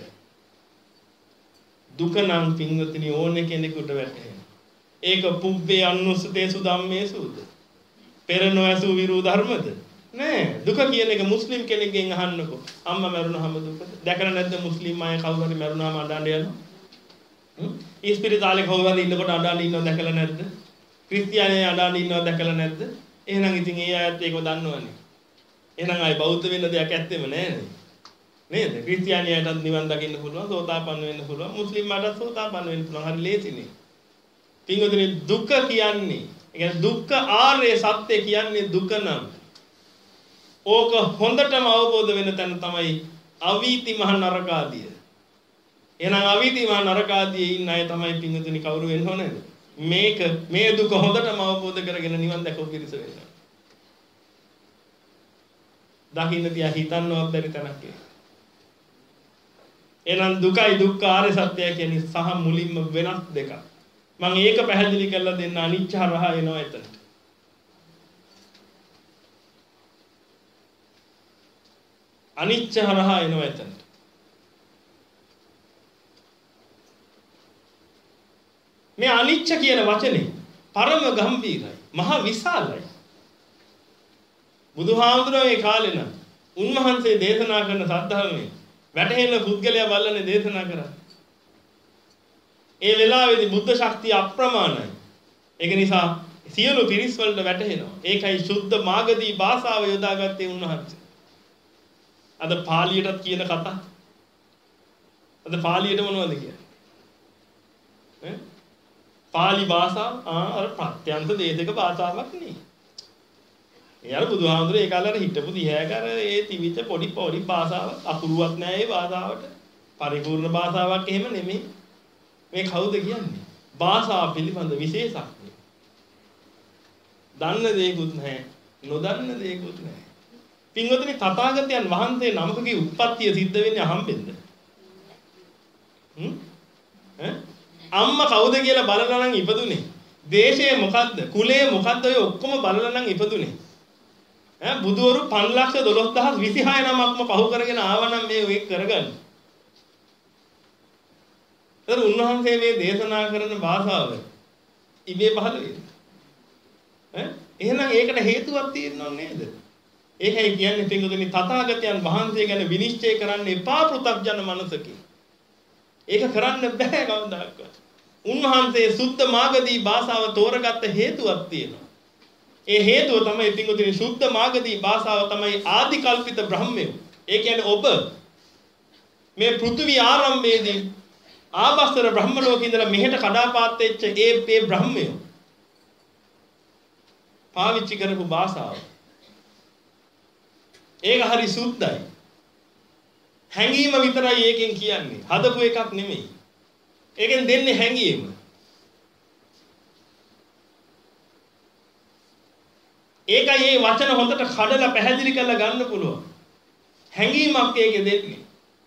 දුක නම් පින්වතුනි ඕනේ කෙනෙකුට වැටහෙනවා. ඒක පුබ්බේ අනුසුතේසු ධම්මේසුද? පෙර නොඇසු විරු ධර්මද? නෑ. දුක කියන එක මුස්ලිම් කෙනෙක්ගෙන් අහන්නකෝ. අම්මා මැරුණාම දුකද? දැකලා නැද්ද මුස්ලිම් අය කවුරු හරි මැරුණාම අඬන්න යනවා? හ්ම්? ඉස්පිරිතාලේ කවුරු හරි ඉන්නකොට අඬන්න ඉන්නව දැකලා නැද්ද? ක්‍රිස්තියානිය අඬන්න ඉන්නව දැකලා නැද්ද? එහෙනම් ඉතින් ඒ අයත් ඒක දන්නවනේ. එහෙනම් අය බෞද්ධ වෙන්න දෙයක් ඇත්තෙම නැහැ නේද? ක්‍රිස්තියානියටත් නිවන් දකින්න පුළුවන්, සෝතාපන්න වෙන්න පුළුවන්, මුස්ලිම්මාටත් සෝතාපන්න වෙන්න පුළුවන්. හරි ලේසිනේ. පින්වතුනි දුක කියන්නේ, ඒ කියන්නේ දුක්ඛ ආර්ය සත්‍ය කියන්නේ දුක නම්. ඕක හොඳටම අවබෝධ වෙන තැන තමයි අවීති මහ නරකාදිය. එහෙනම් අවීති මහ නරකාදියේ ඉන්න අය තමයි පින්වතුනි කවුරු වෙන්න ඕනේද? මේක මේ දුක හොඳටම අවබෝධ කරගෙන නිවන් දැකපු පිරිස වෙන්න. දකින්න තියා හිතන්නවත් බැරි තැනක් ඒක. එහෙනම් දුකයි දුක්ඛ ආර්ය සත්‍යය කියන්නේ සහ මුලින්ම වෙනස් දෙකක්. මම ඒක පැහැදිලි කරලා දෙන්න අනිච්ච හරහා එනවා එතනට. අනිච්ච හරහා එනවා එතනට. මේ අනිච්ච කියන වචනේ පරම ගම්භීරයි. මහා විශාලයි. බුදුහාමුදුරුවෝ මේ කාලේ නම් උන්වහන්සේ දේශනා කරන සද්ධර්මයේ වැටහෙන පුද්ගලයා බලන්නේ දේශනා කරා. ඒ වෙලාවේදී බුද්ධ ශක්තිය අප්‍රමාණයි. ඒක නිසා සියලු පිරිස් වලට වැටහෙනවා. ඒකයි සුද්ධ මාගදී භාෂාව යොදාගත්තේ උන්වහන්සේ. අද පාලියටත් කියන කතා. අද පාලියට මොනවද කියන්නේ? ඈ? පාලි භාෂාව ආ අර ප්‍රත්‍යන්ත දේශක භාෂාවක් නේ. ඒ අර බුදුහාමුදුරේ ඒ කාලේ හිටපු දිහාකර ඒ තිවිච්ච පොඩි පොඩි භාෂාවක් අකුරුවක් නෑ ඒ භාෂාවට. පරිපූර්ණ භාෂාවක් එහෙම නෙමෙයි. මේ කවුද කියන්නේ? භාෂාව පිළිබඳ විශේෂඥ. දන්න දේකුත් නැහැ, නොදන්න දේකුත් නැහැ. පින්වතුනි තථාගතයන් වහන්සේ නමකගේ උත්පත්තිය සිද්ධ වෙන්නේ අහම්බෙන්ද? හ්ම්? ඈ? අම්මා කවුද කියලා බලලා නම් ඉපදුනේ. දේශය මොකද්ද? කුලය මොකද්ද? ඔය ඔක්කොම බලලා නම් ඉපදුනේ. ඈ බුදුවරු පන්සි ලක්ෂ දොළොස් දහස් විසිහය නමක්ම පහු කරගෙන ආවනම් මේ ඔය කරගන්න. ඒතර උන්වහන්සේ මේ දේශනා කරන භාෂාව ඉබේ පහළ වෙන්නේ. ඈ එහෙනම් ඒකට හේතුවක් තියෙනව නේද? ඒකයි කියන්නේ පින්වතුනි තථාගතයන් වහන්සේ ගැන විනිශ්චය කරන්න එපා පෘථග්ජන මනසකින්. ඒක කරන්න බෑ කවදාවත්. උන්වහන්සේ සුද්ධ මාගදී භාෂාව තෝරගත්ත හේතුවක් තියෙනවා. ඒ හේතුව තමයි පින්වතුනි සුද්ධ මාගදී භාෂාව තමයි ආදි කල්පිත බ්‍රහ්මය. ඒ කියන්නේ ඔබ මේ පෘථිවි ආරම්භයේදී ආභස්තර බ්‍රහ්ම ලෝකේ ඉඳලා මෙහෙට කඩාපාත් වෙච්ච ඒ මේ බ්‍රහ්මය පාවිච්චි කරපු භාෂාව. ඒක හරි සුද්ධයි. හැංගීම විතරයි ඒකෙන් කියන්නේ. හදපු එකක් නෙමෙයි. ඒකෙන් දෙන්නේ හැංගීම. ඒකයි මේ වචන හොඳට කඩලා පැහැදිලි කරලා ගන්න පුළුවන්. හැංගීමක් ඒකේ දෙන්නේ.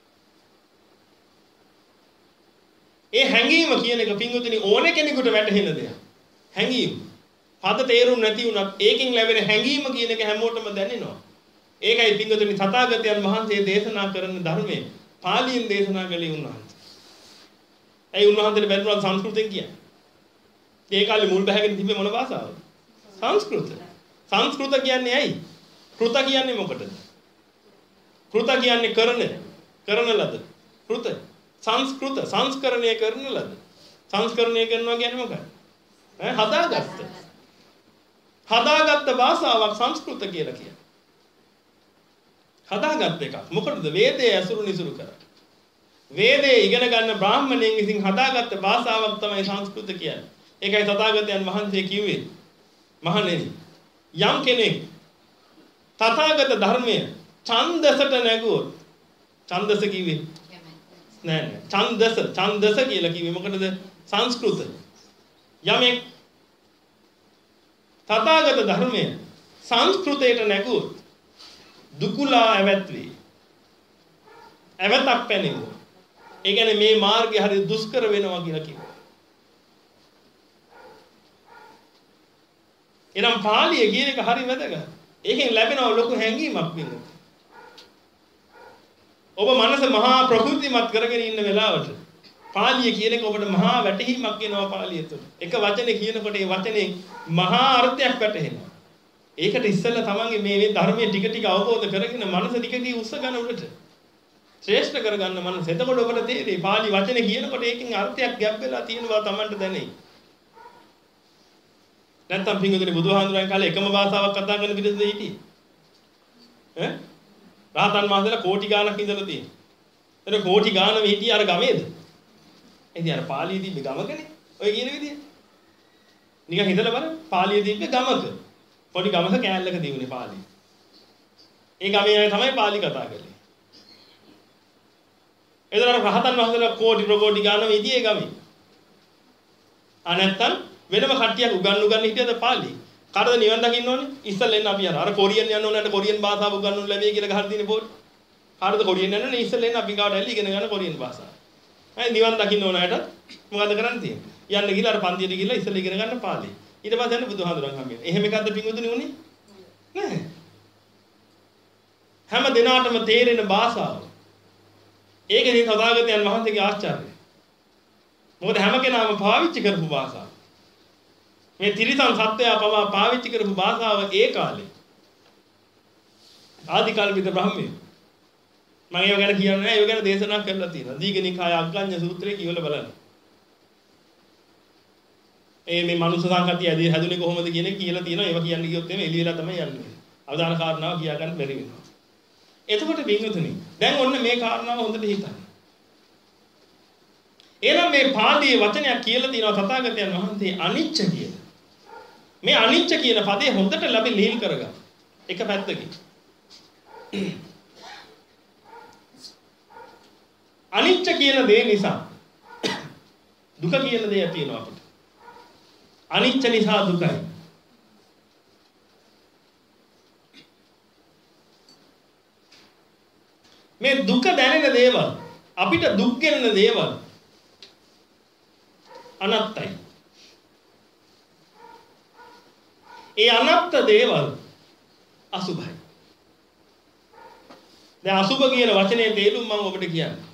ඒ හැංගීම කියන එක පින්වතුනි ඕනේ කෙනෙකුට වැටහෙන දෙයක්. හැංගීම. පද තේරුම් නැති වුණත් ඒකෙන් ලැබෙන හැංගීම කියන එක හැමෝටම දැනෙනවා. ඒකයි පින්වතුනි තථාගතයන් වහන්සේ දේශනා කරන ධර්මයේ පාලියෙන් දේශනා කළේ උන්වහන්සේ. ඒ උන්වහන්සේට බැලුවා සංස්කෘතෙන් කියන්නේ. ඒ කාලේ මුල් බහගෙන තිබ්බේ මොන භාෂාවද? සංස්කෘත. සංස්කෘත කියන්නේ ඇයි? කෘත කියන්නේ මොකටද? කෘත කියන්නේ කරන, කරන ලද. කෘත. සංස්කෘත සංස්කරණය කරන ලද. සංස්කරණය කරනවා කියන්නේ මොකක්ද? ඈ හදාගත්ත. හදාගත්ත භාෂාවක් සංස්කෘත කියලා කියන්නේ. හදාගත් එකක්. මොකටද? වේදයේ ඇසුරු නිසුරු කරා. වේදයේ ඉගෙන ගන්න බ්‍රාහ්මණයන් විසින් හදාගත්ත භාෂාවක් තමයි සංස්කෘත කියන්නේ. ඒකයි තථාගතයන් වහන්සේ කිව්වේ මහණෙනි යම් කෙනෙක් තථාගත ධර්මය ඡන්දසට නැගුවොත් ඡන්දස කිව්වේ නෑ නෑ ඡන්දස ඡන්දස කියලා කිව්වේ මොකටද? සංස්කෘත. යමෙක් තථාගත ධර්මය සංස්කෘතයට නැගුවොත් දුකුලා ඇවැත් වේ. ඇවැතක් පැනෙවුවා. ඒ කියන්නේ මේ මාර්ගය හරි දුෂ්කර වෙනවා කියලා කිව්වා. එනම් පාලිය කියන එක හරි වැදගත්. ඒකෙන් ලැබෙන ලොකු හැඟීමක් වෙනවා. ඔබ මනස මහා ප්‍රകൃතිමත් කරගෙන ඉන්න වෙලාවට පාලිය කියන එක ඔබට මහා වැටහීමක් වෙනවා පාලිය තුළ. එක වචනේ කියනකොට ඒ වචනේ මහා අර්ථයක් වැටහෙනවා. ඒකට ඉස්සෙල්ලා තමන්ගේ මේ ධර්මයේ ටික ටික අවබෝධ කරගෙන මනස ටික ටික උස්ස ගන්න උඩට ශ්‍රේෂ්ඨ කරගන්න මනස. එතකොට ඔබට තේරෙයි පාලි වචනේ කියනකොට ඒකෙන් අර්ථයක් ගැබ් වෙලා තියෙනවා තමන්ට දැනෙයි. නැත්නම් පින්වතුනි බුදුහාමුදුරන් කාලේ එකම භාෂාවක් කතා කරන පිටසද හිටියේ? ඈ? රහතන් වහන්සේලා කෝටි ගාණක් ඉඳලා තියෙනවා. එතන කෝටි ගාණම හිටියේ අර ගමේද? ඉතින් අර පාලියේ තිබ්බ ගමකනේ. ඔය කියන විදිය. නිකන් හිතලා බලන්න. පාලියේ තිබ්බ ගමක. පොඩි ගමක කෑල්ලක දිනුනේ පාලි. ඒ ගමේ අය තමයි පාලි කතා කරන්නේ. එතන රහතන් වහන්සේලා කෝටි ප්‍රකෝටි ගානම ඉදී ඒ ගමේ. ආ නැත්තම් වෙනම කට්ටියක් උගන්වු ගන්න හිටියද පාලි. කාටද නිවන් දකින්න ඕනේ? ඉස්සෙල්ලා එන්න අපි යනවා. අර කොරියන් යන්න ඕනේ නැට කොරියන් භාෂාව උගන්වන්න ලැබෙයි කියලා ගහලා තියෙන පොඩි. කාටද කොරියන් යන්න ඕනේ? ඉස්සෙල්ලා එන්න අපි ගාවට ඇවිල්ලා ඉගෙන ගන්න කොරියන් භාෂාව. හරි නිවන් දකින්න ඕන අයට මොකද කරන්න තියෙන්නේ? යන්න ගිහලා අර පන්තියට ගිහලා ඉස්සෙල්ලා ඉගෙන ගන්න පාලි. ඊට පස්සේ යන බුදුහාඳුරන් හම්බෙන්නේ. එහෙම එකක්ද පිංගුතුනි උනේ? නෑ. හැම දිනාටම තේරෙන භාෂාව. ඒකනේ තථාගතයන් වහන්සේගේ ආචාර්යය. මොකද හැම කෙනාම පාවිච්චි කරපු භාෂාව. මේ තිරිසන් සත්වයා පවා පාවිච්චි කරපු භාෂාව ඒ කාලේ. ආදි කල්පිත බ්‍රහ්මයේ. මම ඒව ගැන කියන්නේ නැහැ. ඒව ගැන දේශනා කරලා තියෙනවා. දීඝනිකාය අග්ගඤ්ඤ සූත්‍රයේ කියවලා බලන්න. ඒ මේ මනුෂ්‍ය සංකතිය ඇදී හැදුනේ කොහොමද කියන එක කියලා තියෙනවා. ඒව කියන්න ගියොත් එමේ එළියලා තමයි යන්නේ. අවදාන කාරණාව කියා ගන්න බැරි වෙනවා. එතකොට වින්දුතුනි දැන් ඔන්න මේ කාරණාව හොඳට හිතන්න. එහෙනම් මේ පාළියේ වචනයක් කියලා තියෙනවා තථාගතයන් වහන්සේ අනිච්ච කියන. මේ අනිච්ච කියන පදේ හොඳට ලැබි ලීල් කරගන්න. එක පැත්තකින්. අනිච්ච කියන දේ නිසා දුක කියන දේ තියෙනවා අපිට. අනිච්ච නිසා දුකයි. මේ දුක දැනෙන දේවල් අපිට දුක් ගෙනන දේවල් අනත්තයි. ඒ අනත්ත දේවල් අසුභයි. දැන් අසුභ කියන වචනේ තේරුම මම ඔබට කියන්නේ.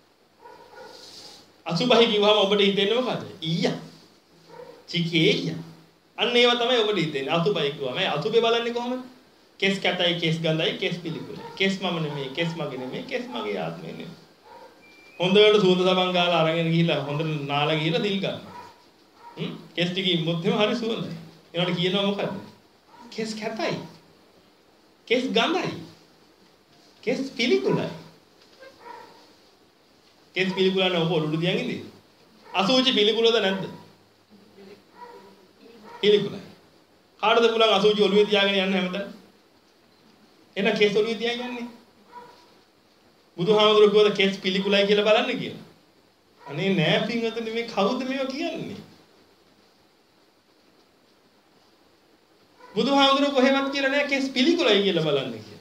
අසුභයි කිව්වම ඔබට හිතෙන්නේ මොකද? ඊයා. චිකේයියා. අන්න ඒව තමයි ඔබට හිතෙන්නේ. අසුභයි කිව්වම මේ අසුභේ බලන්නේ කොහොමද? කෙස් කැතයි, කෙස් ගඳයි, කෙස් පිළිකුලයි. කෙස් මම නෙමෙයි, කෙස් මගේ නෙමෙයි, කෙස් මගේ ආත්මය නෙමෙයි. හොඳට සුවඳ සබන් ගාලා අරගෙන ගිහිල්ලා හොඳට නාලා ගිහිල්ලා දිල් ගන්නවා. හ්ම්? කෙස් ටික ඉම්මොත් එහෙම හරි සුවඳයි. ඒනට කියනවා මොකද්ද? කෙස් කැතයි. කෙස් ගඳයි. කෙස් පිළිකුලයි. කෙස් පිළිකුලන ඔබ ඔළුඩු දියන් ඉන්නේ. අසුචි පිළිකුලද නැද්ද? පිළිකුලයි. කාටද පුළුවන් අසුචි ඔළුවේ තියාගෙන යන්න හැමදාම? එහෙනම් කෙස් ඔළුවේ තියාගෙන යන්නේ. බුදුහාමුදුරුවෝ කිව්වද කෙස් පිළිකුලයි කියලා බලන්න කියලා. අනේ නෑ පින්වතුනි මේ කවුද මේවා කියන්නේ? බුදුහාමුදුරුවෝ කොහෙවත් කියලා නෑ කෙස් පිළිකුලයි කියලා බලන්න කියලා.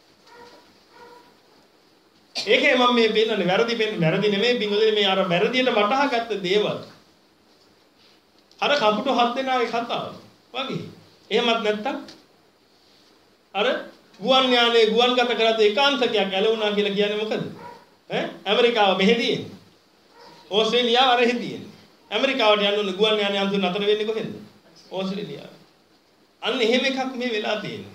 ඒකේ මම මේ පෙන්නන්නේ වැරදි පෙන්න වැරදි නෙමෙයි පින්වතුනි මේ අර වැරදියට වටහාගත්ත දේවල්. අර කපුටු හත් දෙනාගේ කතාව වගේ. එහෙමත් නැත්තම් අර ගුවන් යානයේ ගුවන්ගත කරද්දී ඒකාන්තකයක් ඇලවුණා කියලා කියන්නේ මොකද? ඈ ඇමරිකාව මෙහෙ තියෙන්නේ. ඕස්ට්‍රේලියාව අරහෙ තියෙන්නේ. ඇමරිකාවට යන්න ඕන ගුවන් යානය අන්තිම නතර වෙන්නේ කොහෙන්ද? ඕස්ට්‍රේලියාව. අන්න එහෙම එකක් මේ වෙලා තියෙන්නේ.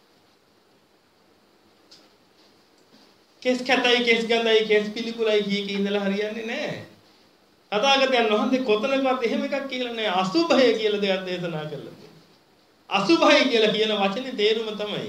කෙස් කැතයි, කෙස් ගඳයි, කෙස් පිළිකුලයි කිය කී ඉඳලා හරියන්නේ නැහැ. තථාගතයන් වහන්සේ කොතනකවත් එහෙම එකක් කියලා නැහැ. අසුභය කියලා දෙයක් දේශනා කළා. අසුභයි කියලා කියන වචනේ තේරුම තමයි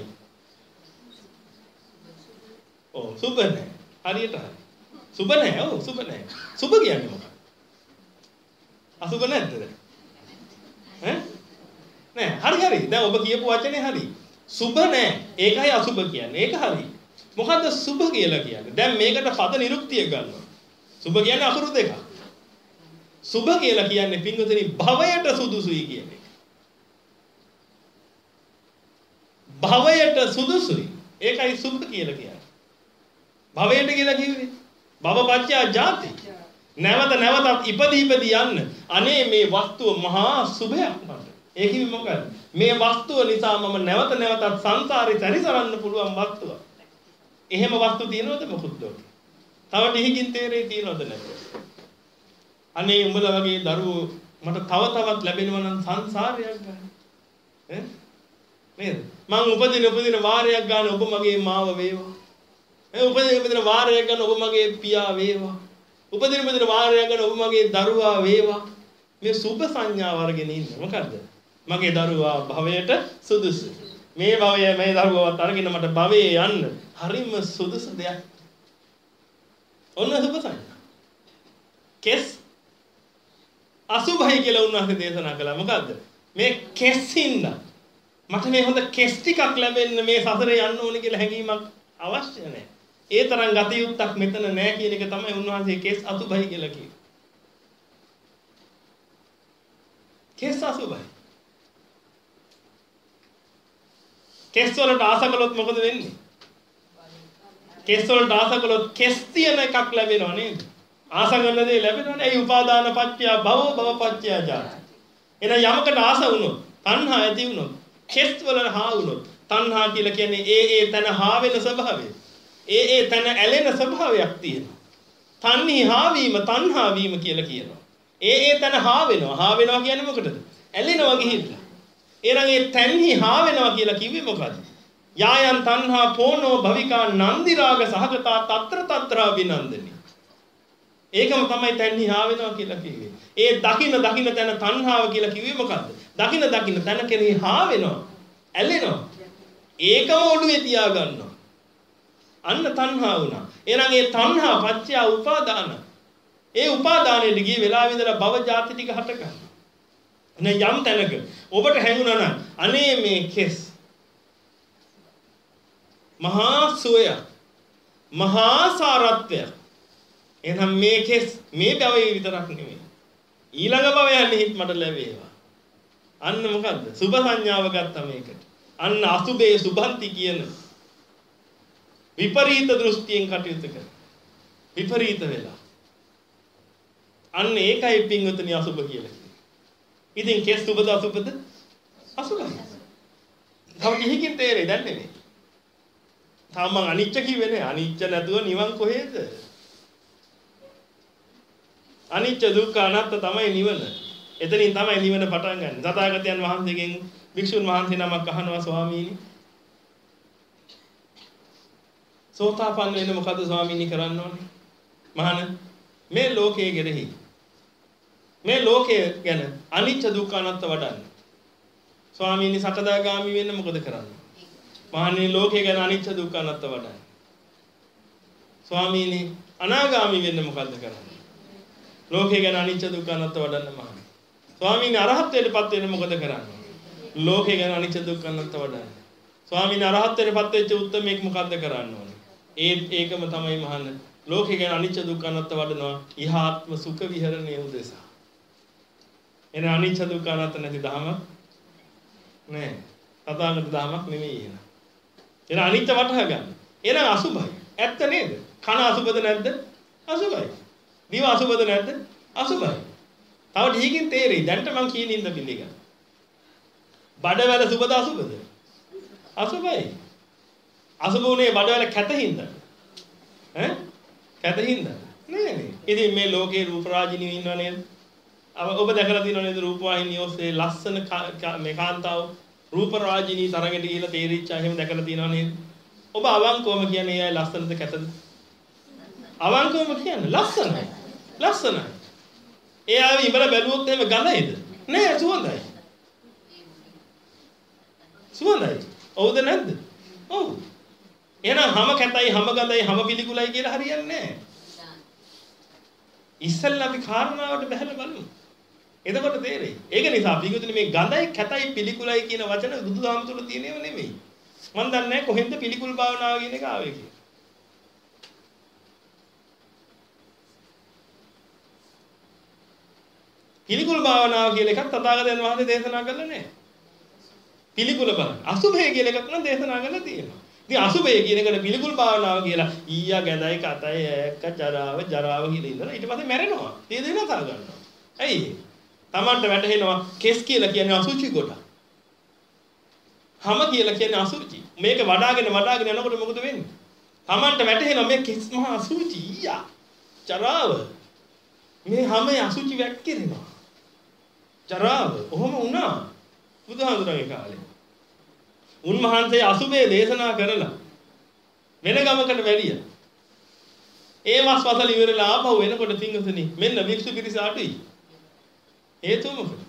ඔව් සුභ නැහැ. හරියට හරි. සුභ නැහැ. ඔව් සුභ නැහැ. සුභ කියන්නේ මොකක්ද? අසුභ නැද්ද? ඈ? නෑ. හරි හරි. දැන් ඔබ කියපු වචනේ හරි. සුභ නැහැ. ඒකයි අසුභ කියන්නේ. ඒක හරි. මොකද්ද සුභ කියලා කියන්නේ? දැන් මේකට පද නිරුක්තිය ගන්නවා. සුභ කියන්නේ අකුරු දෙකක්. සුභ කියලා කියන්නේ පින්වතුනි භවයට සුදුසුයි කියන එක. භවයට සුදුසුයි. ඒකයි සුභ කියලා කියන්නේ. භවයට කියලා කිව්වේ භවපච්චය ජාති. නැවත නැවතත් ඉපදී ඉපදී යන්න. අනේ මේ වස්තුව මහා සුභයක් මට. ඒ කිව්වේ මොකද? මේ වස්තුව නිසා මම නැවත නැවතත් සංසාරේ සැරිසරන්න පුළුවන් වස්තුවක්. එහෙම වස්තු තියෙනවද මොකුත් දොට? තව ටිකකින් තේරෙයි තියෙනවද නැද්ද? අනේ උඹලා වගේ දරුවෝ මට තව තවත් ලැබෙනවා නම් සංසාරයක් ගන්න. ඈ? නේද? මං උපදින උපදින වාරයක් ගන්න ඔබ මගේ මාව වේවා. ඒ උපදින උපදින වාරයක් ගන්න ඔබ මගේ පියා වේවා. උපදින උපදින වාරයක් ගන්න ඔබ මගේ දරුවා වේවා. මේ සුභ සංඥාව අරගෙන ඉන්නේ මොකද්ද? මගේ දරුවා භවයට සුදුසු. මේ භවය මේ දරුවාවත් අරගෙන මට භවයේ යන්න හරිම සුදුසු දෙයක්. ඔන්න සුභ සංඥා. කෙස් අසුභයි කියලා උන්වහන්සේ දේශනා කළා. මොකද්ද? මේ කෙස්ින්ද මට මේ හොඳ කෙස් ටිකක් ලැබෙන්න මේ සසරේ යන්න ඕනේ කියලා හැඟීමක් අවශ්‍ය නැහැ. ඒ තරම් ගතියුත්තක් මෙතන නැහැ කියන එක තමයි උන්වහන්සේ කෙස් අසුභයි කියලා කිව්වේ. කෙස් අසුභයි. කෙස් වලට ආස කළොත් මොකද වෙන්නේ? කෙස් වලට ආස කළොත් කෙස් තියෙන එකක් ලැබෙනව නේද? ආස කරන දේ ලැබෙනවනේ. ඒ උපාදාන පත්‍ය භව භව පත්‍ය ජාති. එන යමකට ආස වුණොත්, තණ්හා ඇති වුණොත්, කෙස් වල හා වුණොත්, තණ්හා කියලා කියන්නේ ඒ ඒ තන හා වෙන ස්වභාවය. ඒ ඒ තන ඇලෙන ස්වභාවයක් තියෙනවා. තණ්හි හා වීම, තණ්හා වීම කියලා කියනවා. ඒ ඒ තන හා වෙනවා. හා වෙනවා කියන්නේ මොකටද? ඇලෙනවා ගිහිල්ලා. එහෙනම් ඒ තන්හි හා වෙනවා කියලා කිව්වේ මොකද්ද? යායන් තණ්හා පෝනෝ භවිකා නන්දි රාග සහගතා తත්‍ර తත්‍රා විනන්දනි. ඒකම තමයි තන්හි හා වෙනවා කියලා කිව්වේ. ඒ දකින්න දකින්න තන තණ්හාව කියලා කිව්වේ මොකද්ද? දකින්න දකින්න තන කෙරෙහි හා වෙනවා. ඇලෙනවා. ඒකම ඔළුවේ තියා ගන්නවා. අන්න තණ්හා වුණා. එහෙනම් ඒ තණ්හා පත්‍ය උපාදාන. ඒ උපාදානයේ ගිය වෙලාවෙ ඉඳලා භව ජාති ටික හට ගන්නවා. නේ යම් තැනක ඔබට හැඟුණා නම් අනේ මේ කෙස් මහා සෝය මහා සාරත්වය. එහෙනම් මේ කෙස් මේ භවයේ විතරක් නෙමෙයි. ඊළඟ භවයන්ෙහි මට ලැබේවා. අන්න මොකද්ද? සුභ සංඥාව ගත්තා මේකට. අන්න අසුභේ සුභන්ති කියන විපරීත දෘෂ්ටියෙන් කටයුතු කරන. විපරීත වෙලා. අන්න ඒකයි පින්වතුනි අසුභ කියලා කියන්නේ. ඉතින් කෙස් සුභද අසුභද? අසුභයි. තව කිහිකින් තේරෙයි දැන් නෙමෙයි. තාම මං අනිච්ච කිව්වේ නේ. අනිච්ච නැතුව නිවන් කොහෙද? අනිච්ච දුක්ඛ අනාත්ම තමයි නිවන. එතනින් තමයි නිවන පටන් ගන්න. තථාගතයන් වහන්සේගෙන් භික්ෂුන් වහන්සේ නමක් අහනවා ස්වාමීනි. සෝතාපන්න වෙන්න මොකද ස්වාමීනි කරන්න ඕනේ? මහාන මේ ලෝකයේ ගෙරෙහි මේ ලෝකය ගැන අනිච්ච දුක්ඛ අනාත්ම වඩන්න. ස්වාමීනි සකදාගාමි වෙන්න මොකද කරන්නේ? මහන්නේ ලෝකය ගැන අනිච්ච දුක්ඛ අනාත්ම වඩන්න. ස්වාමීනි අනාගාමි වෙන්න මොකද්ද කරන්නේ? ලෝකය ගැන අනිච්ච දුක්ඛ අනාත්ම වඩන්න මහන්නේ. ස්වාමීනි අරහත්ත්වයටපත් වෙන්න මොකද කරන්නේ? ලෝකය ගැන අනිච්ච දුක්ඛ අනාත්ම වඩන්න. ස්වාමීනි අරහත්ත්වයටපත් වෙච්ච උත්තමයෙක් මොකද්ද කරන්න ඕනේ? ඒ ඒකම තමයි මහන්නේ. ලෝකය ගැන අනිච්ච දුක්ඛ අනාත්ම වඩනවා ඉහාත්ම සුඛ විහරණය උදෙසා. එන අනිච්ච දුක්ඛ අනාත්ම නැති ධහමක් නෑ. තථාගත ධහමක් නෙමෙයි එන. එන අනිත්‍ය වටහා ගන්න. එන අසුභයි. ඇත්ත නේද? කන අසුභද නැද්ද? අසුභයි. දිව අසුභද නැද්ද? අසුභයි. තව ඩීකින් තේරෙයි. දැන්ට මං කියන ඉඳ පිළිගන්න. බඩවැල සුභද අසුභද? අසුභයි. අසුභුනේ බඩවැල කැතින්ද? ඈ? කැතින්ද? නෑ නේ. ඉතින් මේ ලෝකේ රූප රාජිනිය ඉන්නව නේද? ඔබ දැකලා තියෙනව නේද රූප වාහිනිය ඔස්සේ ලස්සන මේ කාන්තාව රූප රාජිනී තරඟට ගිහිලා තේරිච්ච එහෙම දැකලා තියෙනව නේද? ඔබ අවංකවම කියන්නේ අය ලස්සනද කැතද? අවංකවම කියන්නේ ලස්සනයි. ලස්සනයි. ඒ ආව ඉබල බැලුවොත් එහෙම ගඳයිද? නෑ සුවඳයි. සුවඳයි. ඔව්ද නැද්ද? ඔව්. එහෙනම් හැම කැතයි හැම ගඳයි හැම පිළිකුලයි කියලා හරියන්නේ නෑ. ඉස්සෙල්ලා අපි කාරණාවට බහැලා බලමු. එතකොට තේරෙයි. ඒක නිසා පිළිකුතුනේ මේ ගඳයි කැතයි පිළිකුලයි කියන වචන බුදුදහම තුල තියෙනව නෙමෙයි. මම දන්නේ නැහැ කොහෙන්ද පිළිකුල් භාවනාව කියන එක ආවේ කියලා. පිළිකුල් භාවනාව කියලා එකක් තථාගතයන් වහන්සේ දේශනා කළා නෑ. පිළිකුල බලන්න. අසුභය කියලා එකක් නම් දේශනා කරලා තියෙනවා. ඉතින් අසුභය කියන එකට පිළිකුල් භාවනාව කියලා ඊයා ගැඳයි කතයි ඇක්ක ජරාව ජරාව කියලා ඉඳලා ඊට පස්සේ මැරෙනවා. ඒ දේ නතර ගන්නවා. ඇයි? තමන්ට වැටහෙනවා කෙස් කියලා කියන්නේ අසුචි කොට. හැම කියලා කියන්නේ අසුචි. මේක වඩාගෙන වඩාගෙන යනකොට මොකද වෙන්නේ? තමන්ට වැටහෙනවා මේ කෙස් මහා අසුචි ඊයා ජරාව. මේ හැම අසුචි වැක්කිරෙනවා. ජරාව. ඔහොම වුණා. බුදුහාමුදුරන්ගේ කාලේ. උන්වහන්සේ අසුභය දේශනා කරලා වෙන ගමකට වැඩියා. ඒ මාස් වසල ඉවරලා ආපහු එනකොට තින්ගසනි මෙන්න වික්ෂු පිරිස අටුයි. හේතුව මොකද?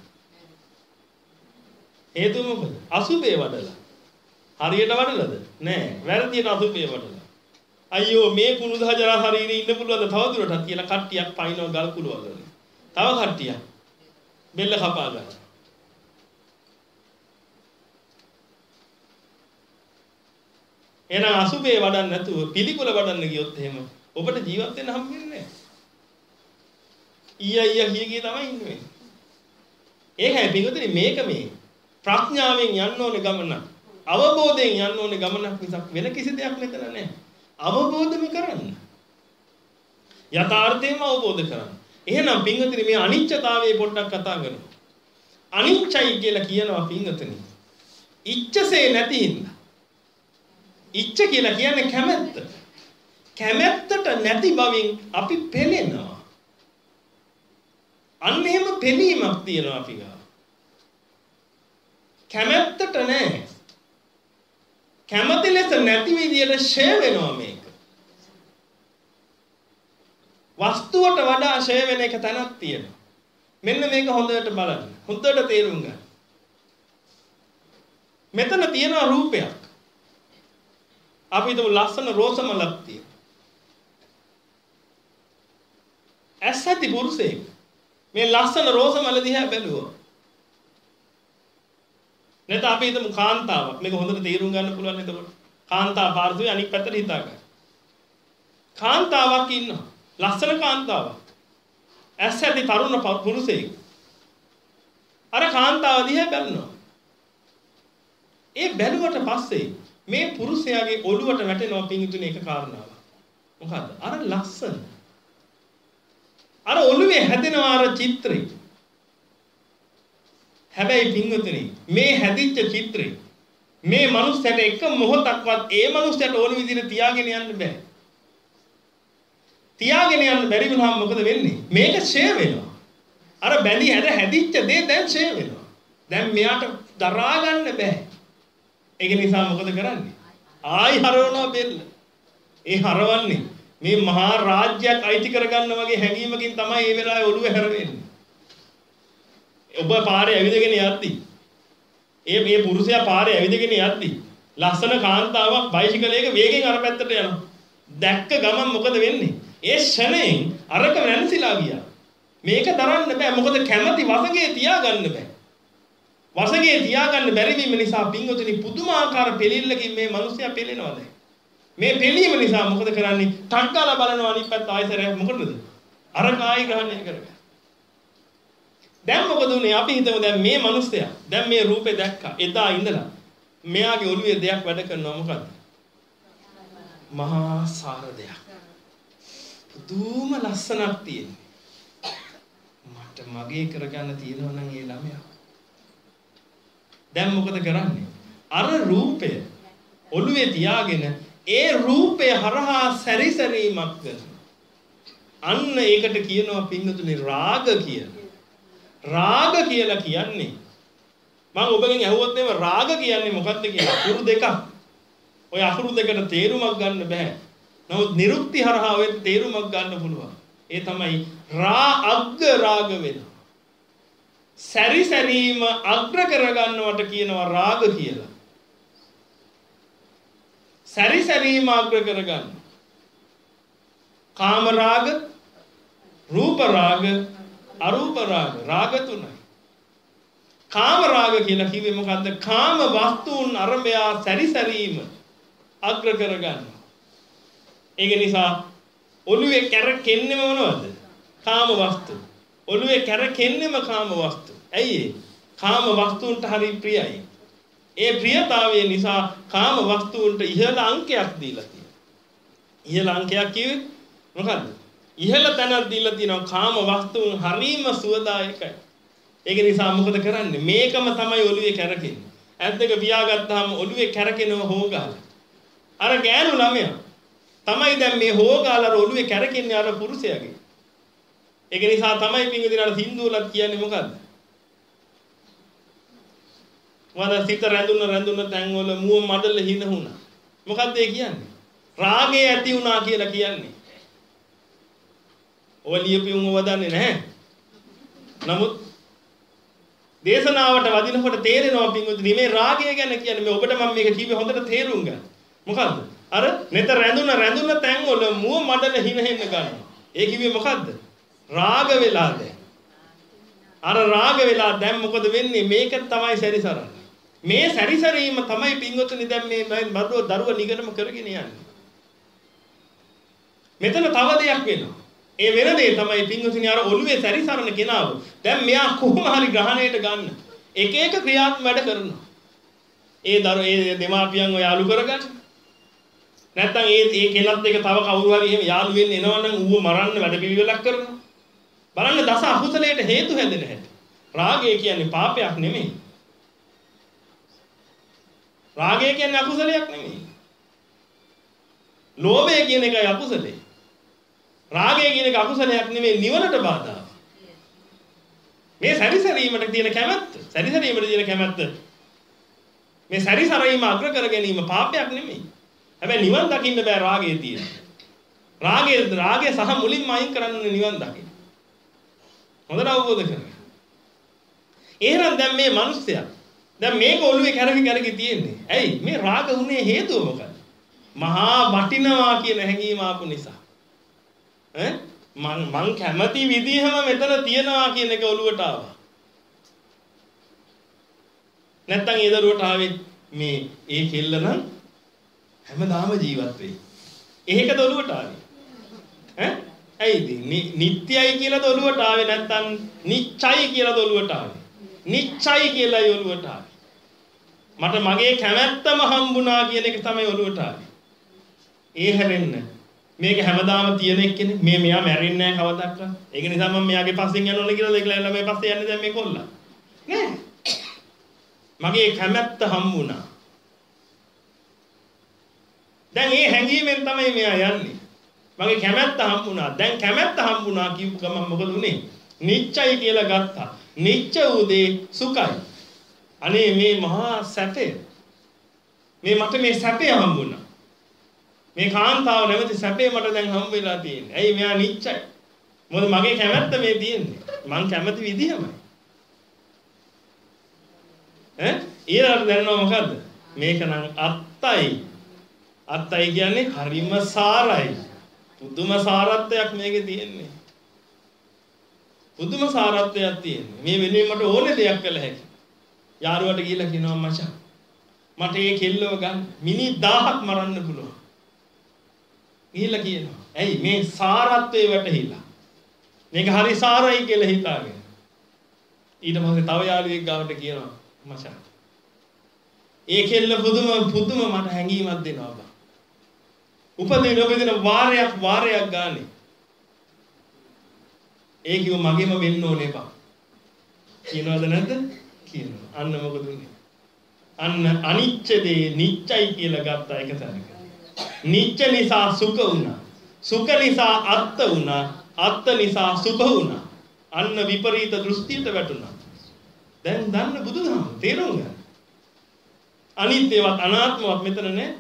හේතුව මොකද? අසුභය වඩලා. හරියට වඩලාද? නෑ. වැරදියට අසුභය වඩලා. අයියෝ මේ කුණුදහ ජරා ශරීරේ ඉන්න පුළුවන්ද තවදුරටත් කියලා කට්ටියක් පයින්ව ගල් කුළු වලනේ. තව කට්ටියක් බෙල්ල කපා ගන්න. එහෙනම් අසුභේ වඩන්න නැතුව පිළිකුල වඩන්න ගියොත් එහෙම ඔබට ජීවත් වෙන්න හම්බ වෙන්නේ නැහැ. ඊය ඊය හියගේ තමයි ඉන්නේ. ඒකයි පිටුතුනි මේක මේ ප්‍රඥාවෙන් යන්න ඕනේ ගමන. අවබෝධයෙන් යන්න ඕනේ ගමනක් මිසක් වෙන කිසි දෙයක් මෙතන නැහැ. අවබෝධම කරන්න. යථාර්ථයම අවබෝධ කරන්න. එහෙනම් පිටුතුනි මේ අනිත්‍යතාවයේ පොඩ්ඩක් කතා කරමු. අනිත්‍යයි කියලා කියනවා පිටුතුනි. ඉච්ඡසේ නැති හින්දා ඉච්ඡ කියලා කියන්නේ කැමැත්ත. කැමැත්තට නැති බවින් අපි පෙළෙනවා. අන්න එහෙම පෙනීමක් තියෙනවා අපි ගාව. කැමැත්තට නෑ. කැමැති ලෙස නැති විදියට ෂේ වෙනවා මේක. වස්තුවට වඩා ෂේ වෙන එක තැනක් තියෙනවා. මෙන්න මේක හොඳට බලන්න. හොඳට තේරුම් ගන්න. මෙතන තියෙනවා රූපයක්. අපි හිතමු ලස්සන රෝස මලක් තියෙනවා. ඇස් ඇති පුරුෂයෙක් මේ ලස්සන රෝස මල දිහා බැලුවා. නැත්නම් අපි හිතමු කාන්තාවක්. මේක හොඳට තේරුම් ගන්න පුළුවන් එතකොට. කාන්තා පාර්ශවයේ අනිත් පැත්තට හිතා ගන්න. කාන්තාවක් ඉන්නවා. ලස්සන කාන්තාවක්. ඇස් ඇති තරුණ පුරුෂයෙක්. අර කාන්තාව දිහා බලනවා. ඒ බැලුවට පස්සේ මේ පුරුෂයාගේ ඔළුවට වැටෙනවා පිංගුතුනේ එක කාරණාවක්. මොකද්ද? අර ලස්සන. අර ඔළුවේ හැදෙනවා අර චිත්‍රය. හැබැයි පිංගුතුනේ මේ හැදිච්ච චිත්‍රය මේ මනුස්සයට එක මොහොතක්වත් ඒ මනුස්සයට ඕන විදිහට තියාගෙන යන්න බෑ. තියාගෙන යන්න බැරි වුණාම මොකද වෙන්නේ? මේක ෂේ වෙනවා. අර බැඳි හැද හැදිච්ච දේ දැන් ෂේ වෙනවා. දැන් මෙයාට දරා ගන්න බෑ. ඒක නිසා මොකද කරන්නේ? ආයි හරවනවා බෙල්ල. ඒ හරවන්නේ මේ මහා රාජ්‍යයක් අයිති කරගන්න වගේ හැඟීමකින් තමයි මේ වෙලාවේ ඔළුව හැරෙන්නේ. ඔබ පාරේ ඇවිදගෙන යද්දි ඒ මේ පුරුෂයා පාරේ ඇවිදගෙන යද්දි ලස්සන කාන්තාවක් බයිසිකලයක වේගෙන් අර පැත්තට යනවා. දැක්ක ගමන් මොකද වෙන්නේ? ඒ ෂණයෙන් අරක වෙනසිලා ගියා. මේක දරන්න බෑ. මොකද කැමැති වසඟේ තියාගන්න බෑ. වසඟේ තියාගන්න බැරි වීම නිසා පින්වතුනි පුදුමාකාර පෙළිල්ලකින් මේ මිනිස්සයා පෙළෙනවා දැන්. මේ පෙළීම නිසා මොකද කරන්නේ? ටක් ගාලා බලනවා අනිත් පැත්ත ආයතරයක් මොකටද? අර කායි ග්‍රහණය කරගන්න. දැන් මොකද උනේ? අපි හිතමු දැන් මේ මිනිස්සයා දැන් මේ රූපේ දැක්කා. එදා ඉඳලා මෙයාගේ ඔළුවේ දෙයක් වැඩ කරනවා මොකද්ද? මහා සාර දෙයක්. පුදුම ලස්සනක් තියෙනවා. මට මගේ කරගන්න තියෙනවා නම් ඒ ළමයා. දැන් මොකද කරන්නේ? අර රූපය ඔළුවේ තියාගෙන ඒ රූපය හරහා සැරිසැරීමක් කරනවා. අන්න ඒකට කියනවා පින්වතුනි රාග කියලා. රාග කියලා කියන්නේ මම ඔබගෙන් අහුවොත් එහෙම රාග කියන්නේ මොකක්ද කියලා අකුරු දෙකක්. ඔය අකුරු දෙකට තේරුමක් ගන්න බෑ. නමුත් නිරුක්ති හරහා ඔය තේරුමක් ගන්න පුළුවන්. ඒ තමයි රා අග්ග රාග වෙනවා. සැරිසැරීම අග්‍ර කරගන්නවට කියනවා රාග කියලා. සැරිසැරීම අග්‍ර කරගන්න. කාම රාග, රූප රාග, අරූප රාග, රාග තුනයි. කාම රාග කියලා කිව්වේ මොකද්ද? කාම වස්තුන් අරඹයා සැරිසැරීම අග්‍ර කරගන්නවා. ඒක නිසා ඔළුවේ කැරකෙන්නේම මොනවද? කාම වස්තු. ඔළුවේ කැරකෙන්නේම කාම වස්තු. ඇයි ඒ? කාම වස්තුන්ට හරි ප්‍රියයි. ඒ ප්‍රියතාවය නිසා කාම වස්තුන්ට ඉහළ අංකයක් දීලා තියෙනවා. ඉහළ අංකයක් කිව්වේ මොකද්ද? ඉහළ තැනක් දීලා තියෙනවා. කාම වස්තුන් හරීම සුවදායකයි. ඒක නිසා මොකද කරන්නේ? මේකම තමයි ඔළුවේ කැරකෙන්නේ. ඇස් දෙක පියාගත්තාම ඔළුවේ කැරකෙනව හොගාලා. අර ගෑනු ළමයා තමයි දැන් මේ හොගාලා ඔළුවේ කැරකෙන්නේ අර පුරුෂයාගේ. ඒක නිසා තමයි පින්වදින අර සින්දුවලත් කියන්නේ මොකද්ද? වද සිත රැඳුන රැඳුන තැන් වල මුව මඩල හින වුණා. මොකද්ද ඒ කියන්නේ? රාගය ඇති වුණා කියලා කියන්නේ. ඔය ලියපියුම් වදන්නේ නැහැ. නමුත් දේශනාවට වදිනකොට තේරෙනවා පින්වදින මේ රාගය ගැන කියන්නේ මේ ඔබට මම මේක කිව්වේ හොඳට තේරුම් ගන්න. මොකද්ද? අර නෙත රැඳුන රැඳුන තැන් වල මුව මඩල හින හෙන්න ගන්නවා. ඒ කිව්වේ මොකද්ද? රාග වෙලා දැන්. අර රාග වෙලා දැන් මොකද වෙන්නේ? මේක තමයි සැරිසරන්නේ. මේ සැරිසරීම තමයි පින්වතුනි දැන් මේ බඩුව දරුව නිගරම කරගෙන යන්නේ. මෙතන තව දෙයක් වෙනවා. ඒ වෙන දේ තමයි පින්වතුනි අර ඔළුවේ සැරිසරන කෙනාව දැන් මෙයා කොහොම හරි ග්‍රහණයට ගන්න එක එක ක්‍රියාත්මක වැඩ කරනවා. ඒ දරුව ඒ දෙමාපියන් ඔය යාළු කරගන්න. නැත්තම් ඒ ඒ කෙනත් එක තව කවුරු හරි එහෙම යාළු වෙන්න එනවනම් ඌව මරන්න වැඩ පිළිවෙලක් කරනවා. බලන්න දස අකුසලයට හේතු හැදෙන හැටි. රාගය කියන්නේ පාපයක් නෙමෙයි. රාගය කියන්නේ අකුසලයක් නෙමෙයි. ලෝභය කියන එකයි අකුසලේ. රාගය කියන එක අකුසලයක් නෙමෙයි නිවනට බාධා. මේ සැරිසරීමට තියෙන කැමැත්ත, සැරිසරීමට තියෙන කැමැත්ත මේ සැරිසරීම අග්‍ර කර ගැනීම පාපයක් නෙමෙයි. හැබැයි නිවන් දකින්න බෑ රාගයේ තියෙන. රාගයේ රාගය සහ මුලින්ම අයින් කරන්න නිවන් දකින්න. හොඳට අවබෝධ කරගන්න. එහෙනම් දැන් මේ මිනිස්සයා දැන් මේක ඔළුවේ කැරකි කැරකි තියෙන්නේ. ඇයි? මේ රාග උනේ හේතුව මොකක්ද? මහා වටිනවා කියන හැඟීම ආපු නිසා. ඈ මං මං කැමති විදිහම මෙතන තියනවා කියන එක ඔළුවට ආවා. නැත්තම් ඒ දරුවට ආවේ මේ ඒ කෙල්ල නම් හැමදාම ජීවත් වෙයි. ඒකද ඔළුවට ආවේ. ඈ ඇයිද? නිට්ටයයි කියලාද ඔළුවට ආවේ නැත්තම් නිච්චයි කියලාද ඔළුවට ආවේ? නිච්චයි කියලායි ඔළුවට ආවේ. මට මගේ කැමැත්තම හම්බුණා කියන එක තමයි ඔළුවට ආවේ. ඒ හැරෙන්න මේක හැමදාම තියෙන එක්කනේ මේ මෙයා මැරෙන්නේ නැහැ කවදාවත්. ඒක නිසා මම මෙයාගේ පස්සෙන් යන්න ඕන කියලා ඒකලා ළමයි පස්සේ යන්නේ දැන් මේ කොල්ලා. නෑ. මගේ කැමැත්ත හම්බුණා. දැන් මේ හැංගීමෙන් තමයි මෙයා යන්නේ. මගේ කැමැත්ත හම්බුණා. දැන් කැමැත්ත හම්බුණා කියපු ගමන් මොකද උනේ? නිච්චයි කියලා ගත්තා. නිච්ච උදේ සුඛයි. අනේ මේ මහා සැපය. මේ මට මේ සැපය හම්බුණා. මේ කාන්තාව නැමැති සැපේ මට දැන් හම්බ වෙලා තියෙන්නේ. ඇයි මෙයා නිච්චයි? මොකද මගේ කැමැත්ත මේ තියෙන්නේ. මං කැමති විදිහමයි. ඈ ඊළඟට දැනනවා මොකද්ද? මේක නම් අත්තයි. අත්තයි කියන්නේ හරිම සාරයි. පුදුම සාරත්වයක් මේකේ තියෙන්නේ. පුදුම සාරත්වයක් තියෙන්නේ. මේ වෙනුවෙන් මට ඕනේ දෙයක් කළ හැකියි. යාළුවට ගිහිල්ලා කියනවා මචං මට මේ කෙල්ලව ගන්න මිනිහ දහයක් මරන්න පුළුවන්. ගිහිල්ලා කියනවා. ඇයි මේ සාරත්වයේ වැටහිලා. මේක හරි සාරයි කියලා හිතාගෙන. ඊට පස්සේ තව යාළුවෙක් ගාවට කියනවා මචං. ඒ කෙල්ල පුදුම පුදුම මට හැඟීමක් දෙනවා බා. උපදින උපදින වාරයක් වාරයක් ගානේ. ඒ කිව්ව මගේම වෙන්න ඕනේ බා. කියනවද නැද්ද? කියනවා. අන්න මොකද උනේ? අන්න අනිච්ච දේ නිච්චයි කියලා ගත්තා එක තැනක. නිච්ච නිසා සුඛ වුණා. සුඛ නිසා අත්ත වුණා. අත්ත නිසා සුභ වුණා. අන්න විපරීත දෘෂ්ටියට වැටුණා. දැන් දන්න බුදුදහම තේරුම් ගන්න. අනිත්‍යවත් අනාත්මවත් මෙතන නෑ.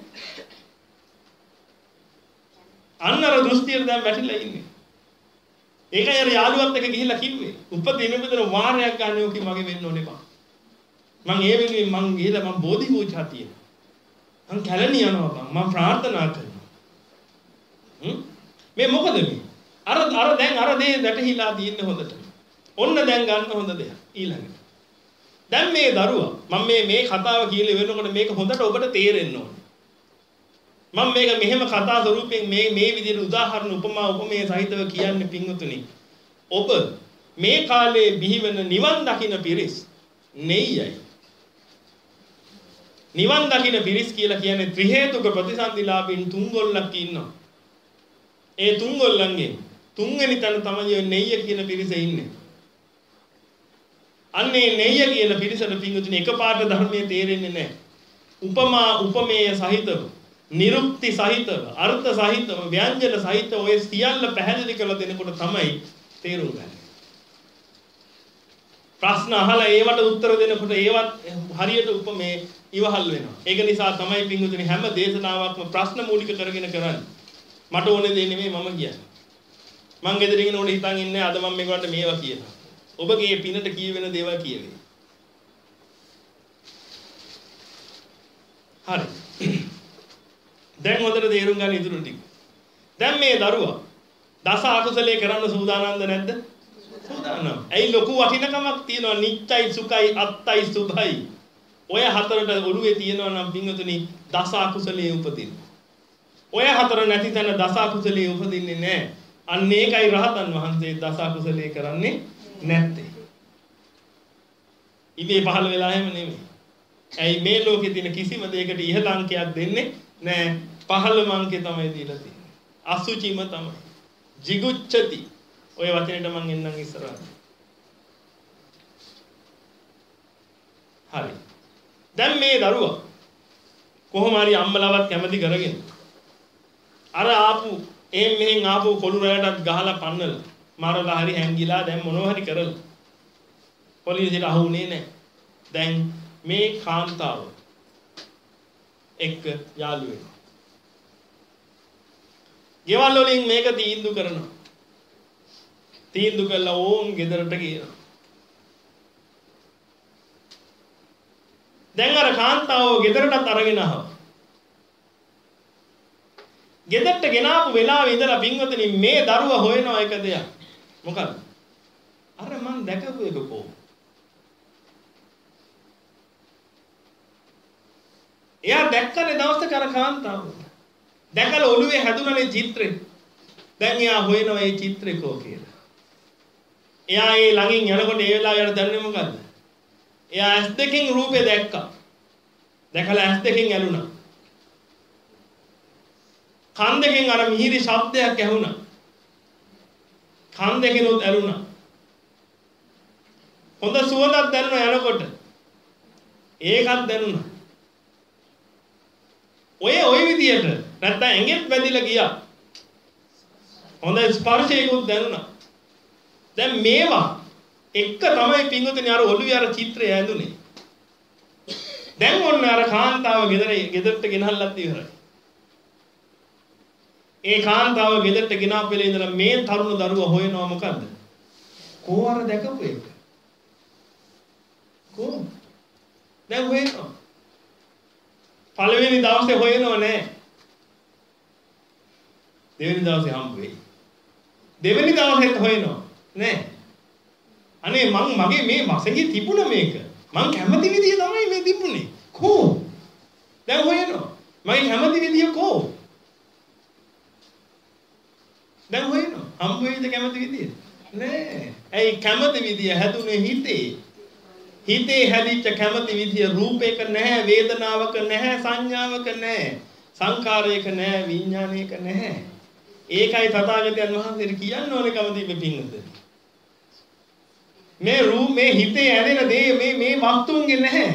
අන්නර දෘෂ්ටියට දැන් වැටිලා ඉන්නේ. ඒකයි අර යාළුවත් එක්ක ගිහිල්ලා කිව්වේ. උපදින උපදින වාරයක් ගන්න ඕකේ මගේ වෙන්න ඕනේ බං. මං ඒ වෙනුවෙන් මං ගිහිල්ලා මං බෝධි පූජා තියෙනවා. මං කැලණි යනවා බං. මං ප්‍රාර්ථනා කරනවා. හ්ම් මේ මොකද මේ? අර අර දැන් අර දේ දැටහිලා තියෙන්නේ හොඳට. ඔන්න දැන් ගන්න හොඳ දෙයක් ඊළඟට. දැන් මේ දරුවා මම මේ මේ කතාව කියලා වෙනකොට මේක හොඳට ඔබට තේරෙන්න ඕනේ. මම මේක මෙහෙම කතා ස්වරූපයෙන් මේ මේ විදිහට උදාහරණ උපමා උපමේය සහිතව කියන්නේ පින්වතුනි. ඔබ මේ කාලේ බිහිවෙන නිවන් දකින්න පිරිස් නෙయ్యයි. නිවන් දකින්න පිරිස් කියලා කියන්නේ ත්‍රි හේතුක ප්‍රතිසන්දිලාභින් තුන්ගොල්ලක් ඉන්නවා. ඒ තුන්ගොල්ලන්ගේ තුන්වෙනි තැන තමයි නෙయ్య කියන පිරිස ඉන්නේ. අන්නේ නෙయ్య කියන පිරිසට පින්වතුනි එකපාරට ධර්මයේ තේරෙන්නේ නැහැ. උපමා උපමේය සහිතව නිරුක්ති සහිතව අර්ථ සහිතව ව්‍යංජන සහිතව ඔය සියල්ල පැහැදිලි කරලා දෙනකොට තමයි තේරුම් ගන්න. ප්‍රශ්න අහලා ඒවට උත්තර දෙනකොට ඒවත් හරියට උපමේ ඉවහල් වෙනවා. ඒක නිසා තමයි පින්වතුනි හැම දේශනාවක්ම ප්‍රශ්න මූලික කරගෙන කරන්නේ. මට ඕනේ දේ නෙමෙයි මම කියන්නේ. මං ගෙදරින් ඕනේ හිතන් ඉන්නේ අද මම මේකට මේවා කියනවා. ඔබගේ පිනට කියවෙන දේවල් කියවේ. හරි. දැන් හොඳට තේරුම් ගන්න ඉතුරු ටික. දැන් මේ දරුවා දස අකුසලයේ කරන්න සූදානම්ද නැද්ද? සූදානම්. ඇයි ලොකු වටිනකමක් තියෙනවා නිච්චයි සුඛයි අත්තයි සුභයි. ඔය හතරට ඔළුවේ තියෙනවා නම් පින්වතුනි දස අකුසලයේ උපදින්න. ඔය හතර නැති තැන දස අකුසලයේ උපදින්නේ නැහැ. අන්න ඒකයි රහතන් වහන්සේ දස අකුසලයේ කරන්නේ නැත්තේ. ඉබේ පහළ වෙලා එහෙම නෙමෙයි. ඇයි මේ ලෝකේ තියෙන කිසිම දෙයකට ඉහළ අංකයක් දෙන්නේ නෑ. පහළම අංකේ තමයි දීලා තියෙන්නේ. අසුචිම තමයි. jigucchati. ඔය වචනෙට මම එන්නම් ඉස්සරහට. හරි. දැන් මේ දරුවා කොහොම හරි අම්මලවත් කැමති කරගෙන අර ආපු එහෙන් මෙහෙන් ආපු කොළු රැයටත් ගහලා පන්නලා මරලා හරි හැංගිලා දැන් මොනවා හරි කරලා පොලිසියට අහුුනේ නැහැ. දැන් මේ කාන්තාව එක්ක යාළු වෙනවා. ගෙවල් වලින් මේක තීන්දුව කරනවා. තීන්දුව කළා ඕන් ගෙදරට ගියනවා. දැන් අර කාන්තාව ගෙදරටත් අරගෙන ආවා. ගෙදරට ගෙනාපු වෙලාවේ ඉඳලා පින්වතුනි මේ දරුවා හොයනවා එක දෙයක්. මොකක්ද? අර මං දැකපු එක කො. එයා දැක්කනේ දවසක අර කාන්තාව. දැකලා ඔළුවේ හැදුනනේ චිත්‍රේ. දැන් එයා හොයනවා මේ චිත්‍රේ කො කියලා. එයා ඒ ළඟින් යනකොට ඒ වෙලාව යට දන්නේ මොකද්ද? එයා ඇස් දෙකෙන් රූපේ දැක්කා. දැකලා ඇස් දෙකෙන් ඇලුනා. කන් දෙකෙන් අර මිහිරි ශබ්දයක් ඇහුණා. කන් දෙකෙනුත් ඇලුනා. හොඳ සුවඳක් දැනුණා යනකොට. ඒකත් දැනුණා. ඔය ඔය විදියට නැත්තම් ඇඟෙත් වැදිලා ගියා. හොඳ ස්පර්ශයකුත් දැනුණා. දැන් මේවා එක තමයි පින්වතුනි අර ඔළුවේ අර චිත්‍රය ඇඳුනේ. දැන් ඔන්න අර කාන්තාව ගෙදර ගෙදරට ගෙනහල්ලත් ඉවරයි. ඒ කාන්තාව ගෙදරට ගෙනාපු වෙලේ ඉඳලා මේ තරුණ දරුවා හොයනවා මොකද්ද? කෝ අර දැකපු එක. කෝ? දැන් හොයනවා. පළවෙනි දවසේ හොයනව නෑ. දෙවෙනි දවසේ හම්බ වෙයි. දෙවෙනි දවසෙත් හොයනවා නෑ. අනේ මං මගේ මේ මසගේ තිබුණ මේක. මං කැමති විදිය තමයි මේ තිබුණේ. කෝ? දැන් හොයනවා. මගේ කැමති විදිය කෝ? දැන් හොයනවා. හම්බ වෙයිද කැමති විදිය? නෑ. ඇයි කැමති විදිය හැදුනේ හිතේ. හිතේ හැදිච්ච කැමති විදිය රූපයක නැහැ, වේදනාවක නැහැ, සංඥාවක නැහැ, සංකාරයක නැහැ, විඥානයක නැහැ. ඒකයි තථාගතයන් වහන්සේ කියන්න ඕනේ කැමති පිටින්ද. මේ රූප මේ හිතේ ඇදෙන දේ මේ මේ වස්තුන්ගේ නැහැ.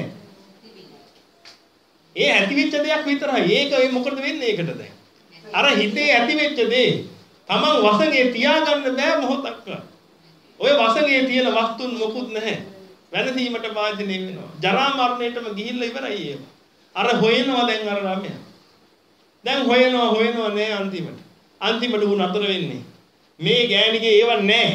ඒ ඇතිවෙච්ච දෙයක් විතරයි. ඒක ඒ මොකටද වෙන්නේ ඒකට දැන්? අර හිතේ ඇතිවෙච්ච දේ තමන් වසඟේ තියාගන්න බෑ මොහොතක්වත්. ඔය වසඟේ තියෙන වස්තුන් මොකුත් නැහැ. වෙනසීමට වාජනය වෙනවා. ජරා මරණයටම ගිහිල්ලා ඉවරයි ඒක. අර හොයනවා දැන් අර ළමයා. දැන් හොයනවා හොයනවා නෑ අන්තිමට. අන්තිමට උන් අතර වෙන්නේ. මේ ගෑණිගේ ඒව නෑ.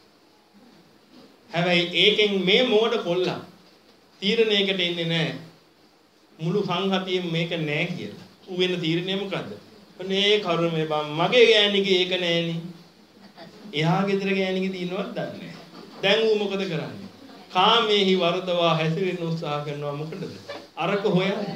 හැබැයි ඒකෙන් මේ මෝඩ කොල්ලා තීරණයකට එන්නේ නෑ. මුළු සංහතියෙම මේක නෑ කියලා. ඌ වෙන තීරණය මොකද්ද? අනේ කරුමේ බම් මගේ ගෑණිගේ ඒක නෑනේ. එහා ගෙදර ගෑණිගේ තියෙනවද දන්නේ නෑ. දැන් ඌ මොකද කරන්නේ? කාමේහි වර්ධවා හැසිරෙන්න උත්සාහ කරනවා මොකටද? අරක හොයන්න.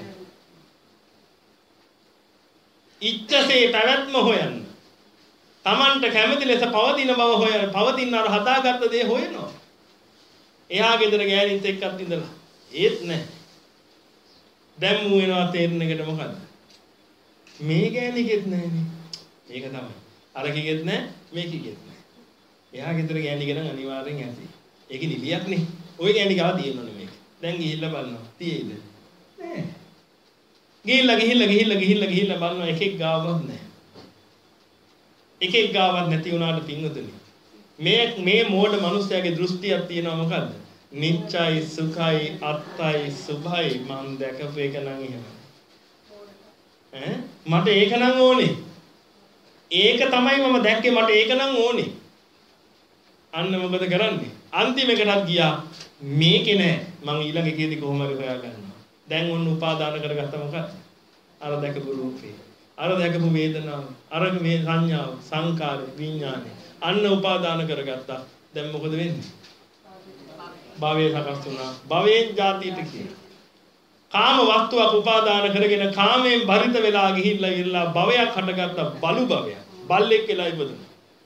ඉච්ඡසේ පැවැත්ම හොයන්න. Tamanට කැමති ලෙස පවතින බව හොයන. පවතින අර හදාගත්ත දේ හොයනවා. එහා ගෙදර ගෑනිත් එක්කත් ඉඳලා ඒත් නැහැ. දැන් මූ වෙනවා තේරෙන එකට මොකද්ද? මේ ගෑණිගෙත් නැහැනේ. මේක තමයි. අර කිගෙත් නැහැ, මේ කිගෙත් නැහැ. එහා ගෙදර ගෑණිගේ නම් අනිවාර්යෙන් ඇති. ඒක නිලියක් නේ. ඔය ගෑණි ගාව තියෙනවනේ මේක. දැන් ගිහිල්ලා බලනවා. තියෙයිද? නෑ. ගිහිල්ලා ගිහිල්ලා ගිහිල්ලා ගිහිල්ලා ගිහිල්ලා බලනවා එකෙක් ගාවවත් නෑ. එකෙක් ගාවත් නැති වුණාට පින්වතුනි. මේ මේ මෝඩ මිනිස්යාගේ දෘෂ්ටියක් තියෙනවා මොකද්ද? නිච්චයි සුඛයි අත්තයි සුභයි මම දැකපු එක නම් එහෙමයි. ඈ මට ඒක නම් ඕනේ. ඒක තමයි මම දැක්කේ මට ඒක නම් ඕනේ. අන්න මොකද කරන්නේ? අන්තිම එකටත් ගියා මේකේ නෑ මං ඊළඟ එකේදී කොහොම හරි හොයා ගන්නවා. දැන් ඔන්න උපාදාන කරගත්ත මොකක්ද? අර දැකපු රූපේ. අර දැකපු වේදනාව. අර මේ සංඥාව, සංකාර, විඥානය. අන්න උපාදාන කරගත්තා. දැන් මොකද වෙන්නේ? භවයේ සකස් වුණා. භවයෙන් ජාතියට කියලා. කාම වස්තුවක් උපාදාන කරගෙන කාමයෙන් බරිත වෙලා ගිහිල්ලා ඉරලා භවයක් හටගත්ත බලු භවයක්. බල්ලෙක් කියලා ඉපදුණා.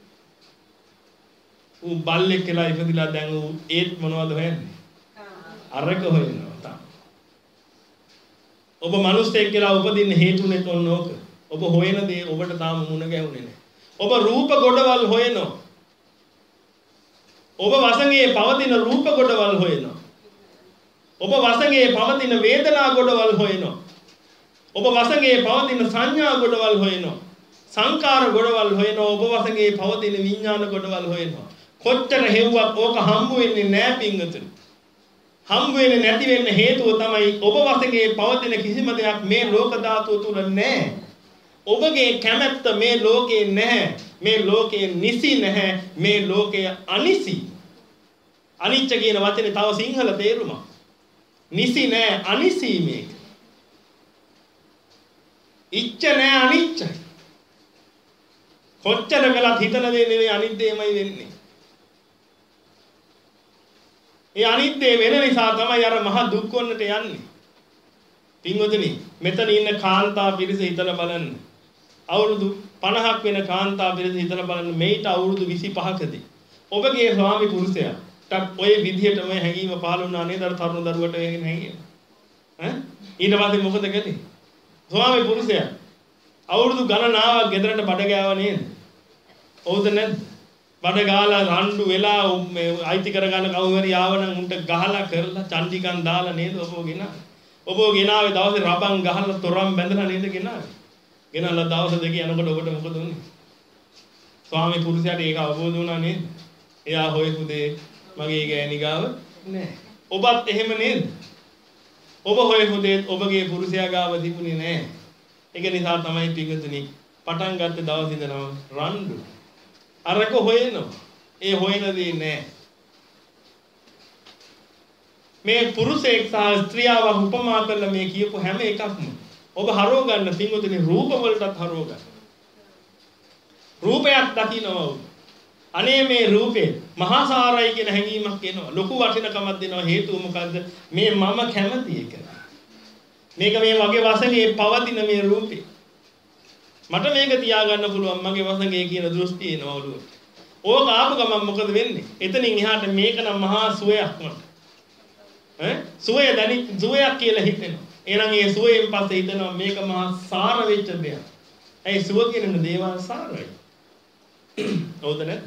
ඌ බල්ලෙක් කියලා ඉපදිලා දැන් ඌ ඒත් මොනවද හොයන්නේ? අරක හොයනවා තාම. ඔබ මිනිස්සෙක් කියලා උපදින්න හේතුනේ තොන්න ඕක. ඔබ හොයන දේ ඔබට තාම මුණ ගැහුනේ නැහැ. ඔබ රූප ගොඩවල් හොයනවා. ඔබ වසඟේ පවතින රූප ගොඩවල් හොයනවා. ඔබ වසඟේ පවතින වේදනා ගොඩවල් හොයනවා. ඔබ වසඟේ පවතින සංඥා ගොඩවල් හොයනවා. සංකාර ගොඩවල් හොයනවා. ඔබ වසඟේ පවතින විඥාන ගොඩවල් හොයනවා. කොච්චර හෙව්වත් ඕක හම්බ වෙන්නේ නැහැ පින්වතුනි. හම්බ වෙන්නේ නැති වෙන්න හේතුව තමයි ඔබ වශයෙන් පවතින කිසිම දෙයක් මේ ලෝක ධාතුව තුල නැහැ. ඔබගේ කැමැත්ත මේ ලෝකේ නැහැ. මේ ලෝකේ නිසි නැහැ. මේ ලෝකය අනිසි. අනිච්ච කියන වචනේ තව සිංහල තේරුමක්. නිසි නැහැ අනිසි මේක. ඉච්ඡ නැහැ අනිච්චයි. කොච්චර කළත් හිතන දේ නෙවෙයි අනිත් දෙයමයි වෙන්නේ. ඒ අනිත් දේ වෙන නිසා තමයි අර මහ දුක් වන්නට යන්නේ. පින්වතුනි මෙතන ඉන්න කාන්තා පිරිස හිතලා බලන්න. අවුරුදු පනහක් වෙන කාන්තා පිරිස හිතලා බලන්න මේට අවුරුදු විසිපහකදී ඔබගේ ස්වාමි පුරුෂයාට ඔය විදිහටම හැඟීම පහළ වුණා නේද අර තරුණ දරුවට එහෙම හැංගිය. ඈ ඊට පස්සේ මොකද කළේ? ස්වාමි පුරුෂයා අවුරුදු ගණනාවක් ගෙදරට බඩ ගෑවා නේද? ඔව්ද නැද්ද? බඩ ගාලා රණ්ඩු වෙලා අයිති කරගන්න කවුරු හරි ආවනම් උන්ට ගහලා කරලා චන්දිකන් දාලා නේද ඔබව ගෙනාවේ. ඔබව ගෙනාවේ දවසේ රබන් ගහලා තොරම් බැඳලා නේද ගෙනාවේ. ගෙනල්ලා දවස් දෙක යනකොට ඔබට මොකද වුනේ? ස්වාමි පුරුෂයාට ඒක අවබෝධ වුණා නේද? එයා හොයපු දේ මගේ ගෑණි ගාව නෑ. ඔබත් එහෙම නේද? ඔබ හොයපු දේ ඔබගේ පුරුෂයා ගාව තිබුණේ නෑ. ඒක නිසා තමයි පිටුතුනි පටන් ගත්ත දවස් ඉඳලා රණ්ඩු අරක හොයනවා. ඒ හොයන දේ නෑ. මේ පුරුෂයෙක් සහ ස්ත්‍රියව උපමා කරලා මේ කියපු හැම එකක්ම ඔබ හරව ගන්න පින්වතුනි රූප වලටත් හරව ගන්න. රූපයක් දකින්නවා. අනේ මේ රූපේ මහා සාරයි කියන හැඟීමක් එනවා. ලොකු වටිනකමක් දෙනවා. හේතුව මොකද්ද? මේ මම කැමති එක. මේක මේ වගේ වශයෙන් පවතින මේ රූපේ. මට මේක තියාගන්න පුළුවන් මගේ වශයෙන් කියන දෘෂ්ටිය එනවා ඔළුවට. ඕක ආපු ගමන් මොකද වෙන්නේ? එතනින් එහාට මේක නම් මහා සුවයක් මට. ඈ සුවය දැනි සුවයක් කියලා හිතෙනවා. එහෙනම් ඒ සුවයෙන් පස්සේ හිතනවා මේක මහා සාර වෙච්ච දෙයක්. ඒ සුව කියන දේවල් සාරයි. හවුද නැද්ද?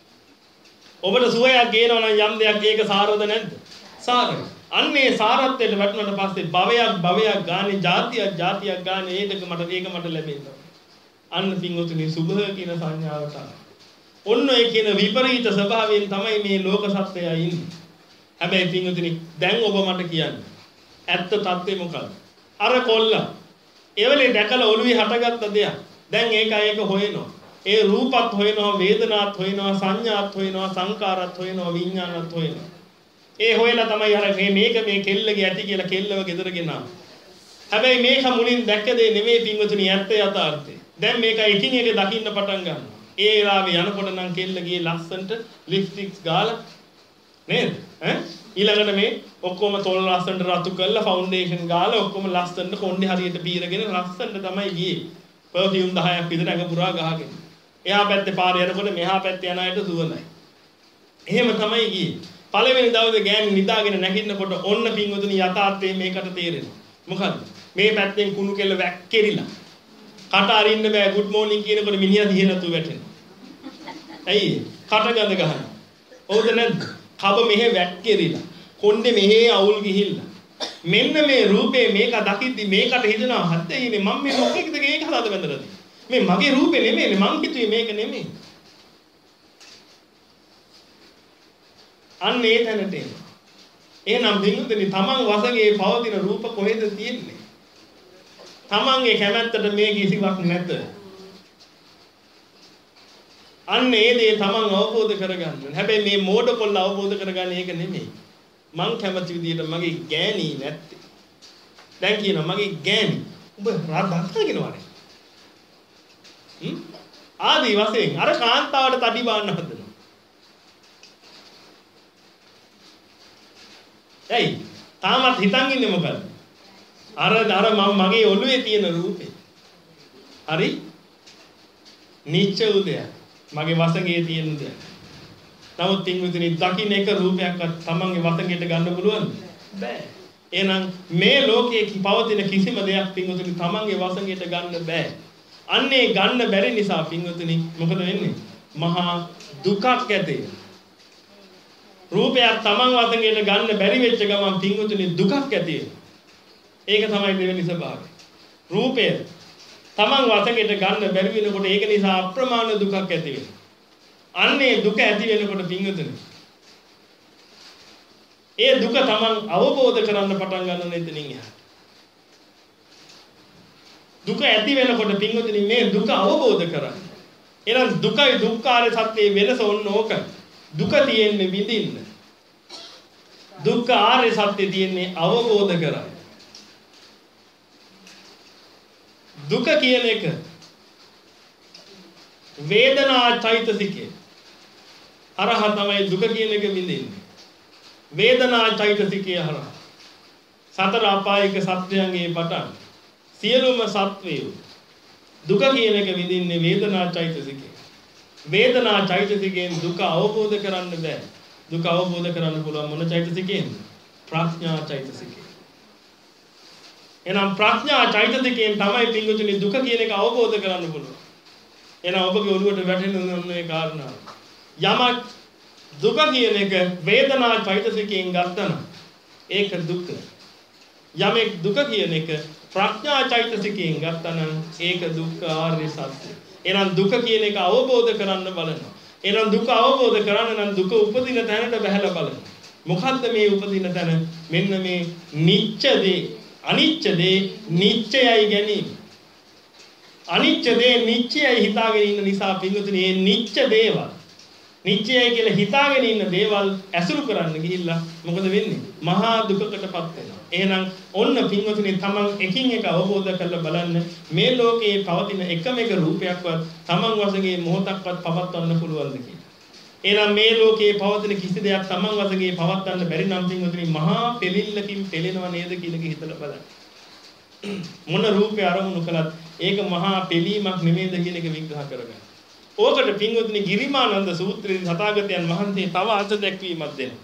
ඔබට සුවයක් ගේනවා නම් යම් දෙයක් ඒක සාරද නැද්ද? සාරයි. අන්නේ සාරත්වයට වැටුණාට පස්සේ භවයක් භවයක් ගානේ જાතියක් જાතියක් ගානේ ඒකක මට ඒක මට ලැබෙනවා. අන්න පින්වතුනි සුභ කියන සංඥාවට. ඔන්න ඒ කියන විපරීත ස්වභාවයෙන් තමයි මේ ලෝක සත්‍යය ඉන්නේ. හැබැයි පින්වතුනි දැන් ඔබ මට කියන්න. ඇත්ත තත්ත්වය මොකක්ද? අර කොල්ල එවලේ දැකලා ඔළුවේ හටගත්ත දෙයක්. දැන් ඒක ඒක හොයනවා. ඒ රූපත් හොයනවා, වේදනාත් හොයනවා, සංඥාත් හොයනවා, සංකාරත් හොයනවා, විඥානත් හොයනවා. ඒ හොයලා තමයි අර මේ මේක මේ කෙල්ලගේ ඇති කියලා කෙල්ලව ගෙදර ගෙනා. හැබැයි මේක මුලින් දැක්ක දේ නෙමෙයි පින්වතුනි ඇත්ත යථාර්ථය. දැන් මේක එකින් එක දකින්න පටන් ගන්නවා. ඒ වෙලාවේ යනකොට නම් කෙල්ලගේ ලස්සන්ට ලිප්ස්ටික්ස් ගාලා නේද? ඈ ඊළඟට මේ ඔක්කොම තොල් ලස්සන්ට රතු කරලා ෆවුන්ඩේෂන් ගාලා ඔක්කොම ලස්සන්ට කොණ්ඩේ හරියට පීරගෙන ලස්සන්ට තමයි ගියේ. පර්ෆියුම් දහයක් විතර ඇඟ පුරා ගහගෙන. එහා පැත්තේ පාරේ යනකොට මෙහා පැත්තේ යන අයට සුවඳයි. එහෙම තමයි ගියේ. පළවෙනි දවසේ ගෑණි නිදාගෙන නැගිටිනකොට ඔන්න පින්වතුනි යථාර්ථයේ මේකට තේරෙනවා. මොකද්ද? මේ පැත්තෙන් කුණු කෙල වැක්කිරිලා. කට අරින්න බෑ good morning කියනකොට මිනිහා දිහේ නැතුව වැටෙනවා. ඇයි? කට ගඳ ගහනවා. හවුද නැද්ද? කබ මෙහෙ වැක්කිරිලා. කොණ්ඩේ මෙහෙ අවුල් ගිහිල්ලා. මෙන්න මේ රූපේ මේක දකිද්දි මේකට හිතනවා හත්තේ මේ මම මේ මොකෙක්ද මේක හදාද බඳලාද? මේ මගේ රූපේ නෙමෙයි මං හිතුවේ මේක නෙමෙයි. අන්න ඒ තැනට එනවා. එහෙනම් බින්දුනේ තමන් වශයෙන් පවතින රූප කොහෙද තියෙන්නේ? තමන්ගේ කැමැත්තට මේ කිසිවක් නැත. අන්න ඒ දේ තමන් අවබෝධ කරගන්න. හැබැයි මේ මෝඩ කොල්ල අවබෝධ කරගන්නේ ඒක නෙමෙයි. මං කැමති විදිහට මගේ ගෑණි නැත්තේ. දැන් කියනවා මගේ ගෑණි. ඔබ රාත් දකින්නවනේ. හ්ම්? ආදි වශයෙන් අර කාන්තාවට තඩි බාන්න හදනවා. ඇයි? තාමත් හිතන් ඉන්නේ මොකද? අර අර මම මගේ ඔළුවේ තියෙන රූපේ. හරි? නිච්ච උදයක්. මගේ වසඟේ තියෙන උදයක්. නමුත් තින්විතනි දකින්න එක රූපයක්වත් තමන්ගේ වසඟයට ගන්න පුළුවන්ද? බෑ. එහෙනම් මේ ලෝකයේ පවතින කිසිම දෙයක් තින්විතනි තමන්ගේ වසඟයට ගන්න බෑ. අන්නේ ගන්න බැරි නිසා පින්වතුනි මොකද වෙන්නේ? මහා දුකක් ඇති. රූපයක් තමන් වශයෙන් ගන්න බැරි වෙච්ච ගමන් පින්වතුනි දුකක් ඇති. ඒක තමයි දෙවෙනි ස්වභාවය. රූපය තමන් වශයෙන් ගන්න බැරි වෙනකොට ඒක නිසා අප්‍රමාණ දුකක් ඇති වෙනවා. අන්නේ දුක ඇති වෙනකොට පින්වතුනි ඒ දුක තමන් අවබෝධ කරන්න පටන් ගන්න එතනින් එහාට. දුක ඇති වෙනකොට පින්වතුනි මේ දුක අවබෝධ කරගන්න. එහෙනම් දුකයි දුක්ඛාර සත්‍යයේ වෙනස ඔන්න ඕකයි. දුක තියෙන්නේ විඳින්න. දුක්ඛ ආර්ය සත්‍ය තියෙන්නේ අවබෝධ කරගන්න. දුක කියන එක වේදනා චෛතසිකය. හරහා තමයි දුක කියන එක විඳින්නේ. වේදනා චෛතසිකය හරහා. සතර අපායික සත්‍යයන්ගේ පටන් සියලුම සත්වයෝ දුක කියන එක විඳින්නේ වේදනා චෛතසිකය. වේදනා චෛතසිකයෙන් දුක අවබෝධ කරන්න බෑ. දුක අවබෝධ කරන්න පුළුවන් මොන චෛතසිකයෙන්ද? ප්‍රඥා චෛතසිකයෙන්. එහෙනම් ප්‍රඥා චෛතසිකයෙන් තමයි පින්වතුනි දුක කියන එක අවබෝධ කරන්න පුළුවන්. එහෙනම් ඔබගේ ඔළුවට වැටෙන මේ කාරණාව. යමක් දුක කියන එක වේදනා චෛතසිකයෙන් ගත්තා නම් ඒක දුක. යමෙක් දුක කියන එක ප්‍රඥා චෛතසිකයෙන් ගත්තා නම් ඒක දුක්ඛ ආර්ය සත්‍ය. එහෙනම් දුක කියන එක අවබෝධ කරන්න බලනවා. එහෙනම් දුක අවබෝධ කරන්න නම් දුක උපදින තැනට බහැලා බලනවා. මොකද්ද මේ උපදින තැන? මෙන්න මේ නිච්ච දේ, අනිච්ච දේ නිච්චයයි ගැනීම. අනිච්ච දේ නිච්චයයි හිතාගෙන ඉන්න නිසා පින්වතුනි මේ නිච්ච දේවල් නිච්චයයි කියලා හිතාගෙන ඉන්න දේවල් ඇසුරු කරන්න ගිහිල්ලා මොකද වෙන්නේ? මහා දුකකටපත් වෙනවා. එහෙනම් ඔන්න පින්වතුනි තමන් එකින් එක අවබෝධ කරලා බලන්න මේ ලෝකයේ පවතින එකම එක රූපයක්වත් තමන් වශයෙන් මොහොතක්වත් පවත්වන්න පුළුවන්ද කියලා. එහෙනම් මේ ලෝකයේ පවතින කිසි දෙයක් තමන් වශයෙන් පවත්වන්න බැරි නම් පින්වතුනි මහා පෙලිල්ලකින් පෙලෙනව නේද කියන එක හිතලා බලන්න. මොන රූපේ අරමුණු කළත් ඒක මහා පෙලීමක් නෙමෙයිද කියන එක විග්‍රහ කරගන්න. ඕකට පින්වතුනි ගිරිමානන්ද සූත්‍රයේ තථාගතයන් වහන්සේ තව අර්ථ දැක්වීමක් දෙනවා.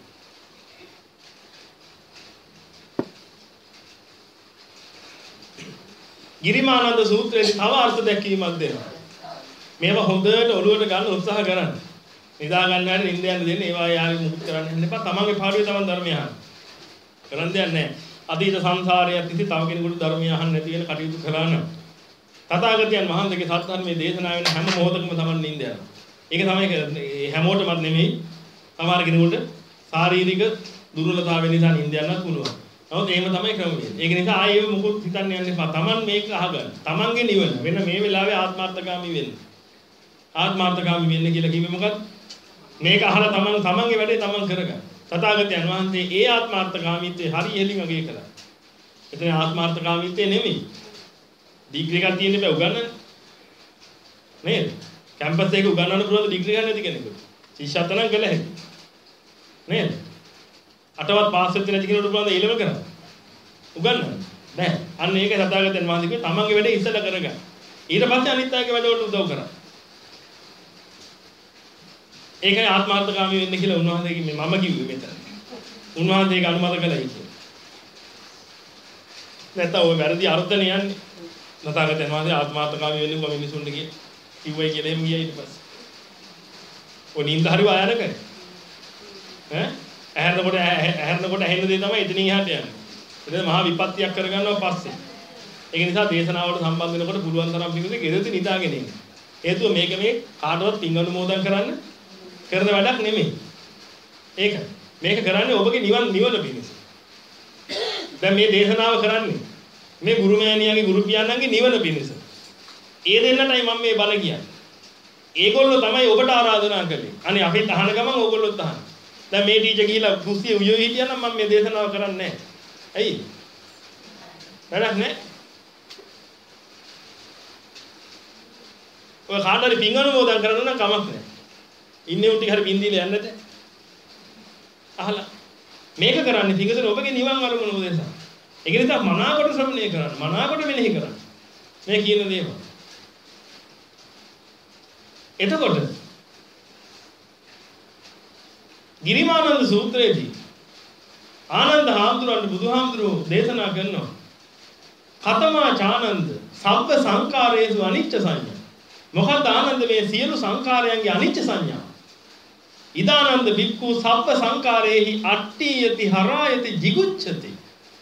ගිරිමානන්ද සූත්‍රයේ තව අර්ථ දැක්වීමක් දෙනවා. මේවා හොඳට ඔළුවට ගන්න උත්සාහ කරන්න. නිදා ගන්න හැටි නිින්ද යන්න දෙන්න ඒවා යාරි මුකුත් කරන්න යන්න එපා. තමන්ගේ පාඩුවේ තමන් ධර්මය අහන්න. කරන්න දෙයක් නැහැ. අතීත සංසාරයේ තිසි තව කෙනෙකුට ධර්මය අහන්න නැති වෙන කටයුතු කරා නම් තථාගතයන් වහන්සේගේ සත්‍ය ධර්මයේ දේශනා වෙන හැම මොහොතකම තමන් නිින්ද යනවා. ඒක තමයි හැමෝටමත් නෙමෙයි. සමහර කෙනෙකුට ශාරීරික දුර්වලතාවය නිසා නිින්ද යන්නත් පුළුවන්. නමුත් එහෙම තමයි ක්‍රමවේදය. ඒක නිසා ආයෙ මොකුත් හිතන්න යන්න එපා. තමන් මේක අහගන්න. තමන්ගේ නිවන වෙන මේ වෙලාවේ ආත්මార్థකාමී වෙන්න. ආත්මార్థකාමී වෙන්න කියලා කිව්වේ මොකක්ද? මේක අහලා තමන් තමන්ගේ වැඩේ තමන් කරගන්න. තථාගතයන් වහන්සේ ඒ ආත්මార్థකාමීත්වයේ හරි එළිම අගය කළා. එතන ආත්මార్థකාමීත්වය නෙමෙයි. ඩිග්‍රී එකක් තියෙන්න බෑ උගන්නන්න. නේද? කැම්පස් එකේ උගන්නන්න පුළුවන් ඩිග්‍රී ගන්න නැති කෙනෙකුට. ශිෂ්‍යත්ව නම් කළ හැකියි. නේද? අටවත් පාස් වෙච්ච නැති කෙනෙකුට පුළුවන් ඒ ලෙවල් කරන්න. උගන්නන්න බෑ. අන්න ඒක තථාගතයන් වහන්සේ කිව්වේ තමන්ගේ වැඩේ ඉස්සෙල්ලා කරගන්න. ඊට පස්සේ අනිත් අයගේ වැඩවලට උදව් කරන්න. ඒකයි ආත්මార్థකාමී වෙන්න කියලා උන්වහන්සේ කිව්වේ මම කිව්වේ මෙතන. උන්වහන්සේ ඒක අනුමත කළයි කියලා. නැත්නම් ඔය වැරදි අර්ථනේ යන්නේ. තථාගතයන් වහන්සේ ආත්මార్థකාමී වෙන්න උඹ මිනිසුන්ට කිව්වයි කියලා එහෙම ගියා ඊට පස්සේ. ඔය නින්ද හරි වායනකයි. ඈ ඇහැරනකොට ඇහැරනකොට ඇහෙන දේ තමයි එතනින් එහාට යන්නේ. ඒක මහා විපත්තියක් කරගන්නවා පස්සේ. ඒක නිසා දේශනාවට සම්බන්ධ වෙනකොට පුළුවන් තරම් පිළිදෙ ගෙදරදී නිදාගෙන ඉන්න. හේතුව මේක මේ කාටවත් පින් අනුමෝදන් කරන්න කරන වැඩක් නෙමෙයි. ඒක මේක කරන්නේ ඔබගේ නිවන් නිවන පිණිස. දැන් මේ දේශනාව කරන්නේ මේ ගුරු මෑණියන්ගේ ගුරු පියාණන්ගේ නිවන පිණිස. ඒ දෙන්නටයි මම මේ බල කියන්නේ. ඒගොල්ලෝ තමයි ඔබට ආරාධනා කළේ. අනේ අපිත් අහන ගමන් ඕගොල්ලොත් අහන්න. දැන් මේ ටීචර් ගිහිලා කුස්සිය උයෝ හිටියනම් මම මේ දේශනාව කරන්නේ නැහැ. ඇයි? වැඩක් නැහැ. ඔය කාටරි පින් අනුමෝදන් කරන්න නම් කමක් නැහැ. ඉන්නේ උන් ටික හරි පින් දීලා යන්නද? අහලා මේක කරන්නේ පිටකසන ඔබගේ නිවන් අරමුණ උදෙසා. ඒක නිසා මනාකොට ශ්‍රවණය කරන්න. මනාකොට මෙනෙහි කරන්න. මේ කියන දේවල්. එතකොට ගිරිමානන්ද සූත්‍රයේදී ආනන්ද හාමුදුරන්ට බුදුහාමුදුරුවෝ දේශනා කරනවා කතමා චානන්ද සබ්බ සංකාරයේසු අනිච්ච සංඥා. මොකද ආනන්ද මේ සියලු සංකාරයන්ගේ අනිච්ච සංඥා. ඉදානන්ද බික්ඛු සබ්බ සංකාරේහි අට්ඨියති හරායති jigucchati.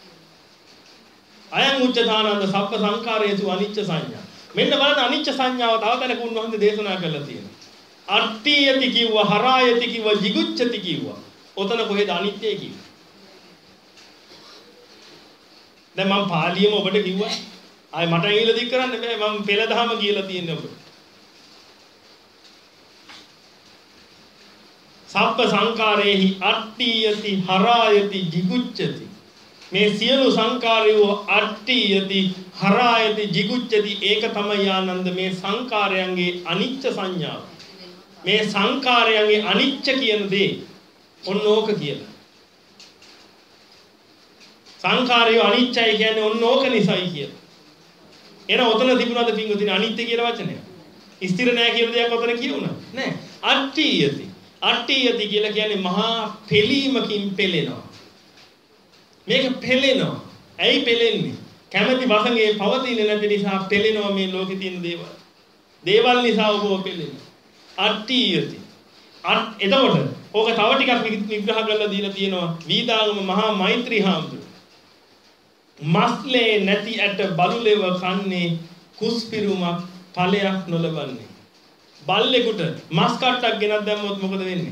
අයං උච්චතානන්ද සබ්බ සංකාරයේසු අනිච්ච සංඥා. මෙන්න බලන්න අනිච්ච සංඥාව තව තැනක උන්වහන්සේ දේශනා කරලා තියෙනවා. අට්ඨියති කිව්වා හරායති කිව්වා jigucchati කිව්වා. ඔතන කොහෙද අනිත්‍යයි කිව්වේ? දැන් මම පාලියම ඔබට කිව්වා. ආයි මට ඇඟිල්ල දික් කරන්න බෑ. මම පෙළ දහම කියලා තියෙන්නේ ඔබට. සබ්බ සංකාරේහි අට්ඨියති හරායති jigucchati. මේ සියලු සංකාරයෝ අට්ඨියති හරායති jigucchati. ඒක තමයි ආනන්ද මේ සංකාරයන්ගේ අනිච්ච සංඥාව. මේ සංකාරයන්ගේ අනිච්ච කියන දේ ඔන්න ඕක කියලා. සංකාරය අනිච්චයි කියන්නේ ඔන්න ඕක නිසායි කියලා. එන ඔතන තිබුණාද පින්වතුනි අනිත්‍ය කියලා වචනය? ස්ථිර නැහැ කියලා දෙයක් ඔතන කියුණා. නෑ. අට්ඨියති. අට්ඨියති කියලා කියන්නේ මහා පෙලීමකින් පෙලෙනවා. මේක පෙලෙනවා. ඇයි පෙලෙන්නේ? කැමැති වසඟේ පවතින්නේ නැති නිසා පෙලෙනවා මේ ලෝකේ තියෙන දේවල්. දේවල් නිසා ඔබ පෙලෙනවා. අට්ඨියති. අත් එතකොට ඕක තව ටිකක් විග්‍රහ කරලා දීලා තියෙනවා වීදාගම මහා මෛත්‍රී හාමුදුරුවෝ. මස්ලේ නැති ඇට බලුලෙව කන්නේ කුස්පිරුමක් ඵලයක් නොලබන්නේ. බල්ලෙකුට මස් කට්ටක් ගෙනත් දැම්මොත් මොකද වෙන්නේ?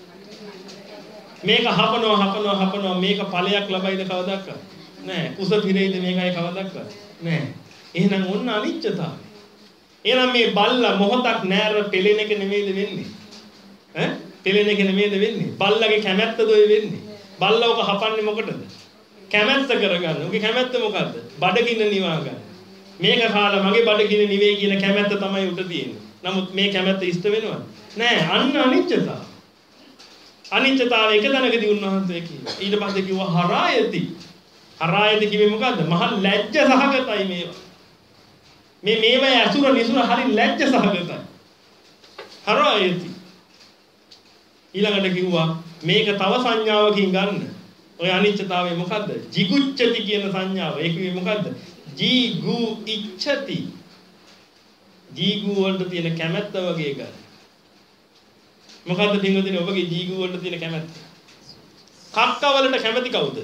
මේක හපනවා හපනවා හපනවා මේක ඵලයක් ලබයිද කවදාවත්? නෑ. කුස පිරෙයිද මේකයි කවදාවත්? නෑ. එහෙනම් ඔන්න අනිච්චතාවය. එහෙනම් මේ බල්ලා මොහොතක් නෑර පෙලෙන එක නෙමෙයිද වෙන්නේ? ඈ? පෙලෙන එක නෙමෙයිද වෙන්නේ? බල්ලගේ කැමැත්තද ඔය වෙන්නේ? බල්ලා ඔක හපන්නේ මොකටද? කැමැත්ත කරගන්න. උගේ කැමැත්ත මොකද්ද? බඩගින්න නිවා ගන්න. මේක කාලා මගේ බඩගින්න නිවේ කියන කැමැත්ත තමයි උට තියෙන්නේ. නමුත් මේ කැමැත්ත ඉෂ්ට වෙනවද? නෑ. අන්න අනිච්චතාව. අනිච්චතාවය එක තැනකදී උන්වහන්සේ කිව්වා. ඊට පස්සේ කිව්වා හරායති. හරායති කිව්වේ මොකද්ද? මහ ලැජ්ජ සහගතයි මේවා. මේ මේවා අසුර නිසුර හරි ලැජ්ජ සහගතයි. හරායති. ඊළඟට කිව්වා මේක තව සංඥාවකින් ගන්න. ඔය අනිච්චතාවය මොකද්ද? jigucchati කියන සංඥාව. ඒක කිව්වේ මොකද්ද? jigu ichchati. jigu වලට තියෙන කැමැත්ත වගේ ගන්න. මොකද්ද පින්වතුනි ඔබගේ jigu වලට තියෙන කැමැත්ත? කක්ක වලට කැමැති කවුද?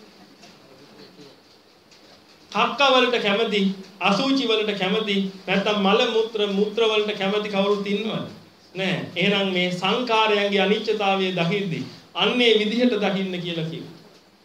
කක්ක වලට කැමැති, අසුචි වලට කැමැති, නැත්නම් මල මුත්‍ර මුත්‍ර වලට කැමැති කවුරුත් ඉන්නවද? නෑ. එහෙනම් මේ සංකාරයන්ගේ අනිච්චතාවය දකිද්දී අන්නේ විදිහට දකින්න කියලා කිව්වා.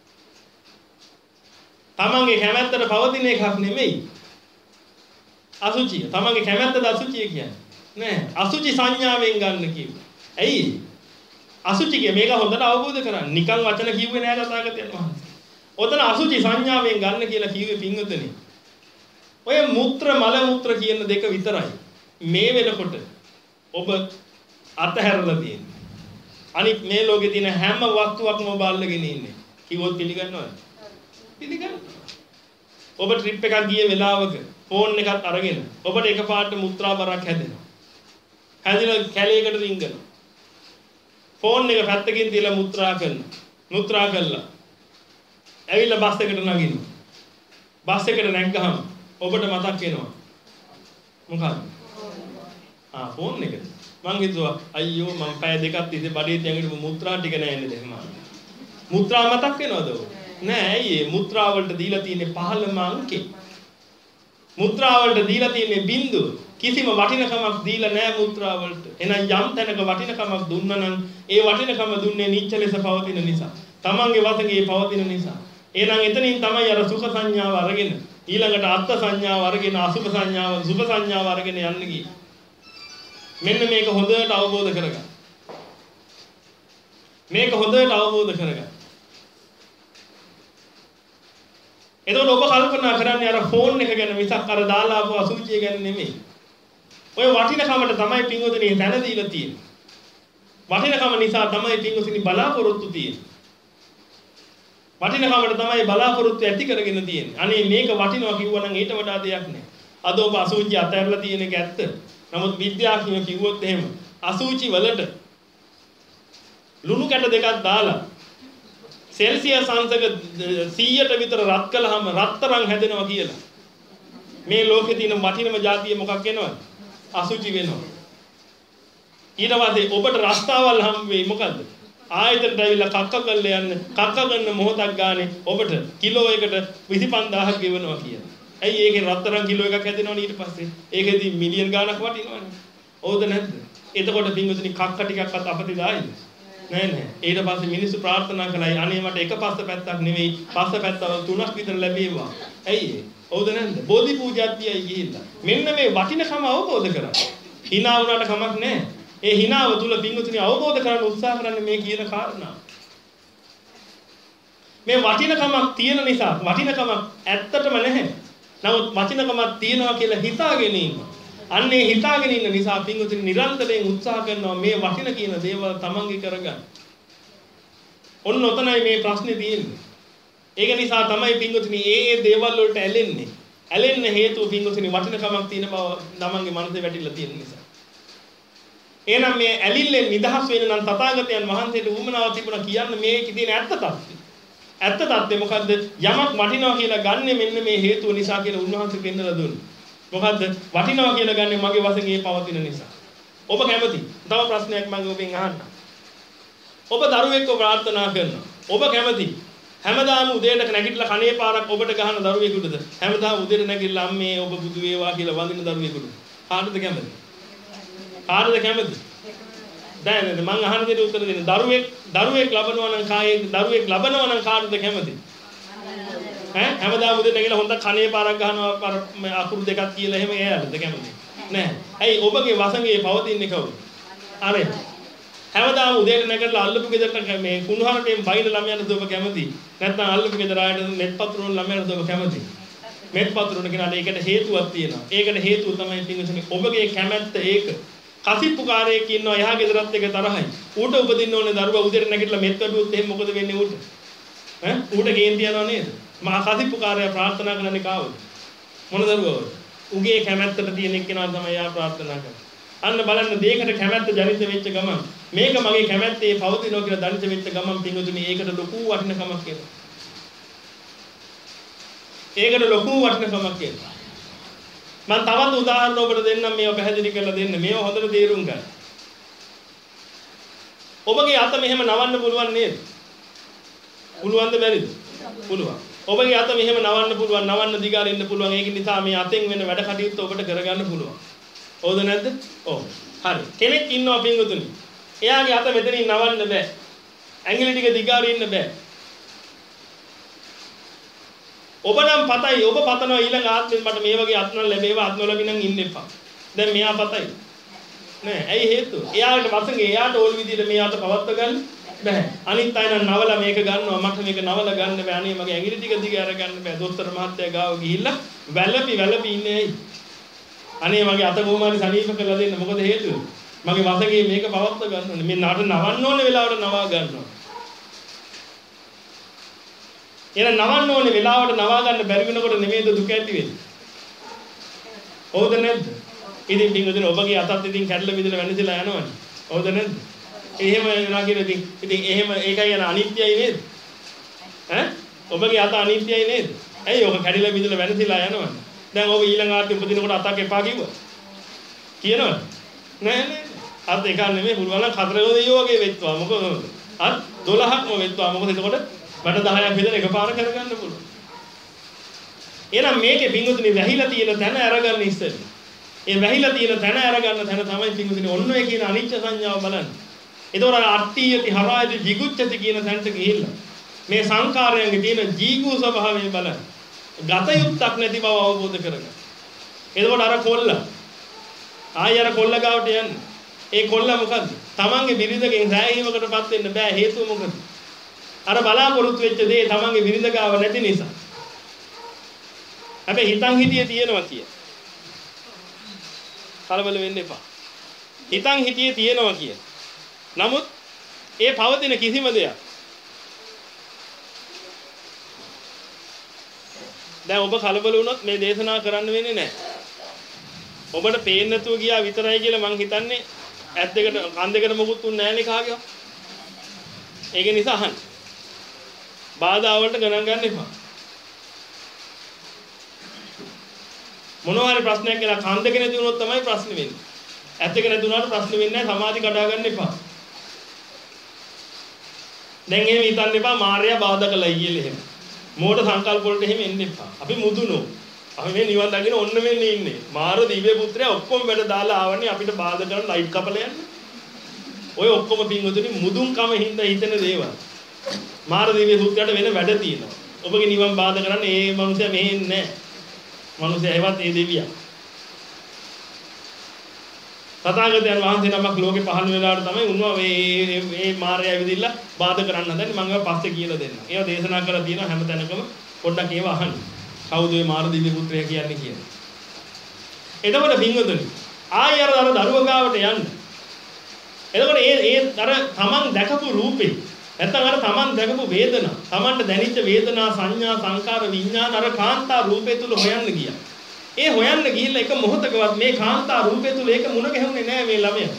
තමන්ගේ කැමැත්තට පවතින එකක් නෙමෙයි. අසුචිය. තමන්ගේ කැමැත්තද අසුචිය කියන්නේ? නෑ. අසුචි සංඥාවෙන් ගන්න කිව්වා. ඇයි? අසුචිය මේක හොඳට අවබෝධ කරගන්න. නිකන් වචන කිව්වේ නෑ තථාගතයන් වහන්සේ. ඔතන අසුචි සංඥාවෙන් ගන්න කියලා කිව්වේ පින්වතුනි. ඔය මුත්‍ර මල මුත්‍ර කියන දෙක විතරයි. මේ වෙනකොට ඔබ අතහැරලා තියෙන්නේ. අනිත් මේ ලෝකේ තියෙන හැම වස්තුවක්ම ඔබ අල්ලගෙන ඉන්නේ. කිව්වොත් පිළිගන්නවද? පිළිගන්නවා. ඔබ ට්‍රිප් එකක් ගිය වෙලාවක ෆෝන් එකක් අරගෙන ඔබට එකපාරට මුත්‍රා බරක් හැදෙනවා. හැදිලා කැලේකට රින්ගනවා. ෆෝන් එක පැත්තකින් තියලා මුත්‍රා කරනවා. මුත්‍රා කළා. ඇවිල්ලා බස් එකට නගිනවා. බස් එකට නැග්ගහම ඔබට මතක් වෙනවා. මොකක්ද? ආ ෆෝන් එකද? මං හිතුවා අයියෝ මං පැය දෙකක් තිස්සේ බඩේ තියගෙන මුත්‍රා ටික නෑනේ දැන් මම. මුත්‍රා මතක් වෙනවද ඔය? නෑ ඇයි මුත්‍රා වලට දීලා තියෙන්නේ පහළම අංකේ. මුත්‍රා වලට දීලා තියෙන්නේ බිංදුව. කිසිම වටිනකමක් දීලා නෑ මුත්‍රා වලට. එහෙනම් යම් තැනක වටිනකමක් දුන්නා නම් ඒ වටිනකම දුන්නේ නිච්ච ලෙස පවතින නිසා. තමන්ගේ වතගේ පවතින නිසා. එහෙනම් එතනින් තමයි අර සුඛ සංඥාව අරගෙන ඊළඟට අත්ත් සංඥාව අරගෙන අසුභ සංඥාව සුභ සංඥාව අරගෙන යන්න ගියේ. මෙන්න මේක හොඳට අවබෝධ කරගන්න. මේක හොඳට අවබෝධ කරගන්න. එතකොට ඔබ කල්පනා කරන්නේ අර ෆෝන් එක ගැන මිසක් අර දාලා ආපු අසුචිය ගැන නෙමෙයි. ඔය වටිනකමට තමයි පින්වතුනි දැන දීලා තියෙන්නේ. වටිනකම නිසා තමයි පින්වතුනි බලාපොරොත්තු තියෙන්නේ. වටිනකමට තමයි බලාපොරොත්තු ඇති කරගෙන තියෙන්නේ. අනේ මේක වටිනවා කිව්වනම් ඊට වඩා දෙයක් නෑ. අද ඔබ අසුචි අතහැරලා තියෙන එක ඇත්ත. නමුත් විද්‍යාඥයෝ කිව්වොත් එහෙම අසුචි වලට ලුණු කැට දෙකක් දාලා සෙල්සියස් අංශක සීයට විතර රත් කළාම රත්තරන් හැදෙනවා කියලා. මේ ලෝකේ තියෙන වටිනම જાතිය මොකක් වෙනවද? අසුචි වෙනවා. ඊට පස්සේ ඔබට රස්තාවල් හම් වෙයි මොකද්ද? ආයතනට ඇවිල්ලා කක්ක කරලා යන්න කක්ක ගන්න මොහොතක් ගානේ ඔබට කිලෝ එකට විසි පන්දාහක් ගෙවනවා කියලා. ඇයි ඒකේ රත්තරන් කිලෝ එකක් හැදෙනවනේ ඊට පස්සේ. ඒකෙදි මිලියන් ගාණක් වටිනවනේ. ඕද නැද්ද? එතකොට පින්වතුනි කක්ක ටිකක්වත් අපතේ දායිද? නෑ නෑ. ඊට පස්සේ මිනිස්සු ප්‍රාර්ථනා කළා අනේ මට එක පස්ස පැත්තක් නෙවෙයි පස්ස පැත්තවල තුනක් විතර ලැබේවා. ඇයි ඒ? හවුද නැද්ද? බෝධි පූජාත්තියයි ගිහිල්ලා. මෙන්න මේ වටිනකම අවබෝධ කරගන්න. hina වුණාට කමක් නෑ. ඒ hinaව තුල පිංගුතුනි අවබෝධ කරගන්න උත්සාහ කරන්න මේ කියන කාරණා. මේ වටිනකමක් තියෙන නිසා වටිනකමක් ඇත්තටම නැහැ. නමුත් වටිනකමක් තියෙනවා කියලා හිතාගෙන ඉන්න. අන්නේ හිතාගෙන ඉන්න නිසා පිංගුතුනි නිරන්තරයෙන් උත්සාහ කරනවා මේ වටින කියන දේවල් තමන්ගේ කරගන්න. ඔන්න ඔතනයි මේ ප්‍රශ්නේ තියෙන්නේ. ඒක නිසා තමයි පිංගුතුනි ඒ ඒ දේවල් වලට ඇලෙන්නේ. ඇලෙන්න හේතුව පිංගුතුනි වටිනකමක් තියෙන බව තමන්ගේ මනසේ වැටිලා තියෙන නිසා. එහෙනම් මේ ඇලිල්ලෙන් නිදහස් වෙන්න නම් තථාගතයන් වහන්සේට උවමනාව තිබුණා කියන්න මේකේ තියෙන ඇත්ත තත්ත්වය. ඇත්ත තත්ත්වය මොකද්ද? යමක් වටිනවා කියලා ගන්නෙ මෙන්න මේ හේතුව නිසා කියලා උන්වහන්සේ පෙන්නලා දුන්නා. මොකද්ද? වටිනවා කියලා ගන්නෙ මගේ වශයෙන් ඒ පවතින නිසා. ඔබ කැමති? තව ප්‍රශ්නයක් මම ඔබෙන් අහන්න. ඔබ දරුවෙක්ව ප්‍රාර්ථනා කරනවා. ඔබ කැමති? හැමදාම උදේට නැගිටලා කනේ පාරක් ඔබට ගහන දරුවෙකුටද? හැමදාම උදේට නැගිටලා අම්මේ ඔබ බුදු වේවා කියලා වඳින දරුවෙකුටද? කාටද කැමති? කාටද කැමති? දැන් මම අහන දෙයට උත්තර දෙන්න. දරුවෙක් දරුවෙක් ලබනවා නම් කායේ දරුවෙක් ලබනවා නම් කාටද කැමති? ඈ හැමදාම උදේ නැගිලා හොඳ කනේ පාරක් ගහනවා අකුරු දෙකක් කියලා එහෙම එයාලද කැමති? නෑ. ඇයි ඔබගේ වසඟේ පවතින්නේ කවුද? අනේ. හැමදාම උදේට නැගිටලා අල්ලපු ගෙදරට මේ කුණුහරුටෙන් බයින ළමයන්ට ඔබ කැමති? නැත්නම් අල්ලපු ගෙදර ආයට මෙත් පතුරුන ළමයන්ට ඔබ කැමති? මෙත් පතුරුන කෙනාට ඒකට හේතුවක් තියෙනවා. ඒකට හේතුව තමයි පින්වතුනි ඔබගේ කැමැත්ත ඒක. කසිප්පුකාරයෙක් ඉන්නවා එහා ගෙදරත් එක තරහයි. ඌට උපදින්න ඕනේ දරුවා උදේට නැගිටලා මෙත් වැටුවොත් එහෙනම් මොකද වෙන්නේ ඌට? ඈ ඌට කේන්ති යනවා නේද? මහා කසිප්පුකාරයා ප්‍රාර්ථනා කරන්නේ කාවද? මොන දරුවවද? උගේ කැමැත්තට තියෙන එක්කෙනා තමයි යා ප්‍රාර්ථනා කරන්නේ. අන්න බලන්න දෙයකට කැමැත්ත ජනිත වෙච්ච ගමන් මේක මගේ කැමැත්තේ පවතිනවා කියලා ජනිත වෙච්ච ගමන් පින්වතුනි ඒකට ලොකු වටිනකමක් එනවා. ඒකට ලොකු වටිනකමක් එනවා. මම තවත් උදාහරණ ඔබට දෙන්නම් මේව පැහැදිලි කරලා දෙන්න. මේව හොඳට තේරුම් ගන්න. ඔබගේ අත මෙහෙම නවන්න පුළුවන් නේද? පුළුවන්ද බැරිද? පුළුවන්. ඔබගේ අත මෙහෙම නවන්න පුළුවන්, නවන්න දිගාරින්න පුළුවන්. ඒක නිසා මේ අතෙන් වෙන වැඩ කටයුත්ත ඔබට කරගන්න පුළුවන්. හවුද නැද්ද? ඔව්. හරි. කෙනෙක් ඉන්නවා පින්වතුනි. එයාගේ අත මෙතනින් නවන්න බෑ. ඇඟිලි ටික දිගාරින්න බෑ. ඔබ නම් පතයි ඔබ පතනවා ඊළඟ ආත්මෙත් මට මේ වගේ අත්නල් ලැබේවා අත්නො ලැබිනම් ඉන්න එපා. දැන් මෙයා පතයි. නෑ ඇයි හේතුව? එයාට වසඟේ එයාට ඕන විදිහට මේ අත පවත්ව ගන්න බෑ. අනිත් අය නම් නවලා මේක ගන්නවා මට මේක නවලා ගන්න බෑ. අනේ මගේ ඇඟිලි ටික දිග අර ගන්න බෑ. දොස්තර මහත්තයා ගාව ගිහිල්ලා වැළපි වැළපි ඉන්නේ ඇයි? අනේ මගේ අත කොහොම හරි සනීප කරලා දෙන්න. මොකද හේතුව? මගේ වසඟේ මේක පවත්ව ගන්න ඕනේ. මේ නඩ නවන්න ඕනේ වෙලාවට නවා ගන්නවා. එන නවන්න ඕනේ වෙලාවට නවා ගන්න බැරි වෙනකොට නෙමෙයිද දුක ඇති වෙන්නේ. හවුද නැද්ද? ඉතින් පින්වතුනි ඔබගේ අතත් ඉතින් කැඩලා බිඳලා වෙනසලා යනවනේ. හවුද නැද්ද? එහෙම වෙනවා කියන ඉතින් ඉතින් එහෙම ඒකයි යන අනිත්‍යයි නේද? ඈ? ඔබගේ අත අනිත්‍යයි නේද? ඇයි ඔක කැඩිලා බිඳලා වෙනසලා යනවනේ. දැන් ඔබ ඊළඟ ආත්මෙ උපදිනකොට අතක් එපා කිව්වා. කියනවද? නෑ නෑ. අත එක නෙමෙයි පුළුවන් නම් හතරක දෙයියෝ වගේ වෙත්වා. මොකද? අත් දොළහක්ම වෙත්වා. මොකද එතකොට මට දහයක් විතර එකපාර කරගන්න පුළුවන්. එහෙනම් මේකේ පින්වතුනි වැහිලා තියෙන තැන අරගන්න ඉස්සෙල්ලා. ඒ වැහිලා තියෙන තැන අරගන්න තැන තමයි පින්වතුනි ඔන්න ඔය කියන අනිච්ච සංඥාව බලන්න. ඒතකොට අට්ඨියති හරායති jigucchati කියන තැනට ගිහිල්ලා මේ සංකාරයන්ගේ තියෙන ජීගු ස්වභාවය බලන්න. ගත යුක්තක් නැති බව අවබෝධ කරගන්න. එතකොට අර කොල්ල ආය අර කොල්ල ගාවට යන්නේ. ඒ කොල්ල මොකද්ද? තමන්ගේ බිරිඳගෙන් සෑහීමකටපත් වෙන්න බෑ හේතුව මොකද? අර බලාපොරොත්තු වෙච්ච දේ තමන්ගේ බිරිඳ ගාව නැති නිසා. හැබැයි හිතන් හිතියේ තියෙනවා කිය. කලබල වෙන්න එපා. හිතන් හිතියේ තියෙනවා කිය. නමුත් ඒ පවතින කිසිම දෙයක් දැන් ඔබ කලබල වුණොත් මේ දේශනා කරන්න වෙන්නේ නැහැ. ඔබට පේන්නේ නැතුව ගියා විතරයි කියලා මං හිතන්නේ ඇස් දෙකට කන් දෙකට මොකුත් උන්නේ නැහැ නේ කාගේවත්. ඒක නිසා අහන්න. බාධා වලට ගණන් ගන්න එපා. මොනවා හරි ප්‍රශ්නයක් කියලා කන් දෙක නැති වුණොත් තමයි ප්‍රශ්නේ වෙන්නේ. ඇස් දෙක නැති වුණාට ප්‍රශ්නේ වෙන්නේ නැහැ. සමාධි කඩා ගන්න එපා. දැන් එහෙම හිතන්න එපා මාර්යා බාධා කළයි කියලා එහෙම. මෝඩ සංකල්ප වලට එහෙම එන්න එපා. අපි මුදුනෝ. අපි මේ නිවන් දකින්න ඔන්න මෙන්නේ ඉන්නේ. මාර දිව්‍ය පුත්‍රයා ඔක්කොම වැඩ දාලා ආවනේ අපිට බාධා කරන ලයිට් කපලා යන්න. ඔය ඔක්කොම පින්වතුනි මුදුන්කම හින්දා හිතෙන දේවල්. මාරදේවිය සූත්‍රයට වෙන වැඩ තියෙනවා. ඔබගේ නිවන් බාධා කරන්නේ මේ මනුස්සයා මෙහෙ ඉන්නේ නැහැ. මනුස්සයා ඒවත් ඒ දෙවියා. තථාගතයන් වහන්සේ නමක් ලෝකේ පහළ වෙලාවට තමයි උන්ව මේ මේ මාර්යය ඇවිදින්න බාධා කරන්න හදන්නේ. මම ඒවා පස්සේ කියලා දෙන්නම්. ඒවා දේශනා කරලා තියෙනවා හැම තැනකම. පොඩ්ඩක් ඒවා අහන්න. කවුද මේ මාරදේවිය පුත්‍රයා කියන්නේ කියලා. එතකොට පින්වතුනි ආයෙ අර අර දරුව ගාවට යන්න. එතකොට ඒ ඒ අර තමන් දැකපු රූපේ නැත්නම් අර තමන් දැකපු වේදනා, තමන්ට දැනෙච්ච වේදනා, සංඥා, සංකාර, විඥාන අර කාන්තා රූපේ තුල හොයන්න ගියා. ඒ හොයන්න ගිහිල්ලා එක මොහොතකවත් මේ කාන්තා රූපේ තුල ඒක මුණ ගැහුනේ නැහැ මේ ළමයා.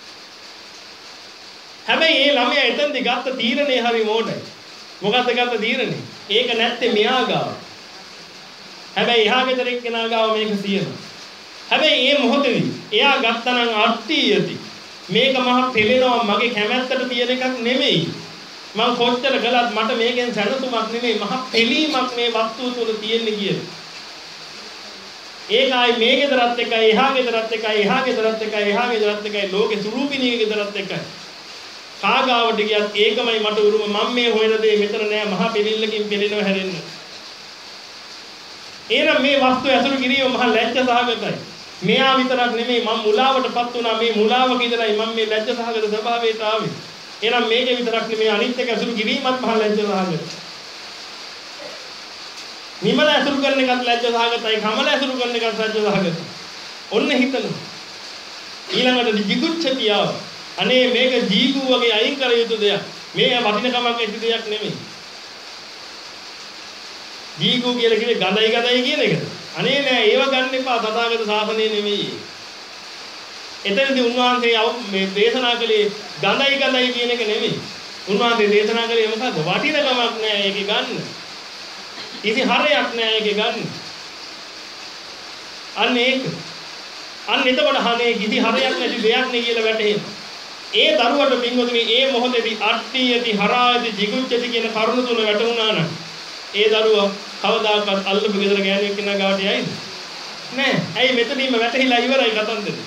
හැබැයි මේ ළමයා එතෙන්දි ගත්ත තීරණේ හරි මොඩයි. මොකද්ද ගත්ත තීරණේ? ඒක නැත්තේ මෙයා ගාව. හැබැයි එහා ගෙදර එක්කෙනා ගාව මේක තියෙනවා. හැබැයි මේ මොහොතේදී එයා ගත්තනම් අට්ටි යති. මේක මහ පෙළෙනවා මගේ කැමැත්තට තියෙන එකක් නෙමෙයි. මං කොච්චර කළත් මට මේකෙන් සැනසුමක් නෙමෙයි මහ පෙළීමක් මේ වස්තුව තුල තියෙන්නේ කියලා. ඒකයි මේ ගෙදරත් එකයි එහා ගෙදරත් එකයි එහා ගෙදරත් එකයි එහා ගෙදරත් එකයි ලෝකේ සුරූපිනිය ගෙදරත් එකයි. කාගාවට ගියත් ඒකමයි මට උරුම මම මේ හොයන දේ මෙතන නෑ මහ පෙළිල්ලකින් පෙළෙනව හැරෙන්න. එහෙනම් මේ වස්තුව ඇසුරු කිරීම මහ ලැජ්ජ සහගතයි. මෙයා විතරක් නෙමෙයි මම මුලාවටපත් වුණා මේ මුලාවක ඉඳලායි මම මේ ලැජ්ජ සහගත ස්වභාවයට ආවේ. එහෙනම් මේක විතරක් නෙමෙයි අනිත් එක ඇසුරු කිරීමත් මහ ලැජ්ජ සහගතයි. නිමල ඇසුරු කරන එකත් ලැජ්ජ සහගතයි කමල ඇසුරු කරන එකත් ලැජ්ජ සහගතයි. ඔන්න හිතන. ඊළඟට jigucchatiyaව. අනේ මේක ජීගු වගේ අයින් කර යුතු දෙයක්. මේ වටිනකමක් ඇති දෙයක් නෙමෙයි. ජීගු කියලා කිව්වේ ගඳයි ගඳයි කියන එකද? අනේ නෑ ඒව ගන්න එපා තථාගත ශාසනය නෙමෙයි. එතනදී උන්වහන්සේ මේ දේශනා කළේ ගඳයි ගඳයි කියන එක නෙමෙයි. උන්වහන්සේ දේශනා කළේ මොකද්ද? වටිනකමක් නෑ ඒකේ ගන්න. ඉතින් හරයක් නෑ ඒකේ ගන්න. අන්න ඒක. අන්න එතකොට හනේ කිසි හරයක් නැති දෙයක් නේ කියලා වැටහෙනවා. ඒ දරුවට පින්වතුනි ඒ මොහොතේදී අට්ටි යති හරායති jigucchati කියන කරුණ තුන වැටුණා නම් ඒ දරුවා කවදාකවත් අල්ලපු ගෙදර ගෑණියෙක් කෙනා ගාවට යයිද? නෑ. ඇයි මෙතනින්ම වැටහිලා ඉවරයි කතන්දරේ.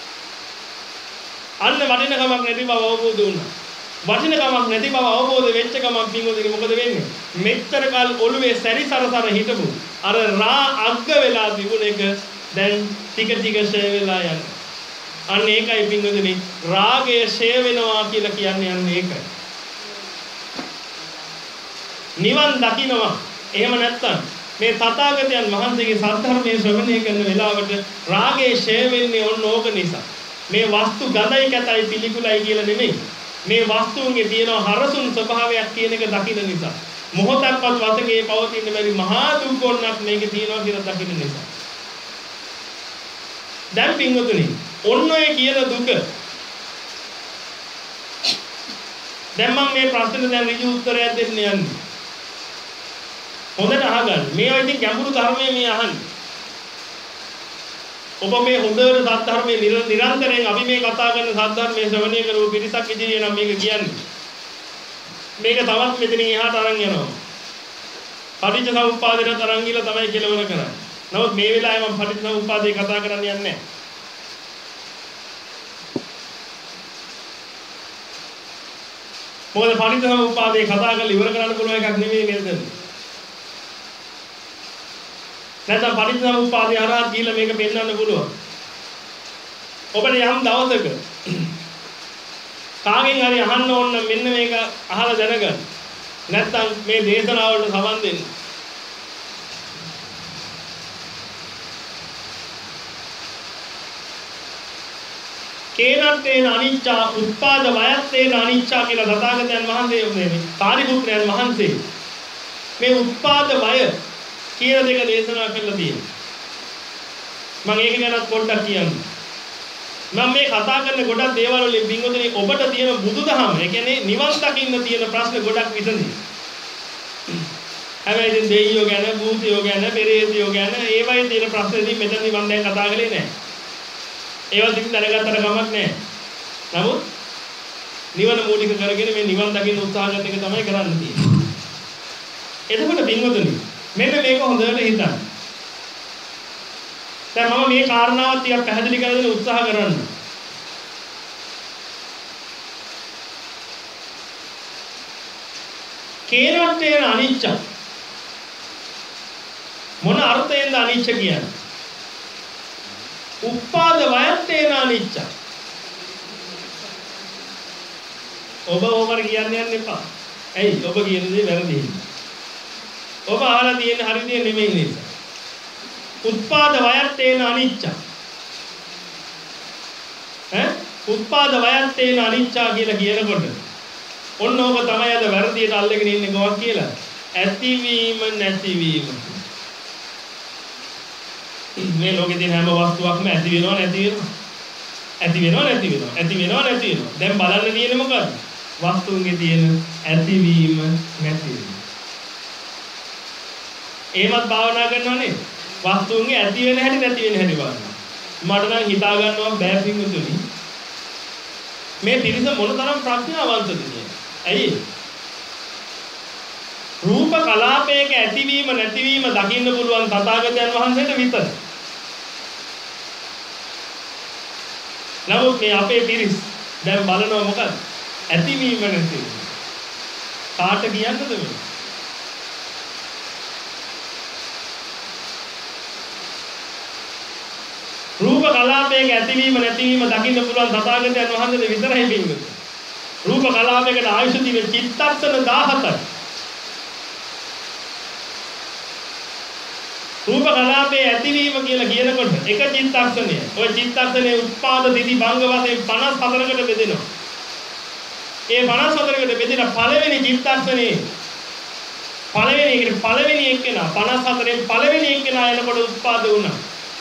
අන්න වටිනකමක් නැති බව අවබෝධ වුණා. වටිනකමක් නැති බව අවබෝධ වෙච්ච ගමන් පින්වතුනි මොකද වෙන්නේ? මෙච්චර කල් ඔළුවේ සැරිසරසර හිටපු අර රා අග්ග වෙලා තිබුණ එක දැන් ටික ටික ෂේ වෙලා යනවා. අන්න ඒකයි පින්වතුනි රාගය ෂේ වෙනවා කියලා කියන්නේ අන්න ඒකයි. නිවන් දකින්නවා. එහෙම නැත්නම් මේ තථාගතයන් වහන්සේගේ සත්‍යධර්මයේ ශ්‍රවණය කරන වෙලාවට රාගයේ ෂේ වෙන්නේ ඔන්න ඕක නිසා. මේ වස්තු ගඳයි කැතයි පිළිකුලයි කියලා නෙමෙයි. මේ වස්තුන්ගේ තියෙන හරසුන් ස්වභාවයක් කියන එක දකින්න නිසා. මොහොතක්වත් වශයෙන් පවතින බැරි මහා දුක් ගොන්නක් මේකේ තියෙනවා කියලා දකින්න නිසා. දැන් පින්වතුනි ඔන්න ඔය කියන දුක දැන් මම මේ ප්‍රශ්නෙට දැන් ඍජු උත්තරයක් දෙන්න යන්නේ. හොඳට අහගන්න. මේවා ඉතින් ගැඹුරු ධර්මයේ මේ අහන්නේ. ඔබ මේ හොඳට සත්‍ය ධර්මයේ නිරන්තරයෙන් අපි මේ කතා කරන සත්‍ය ධර්මයේ ශ්‍රවණය කරපු පිරිසක් ඉදිරියේ නම් මේක කියන්නේ. මේක තවත් මෙතනින් එහාට අරන් යනවා. පටිච්ච සමුප්පාදයට තරන් ගිහලා තමයි කෙලවර කරන්නේ. නමුත් මේ වෙලාවේ මම පටිච්ච සමුප්පාදේ කතා කරන්න යන්නේ නැහැ. මොකද පටිච්ච සමුප්පාදේ කතා කරලා ඉවර කරන්න පුළුවන් එකක් නෙමෙයි නේද? නැත්නම් පටිච්ච සමුප්පාදේ හරහා ගිහලා මේක පෙන්වන්න පුළුවන්. ඔබට යම් දවසක කාගෙන් හරි අහන්න ඕන මෙන්න මේක අහලා දැනගන්න. නැත්නම් මේ දේශනාවලට සම්බන්ධ වෙන්න. කේනත්තේන අනිච්චා උත්පාද වයත්තේන අනිච්චා කියලා තථාගතයන් වහන්සේ මේ සාරිපුත්‍රයන් වහන්සේ මේ උත්පාද වය කියන දෙක දේශනා කරලා තියෙනවා. මම ඒක ගැන පොඩ්ඩක් කියන්නම්. මම මේ කතා කරන ගොඩක් දේවල් වලින් බින්දුනේ ඔබට තියෙන බුදුදහම, ඒ කියන්නේ නිවන් දකින්න තියෙන ප්‍රශ්න ගොඩක් විසඳි. හැබැයි ඉතින් දෙයියෝ ගැන, භූතයෝ ගැන, පෙරේතයෝ ගැන ඒවයි තියෙන ප්‍රශ්නදී මෙතනදී මම දැන් කතා කරන්නේ නැහැ. ඒවා ඉතින් දැනගත්තට කමක් නැහැ. නමුත් නිවන මූලික කරගෙන මේ නිවන් දකින්න උත්සාහ කරන එක තමයි කරන්න තියෙන්නේ. එතකොට බින්දුනේ මෙන්න මේක හොඳට හිතන්න. දැන් මම මේ කාරණාවත් ටිකක් පැහැදිලි කරගෙන උත්සාහ කරන්න. කේනත්තේන අනිච්ච. මොන අර්ථයෙන්ද අනිච්ච කියන්නේ? උප්පාද වයත්තේන අනිච්ච. ඔබ ඕමර කියන්නේ යන්න එපා. ඇයි ඔබ කියන දේ වැරදි. ඔබ අහලා තියෙන හරි දේ නෙමෙයි නේද? උත්පාද වයත්තේන අනිච්ච. ඈ උත්පාද වයත්තේන අනිච්චා කියලා කියනකොට ඔන්න ඕක තමයි අද වැරදියට අල්ලගෙන ඉන්නේ කොහොමද කියලා. ඇතිවීම නැතිවීම. මේ ලෝකේ තියෙන හැම වස්තුවක්ම ඇති වෙනව නැති වෙනව. ඇති වෙනව නැති වෙනව. ඇති වෙනව නැති වෙනව. දැන් බලන්න තියෙන්නේ මොකද්ද? වස්තුන්ගේ තියෙන ඇතිවීම නැතිවීම. ඒවත් භාවනා කරනවනේ. වස්තුන්ගේ ඇති වෙන හැටි නැති වෙන හැටි බලන්න. මට නම් හිතා ගන්නවා බෑ පිංගුතුනි. මේ පිරිස මොනතරම් ප්‍රඥාවන්තද කියලා. ඇයි? රූප කලාපයක ඇතිවීම නැතිවීම දකින්න පුළුවන් තථාගතයන් වහන්සේට විතරයි. නමුත් මේ අපේ පිරිස් දැන් බලනවා මොකද? ඇතිවීම නැතිවීම. කාට කියන්නද මේ? රූප කලාපයක ඇතිවීම නැතිවීම දකින්න පුළුවන් තථාගතයන් වහන්සේට විතරයි පින්වතුනි. රූප කලාපයකට ආයුෂ දිවේ චිත්තක්ෂණ දහසයි. රූප කලාපයේ ඇතිවීම කියලා කියනකොට එක චිත්තක්ෂණය. ওই චිත්තක්ෂණයේ උත්පාද දිදි භංග වශයෙන් පනස් හතරකට බෙදෙනවා. ඒ පනස් හතරකට බෙදෙන පළවෙනි චිත්තක්ෂණේ පළවෙනි එකට පළවෙනි එක්කෙනා පනස් හතරෙන් පළවෙනි එක්කෙනා එනකොට උත්පාද වුණා.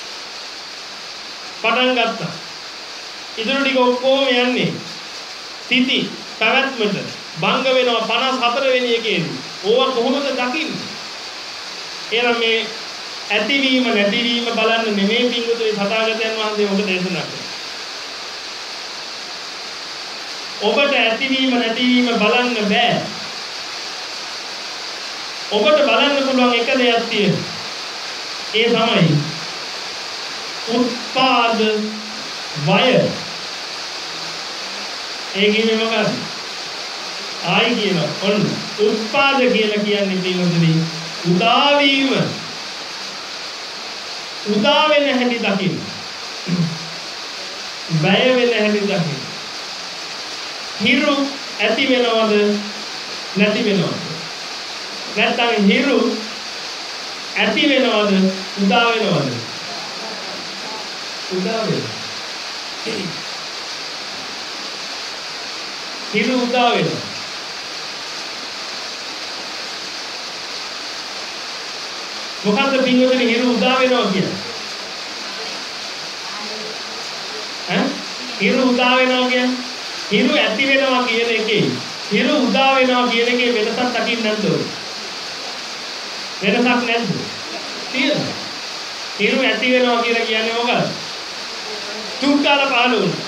පටන් ගත්තා. ඉදිරි ටික ඔක්කොම යන්නේ තිති පැවැත්මට භංග වෙනවා පනස් හතර වෙනි එකේදී. ඕවා කොහොමද දකින්නේ? එහෙනම් මේ ඇතිවීම නැතිවීම බලන්න නෙමෙයි පිංගුතුනි තථාගතයන් වහන්සේ ඔබ දේශනා කළේ. ඔබට ඇතිවීම නැතිවීම බලන්න බෑ. ඔබට බලන්න පුළුවන් එක දෙයක් තියෙනවා. ඒ තමයි උත්පාද වය. ඒ කියන්නේ මොකක්ද? ආයි කියනවා. ඔන්න උත්පාද කියලා කියන්නේ පින්වතුනි උදා වීම. උදා වෙන හැටි දකින්න. වැය වෙන හැටි දකින්න. හිරු ඇති වෙනවද නැති වෙනවද? නැත්නම් හිරු ඇති වෙනවද උදා වෙනවද? උදා වෙනවා. හිරු උදා වෙනවා. මොකද්ද පින්වතුනි හිරු උදා වෙනවා කියන්නේ? ඈ හිරු උදා වෙනවා කියන්නේ හිරු ඇති වෙනවා කියන එකේ හිරු උදා වෙනවා කියන එකේ වෙනසක් දකින්න නැද්ද? වෙනසක් නැද්ද? තියෙනවා. හිරු ඇති වෙනවා කියලා කියන්නේ මොකක්ද? චුට්ටාල පහළ වුණා.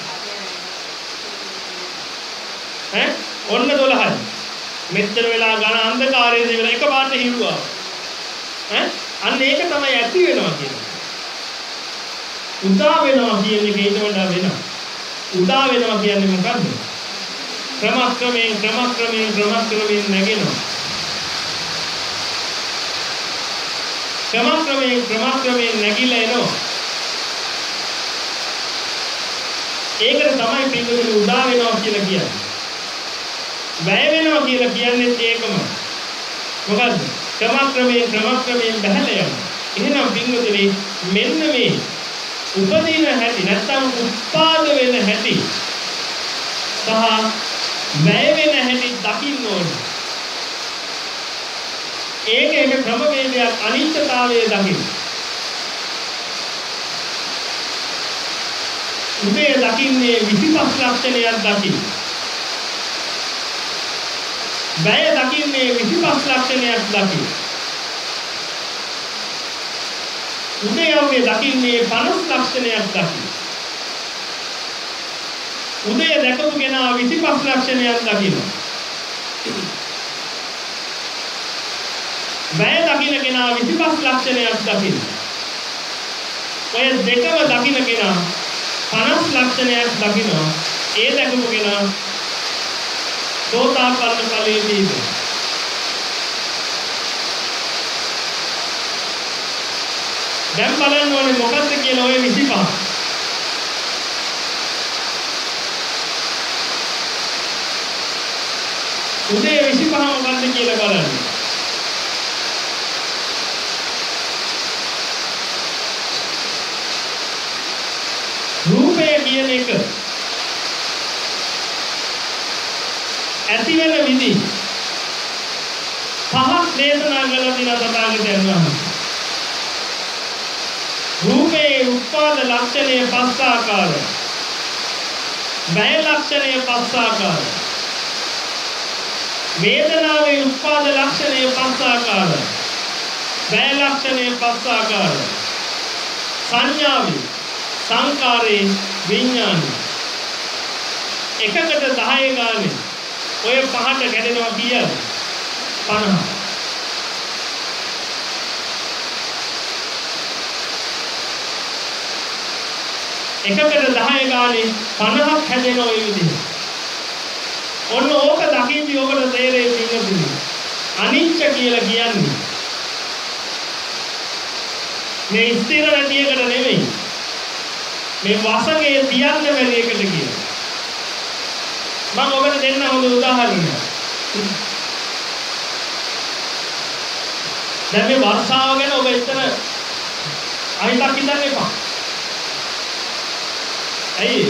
ඈ ඔන්න දොළහයි. මෙච්චර වෙලා ගණ අන්ධකාරයේ ඉඳලා එකපාරට හිරු ආවා. ඈ අන්න ඒක තමයි ඇති වෙනවා කියන්නේ. උදා වෙනවා කියන්නේ ඊට වඩා වෙනවා. උදා වෙනවා කියන්නේ මොකද්ද? ක්‍රමක්‍රමයෙන් ක්‍රමක්‍රමයෙන් ක්‍රමක්‍රමයෙන් නැගෙනවා. ක්‍රමක්‍රමයෙන් ක්‍රමක්‍රමයෙන් නැగిලා එනවා. ඒකට තමයි පිටුදුනේ උදා වෙනවා කියලා කියන්නේ. වැය වෙනවා කියලා කියන්නේ ඒකම. මොකද්ද? ක්‍රමක්‍රමයෙන් ක්‍රමක්‍රමයෙන් බහලා යනවා. එහෙනම් පිටුදුනේ මෙන්න මේ උපදින හැටි නැත්නම් උත්පාද වෙන හැටි සහ වැය වෙන හැටි දකින්න ඕනේ. ඒක එක ක්‍රමවේදයක් අනිත්‍යතාවයේ දකින්න. උදේ දකින්නේ විසිපස් ලක්ෂණයක් දකින්න. වැය දකින්නේ විසිපස් ලක්ෂණයක් දකින්න. උදයවගේ දකින්නේ පනස් ලක්ෂණයක් දකින්න. උදය දැකපු කෙනා විසිපස් ලක්ෂණයක් දකින්න. වැය දකින්න කෙනා විසිපස් ලක්ෂණයක් දකින්න. ඔය දෙකම දකින්න කෙනා පනස් ලක්ෂණයක් දකින්න. ඒ දැකපු කෙනා සෝතාපන්න ඵලයේදී දැන් බලන්න ඕනේ මොකක්ද කියලා ඔය විසිපහ. උදේ විසිපහ මොකක්ද කියලා බලන්න. රූපය කියන එක ඇති වෙන විදි පහක් දේශනා කළා දිනා තථාගතයන් වහන්සේ. රූපේ උත්පාද ලක්ෂණය පස් ආකාරයි. වැය ලක්ෂණය පස් ආකාරයි. වේදනාවේ උත්පාද ලක්ෂණය පස් ආකාරයි. වැය ලක්ෂණය පස් ආකාරයි. සංඥාවේ සංකාරේ විඥානේ එකකට දහය ගානේ ඔය පහට කැඩෙනවා කීයද? පනහ. එකකට දහය ගානේ පනහක් හැදෙන ඔය විදිහට. ඔන්න ඕක දකින්දි ඔබට තේරෙයි පිළිගන්නේ. අනිච්ච කියලා කියන්නේ මේ ස්ථිර නැති එකට නෙමෙයි. මේ වසඟේ තියන්න බැරි එකට කියනවා. මම ඔබට දෙන්න හොඳ උදාහරණයක්. දැන් මේ වර්ෂාව ගැන ඔබ එතන අහිතක් හිතන්න එපා. ඇයි?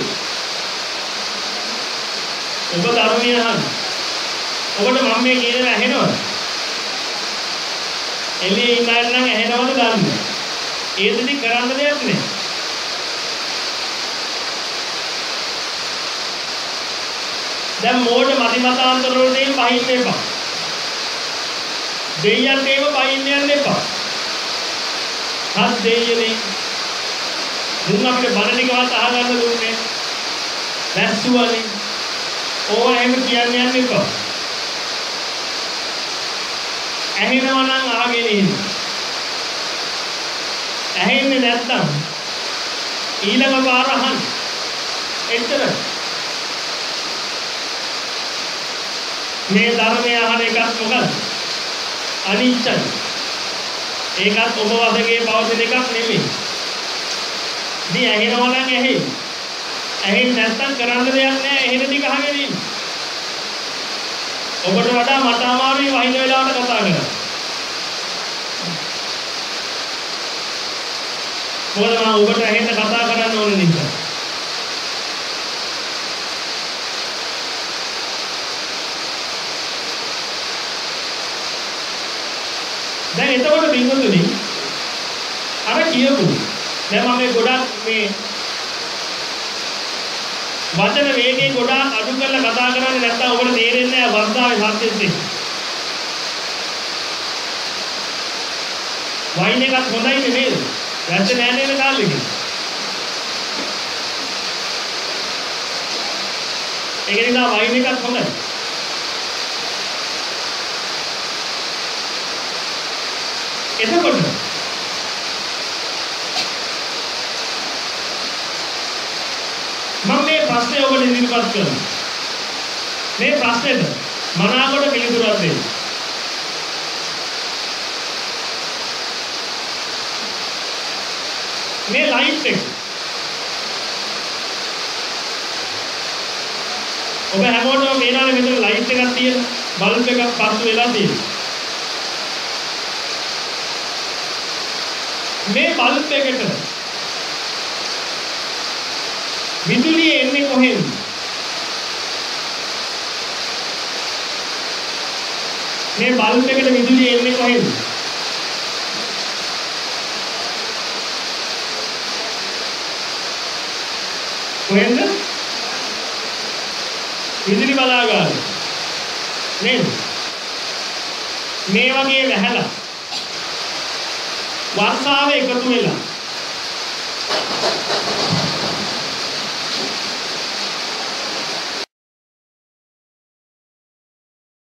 ඔබ ධර්මය අහන්න. ඔබට මම මේ කියන දේ ඇහෙනවද? එළියේ ඉන්න අය නම් ඇහෙනවද දන්නේ? ඒ දෙදි කරන්න දෙයක් නෑ. දැන් මෝඩ මතිමතාන්තර වලදී පහින්න එපා. දෙයියන් ඒව පහින්න යන්න එපා. හත් දෙයියනේ මුන් අපිට බණ ටිකවත් අහගන්න දුන්නේ. වැස්සුවනේ. ඕව එහෙම කියන්න යන්න එපා. ඇහෙනවා නම් අහගෙන ඉන්න. ඇහෙන්නේ නැත්තම් ඊළඟ පාර අහන්න. එච්චර. මේ ධර්මය අහන එකත් මොකද? අනිච්චයි. ඒකත් ඔබ වශයෙන් පවතින එකක් නෙමෙයි. දී ඇහෙනවා නම් ඇහි. ඇහෙන්නේ නැත්තම් කරන්න දෙයක් නැහැ. එහෙන ටික අහගෙන ඉන්න. ඔබට වඩා මට අමාරුයි වහින වෙලාවට කතා කරන්න. මොකද මම ඔබට ඇහෙන්න කතා කරන්න ඕන නිසා. දැන් එතකොට බින්දුතුනි අර කියපු දැන් මම මේ ගොඩක් මේ වචන වේගයෙන් ගොඩාක් අඩු කරලා කතා කරන්නේ නැත්නම් ඔබට තේරෙන්නේ නැහැ වර්ෂාවේ සත්‍යෙත්. වයින් එකත් හොඳයි නේද? වැස්ස නෑ නේද කාලෙක? ඒක නිසා වයින් එකත් හොඳයි. එතකොට මම මේ ප්‍රශ්නේ ඔබට ඉදිරිපත් කරනවා. මේ ප්‍රශ්නෙට මනාකොට පිළිතුරක් දෙන්න. මේ ලයිට් එක ඔබ හැමෝටම මේනානේ මෙතන ලයිට් එකක් තියෙන බල්බ් එකක් පස්සු වෙලා තියෙනවා. මේ බල්බ් එකට විදුලිය එන්නේ කොහෙන්ද? මේ බල්බ් එකට විදුලිය එන්නේ කොහෙන්ද? කොහෙන්ද? විදුලි බලාගාරය. නේද? මේ වගේ වැහැලා වර්ෂාව එකතු වෙලා